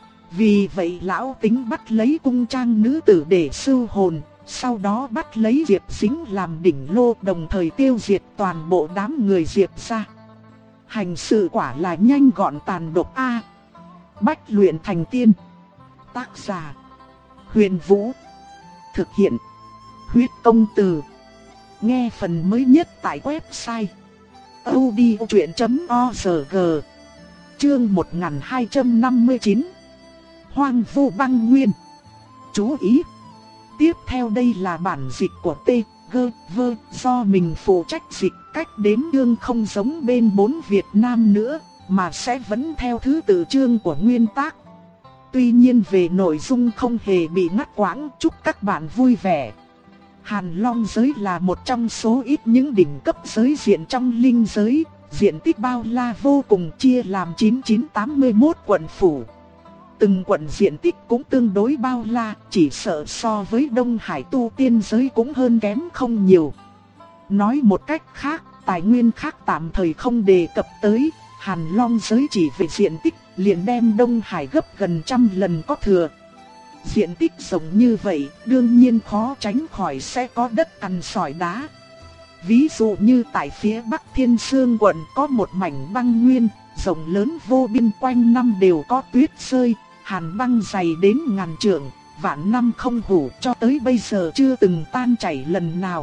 Vì vậy lão tính bắt lấy cung trang nữ tử để sưu hồn, sau đó bắt lấy Diệp Dính làm đỉnh lô, đồng thời tiêu diệt toàn bộ đám người Diệp gia. Hành sự quả là nhanh gọn tàn độc a. Bách luyện thành tiên. Tác giả: Huyền Vũ. Thực hiện: Huyết Công Từ. Nghe phần mới nhất tại website audiochuyen.org. Chương 1259 Hoang vu băng nguyên. Chú ý! Tiếp theo đây là bản dịch của T.G.V. do mình phụ trách dịch, cách đếm chương không giống bên 4 Việt Nam nữa, mà sẽ vẫn theo thứ tự chương của nguyên tác. Tuy nhiên về nội dung không hề bị ngắt quãng, chúc các bạn vui vẻ. Hàn Long giới là một trong số ít những đỉnh cấp giới diện trong linh giới, diện tích bao la vô cùng, chia làm 9981 quận phủ. Từng quận diện tích cũng tương đối bao la, chỉ sợ so với Đông Hải tu tiên giới cũng hơn kém không nhiều. Nói một cách khác, tài nguyên khác tạm thời không đề cập tới, Hàn Long giới chỉ về diện tích liền đem Đông Hải gấp gần 100 lần có thừa. Diện tích rộng như vậy, đương nhiên khó tránh khỏi sẽ có đất cằn sỏi đá. Ví dụ như tại phía Bắc Thiên Sương quận có một mảnh băng nguyên, rộng lớn vô biên, quanh năm đều có tuyết rơi, hàn băng dày đến ngàn trượng, vạn năm không hủ, cho tới bây giờ chưa từng tan chảy lần nào.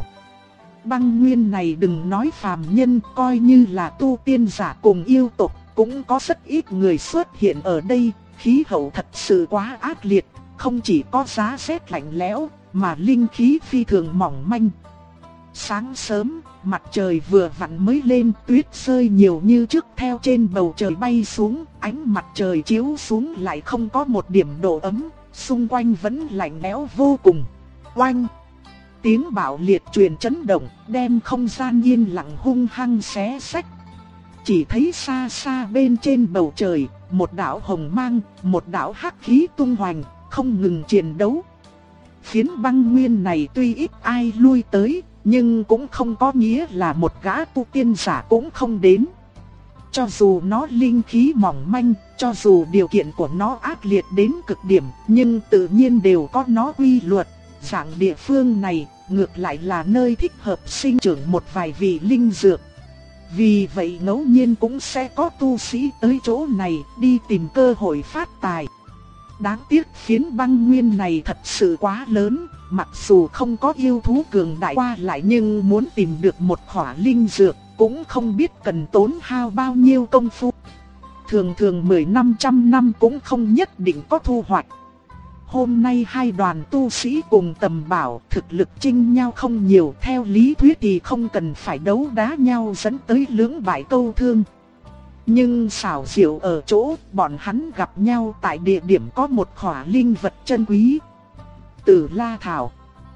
Băng nguyên này đừng nói phàm nhân, coi như là tu tiên giả cùng yêu tộc, cũng có rất ít người xuất hiện ở đây, khí hậu thật sự quá ác liệt, không chỉ có giá rét lạnh lẽo, mà linh khí phi thường mỏng manh. Sáng sớm, mặt trời vừa vặn mới lên, tuyết rơi nhiều như trước theo trên bầu trời bay xuống, ánh mặt trời chiếu xuống lại không có một điểm độ ấm, xung quanh vẫn lạnh lẽo vô cùng. Oanh! Tiếng bạo liệt truyền chấn động, đem không gian yên lặng hung hăng xé xách. Chỉ thấy xa xa bên trên bầu trời, một đạo hồng mang, một đạo hắc khí tung hoành, không ngừng chiến đấu. Phiến băng nguyên này tuy ít ai lui tới, nhưng cũng không có nghĩa là một gã tu tiên giả cũng không đến. Cho dù nó linh khí mỏng manh, cho dù điều kiện của nó ác liệt đến cực điểm, nhưng tự nhiên đều có nó quy luật. Dạng địa phương này, ngược lại là nơi thích hợp sinh trưởng một vài vị linh dược. Vì vậy ngẫu nhiên cũng sẽ có tu sĩ tới chỗ này đi tìm cơ hội phát tài. Đáng tiếc phiến băng nguyên này thật sự quá lớn, mặc dù không có yêu thú cường đại qua lại nhưng muốn tìm được một khỏa linh dược cũng không biết cần tốn hao bao nhiêu công phu. Thường thường 10 năm trăm năm cũng không nhất định có thu hoạch. Hôm nay hai đoàn tu sĩ cùng Tầm Bảo thực lực chênh nhau không nhiều, theo lý thuyết thì không cần phải đấu đá nhau dẫn tới lưỡng bại câu thương. Nhưng xảo diệu ở chỗ bọn hắn gặp nhau tại địa điểm có một khỏa linh vật chân quý. Tử La Thảo.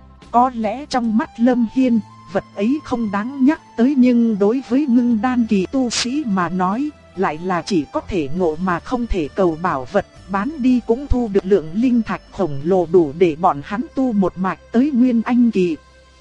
Có lẽ trong mắt Lâm Hiên, vật ấy không đáng nhắc tới, nhưng đối với ngưng đan kỳ tu sĩ mà nói, lại là chỉ có thể ngộ mà không thể cầu bảo vật, bán đi cũng thu được lượng linh thạch khổng lồ đủ để bọn hắn tu một mạch tới nguyên anh kỳ.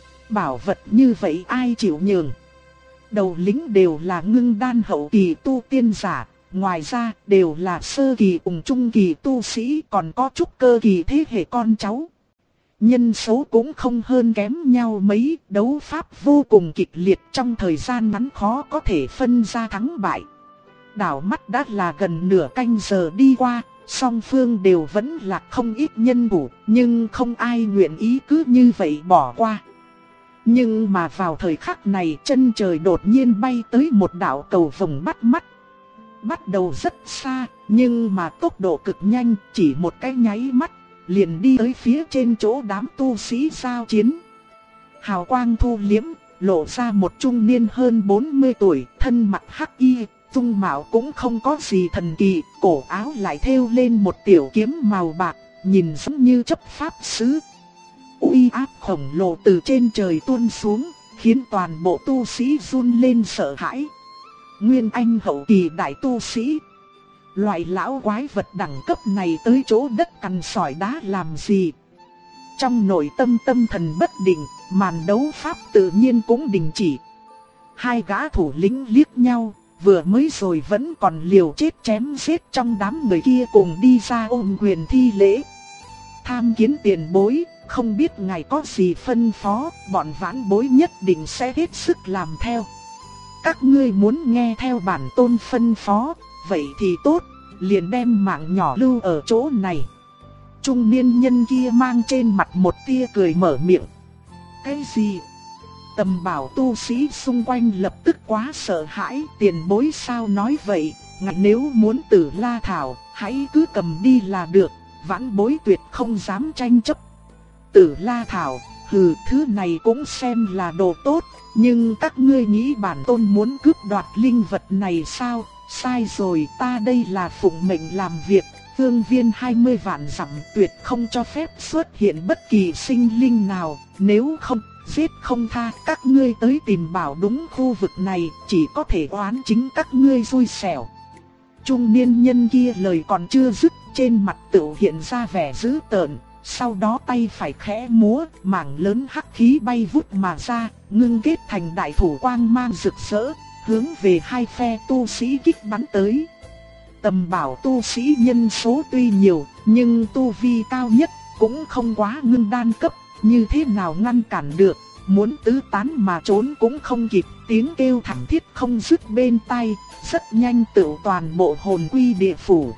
Bảo vật như vậy ai chịu nhường. Đầu lính đều là ngưng đan hậu kỳ tu tiên giả, ngoài ra đều là sơ kỳ cùng trung kỳ tu sĩ, còn có trúc cơ kỳ thế hệ con cháu. Nhân số cũng không hơn kém nhau mấy, đấu pháp vô cùng kịch liệt, trong thời gian ngắn khó có thể phân ra thắng bại. Đảo mắt đã là gần nửa canh giờ đi qua, song phương đều vẫn là không ít nhân thủ, nhưng không ai nguyện ý cứ như vậy bỏ qua. Nhưng mà vào thời khắc này, chân trời đột nhiên bay tới một đạo cầu vồng bắt mắt. Bắt đầu rất xa, nhưng mà tốc độ cực nhanh, chỉ một cái nháy mắt, liền đi tới phía trên chỗ đám tu sĩ giao chiến. Hào quang thu liếm, lộ ra một trung niên hơn 40 tuổi, thân mặc hắc y, dung mạo cũng không có gì thần kỳ, cổ áo lại thêu lên một tiểu kiếm màu bạc, nhìn giống như chấp pháp sứ. Uy áp khổng lồ từ trên trời tuôn xuống, khiến toàn bộ tu sĩ run lên sợ hãi. Nguyên anh hậu kỳ đại tu sĩ. Loại lão quái vật đẳng cấp này tới chỗ đất cằn sỏi đá làm gì? Trong nội tâm tâm thần bất định, màn đấu pháp tự nhiên cũng đình chỉ. Hai gã thủ lĩnh liếc nhau, vừa mới rồi vẫn còn liều chết chém giết trong đám người kia cùng đi ra ôm quyền thi lễ. Tham kiến tiền bối, không biết ngài có gì phân phó, bọn vãn bối nhất định sẽ hết sức làm theo. Các ngươi muốn nghe theo bản tôn phân phó, vậy thì tốt, liền đem mạng nhỏ lưu ở chỗ này. Trung niên nhân kia mang trên mặt một tia cười mở miệng. Cái gì? Tầm Bảo tu sĩ xung quanh lập tức quá sợ hãi, tiền bối sao nói vậy, ngài nếu muốn Tử La Thảo, hãy cứ cầm đi là được, vãn bối tuyệt không dám tranh chấp. Tử La Thảo, hừ, thứ này cũng xem là đồ tốt, nhưng các ngươi nghĩ bản tôn muốn cướp đoạt linh vật này sao? Sai rồi, ta đây là phụng mệnh làm việc, phương viên 20 vạn dặm tuyệt không cho phép xuất hiện bất kỳ sinh linh nào, nếu không, giết không tha. Các ngươi tới tìm bảo đúng khu vực này, chỉ có thể oán chính các ngươi xui xẻo. Trung niên nhân kia lời còn chưa dứt, trên mặt tựu hiện ra vẻ dữ tợn. Sau đó tay phải khẽ múa, mảng lớn hắc khí bay vút mà ra, ngưng kết thành đại thủ quang mang rực rỡ, hướng về hai phe tu sĩ kích bắn tới. Tầm bảo tu sĩ nhân số tuy nhiều, nhưng tu vi cao nhất cũng không quá ngưng đan cấp, như thế nào ngăn cản được, muốn tứ tán mà trốn cũng không kịp, tiếng kêu thảm thiết không dứt bên tai, rất nhanh tựu toàn bộ hồn quy địa phủ.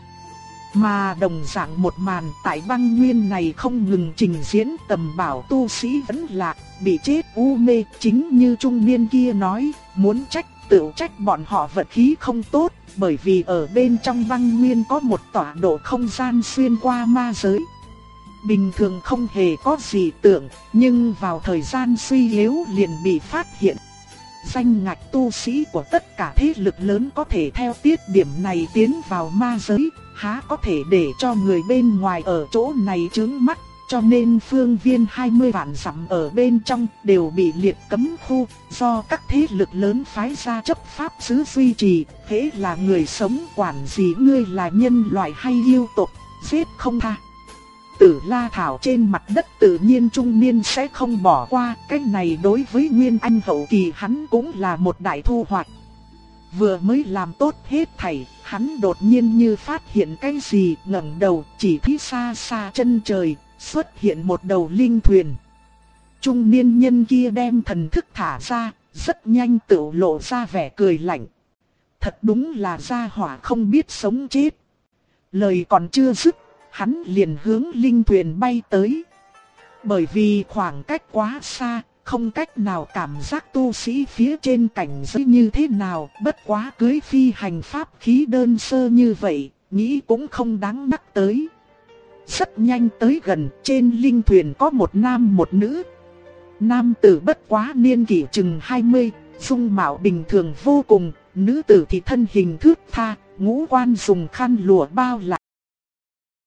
Mà đồng dạng một màn tại băng nguyên này không ngừng trình diễn, tầm bảo tu sĩ vẫn lạc, bị chết u mê, chính như trung niên kia nói, muốn trách tự trách bọn họ vận khí không tốt, bởi vì ở bên trong băng nguyên có một tọa độ không gian xuyên qua ma giới. Bình thường không hề có gì tưởng, nhưng vào thời gian suy yếu liền bị phát hiện. Danh ngạch tu sĩ của tất cả thế lực lớn có thể theo tiết điểm này tiến vào ma giới, há có thể để cho người bên ngoài ở chỗ này chướng mắt, cho nên phương viên 20 vạn dặm ở bên trong đều bị liệt cấm khu, do các thế lực lớn phái ra chấp pháp sứ duy trì, hễ là người sống quản gì ngươi là nhân loại hay yêu tộc, giết không tha. Tử La Thảo trên mặt đất tự nhiên trung niên sẽ không bỏ qua, cái này đối với Nguyên Anh hậu kỳ hắn cũng là một đại thu hoạch. Vừa mới làm tốt hết thảy, hắn đột nhiên như phát hiện cái gì, ngẩng đầu chỉ thấy xa xa chân trời, xuất hiện một đầu linh thuyền. Trung niên nhân kia đem thần thức thả ra, rất nhanh tự lộ ra vẻ cười lạnh. Thật đúng là gia hỏa không biết sống chết. Lời còn chưa dứt, hắn liền hướng linh thuyền bay tới. Bởi vì khoảng cách quá xa, không cách nào cảm giác tu sĩ phía trên cảnh giới như thế nào, bất quá cưới phi hành pháp khí đơn sơ như vậy, nghĩ cũng không đáng nhắc tới. Rất nhanh tới gần, trên linh thuyền có một nam một nữ. Nam tử bất quá niên kỷ chừng 20, dung mạo bình thường vô cùng, nữ tử thì thân hình thướt tha, ngũ quan dùng khăn lụa bao lại.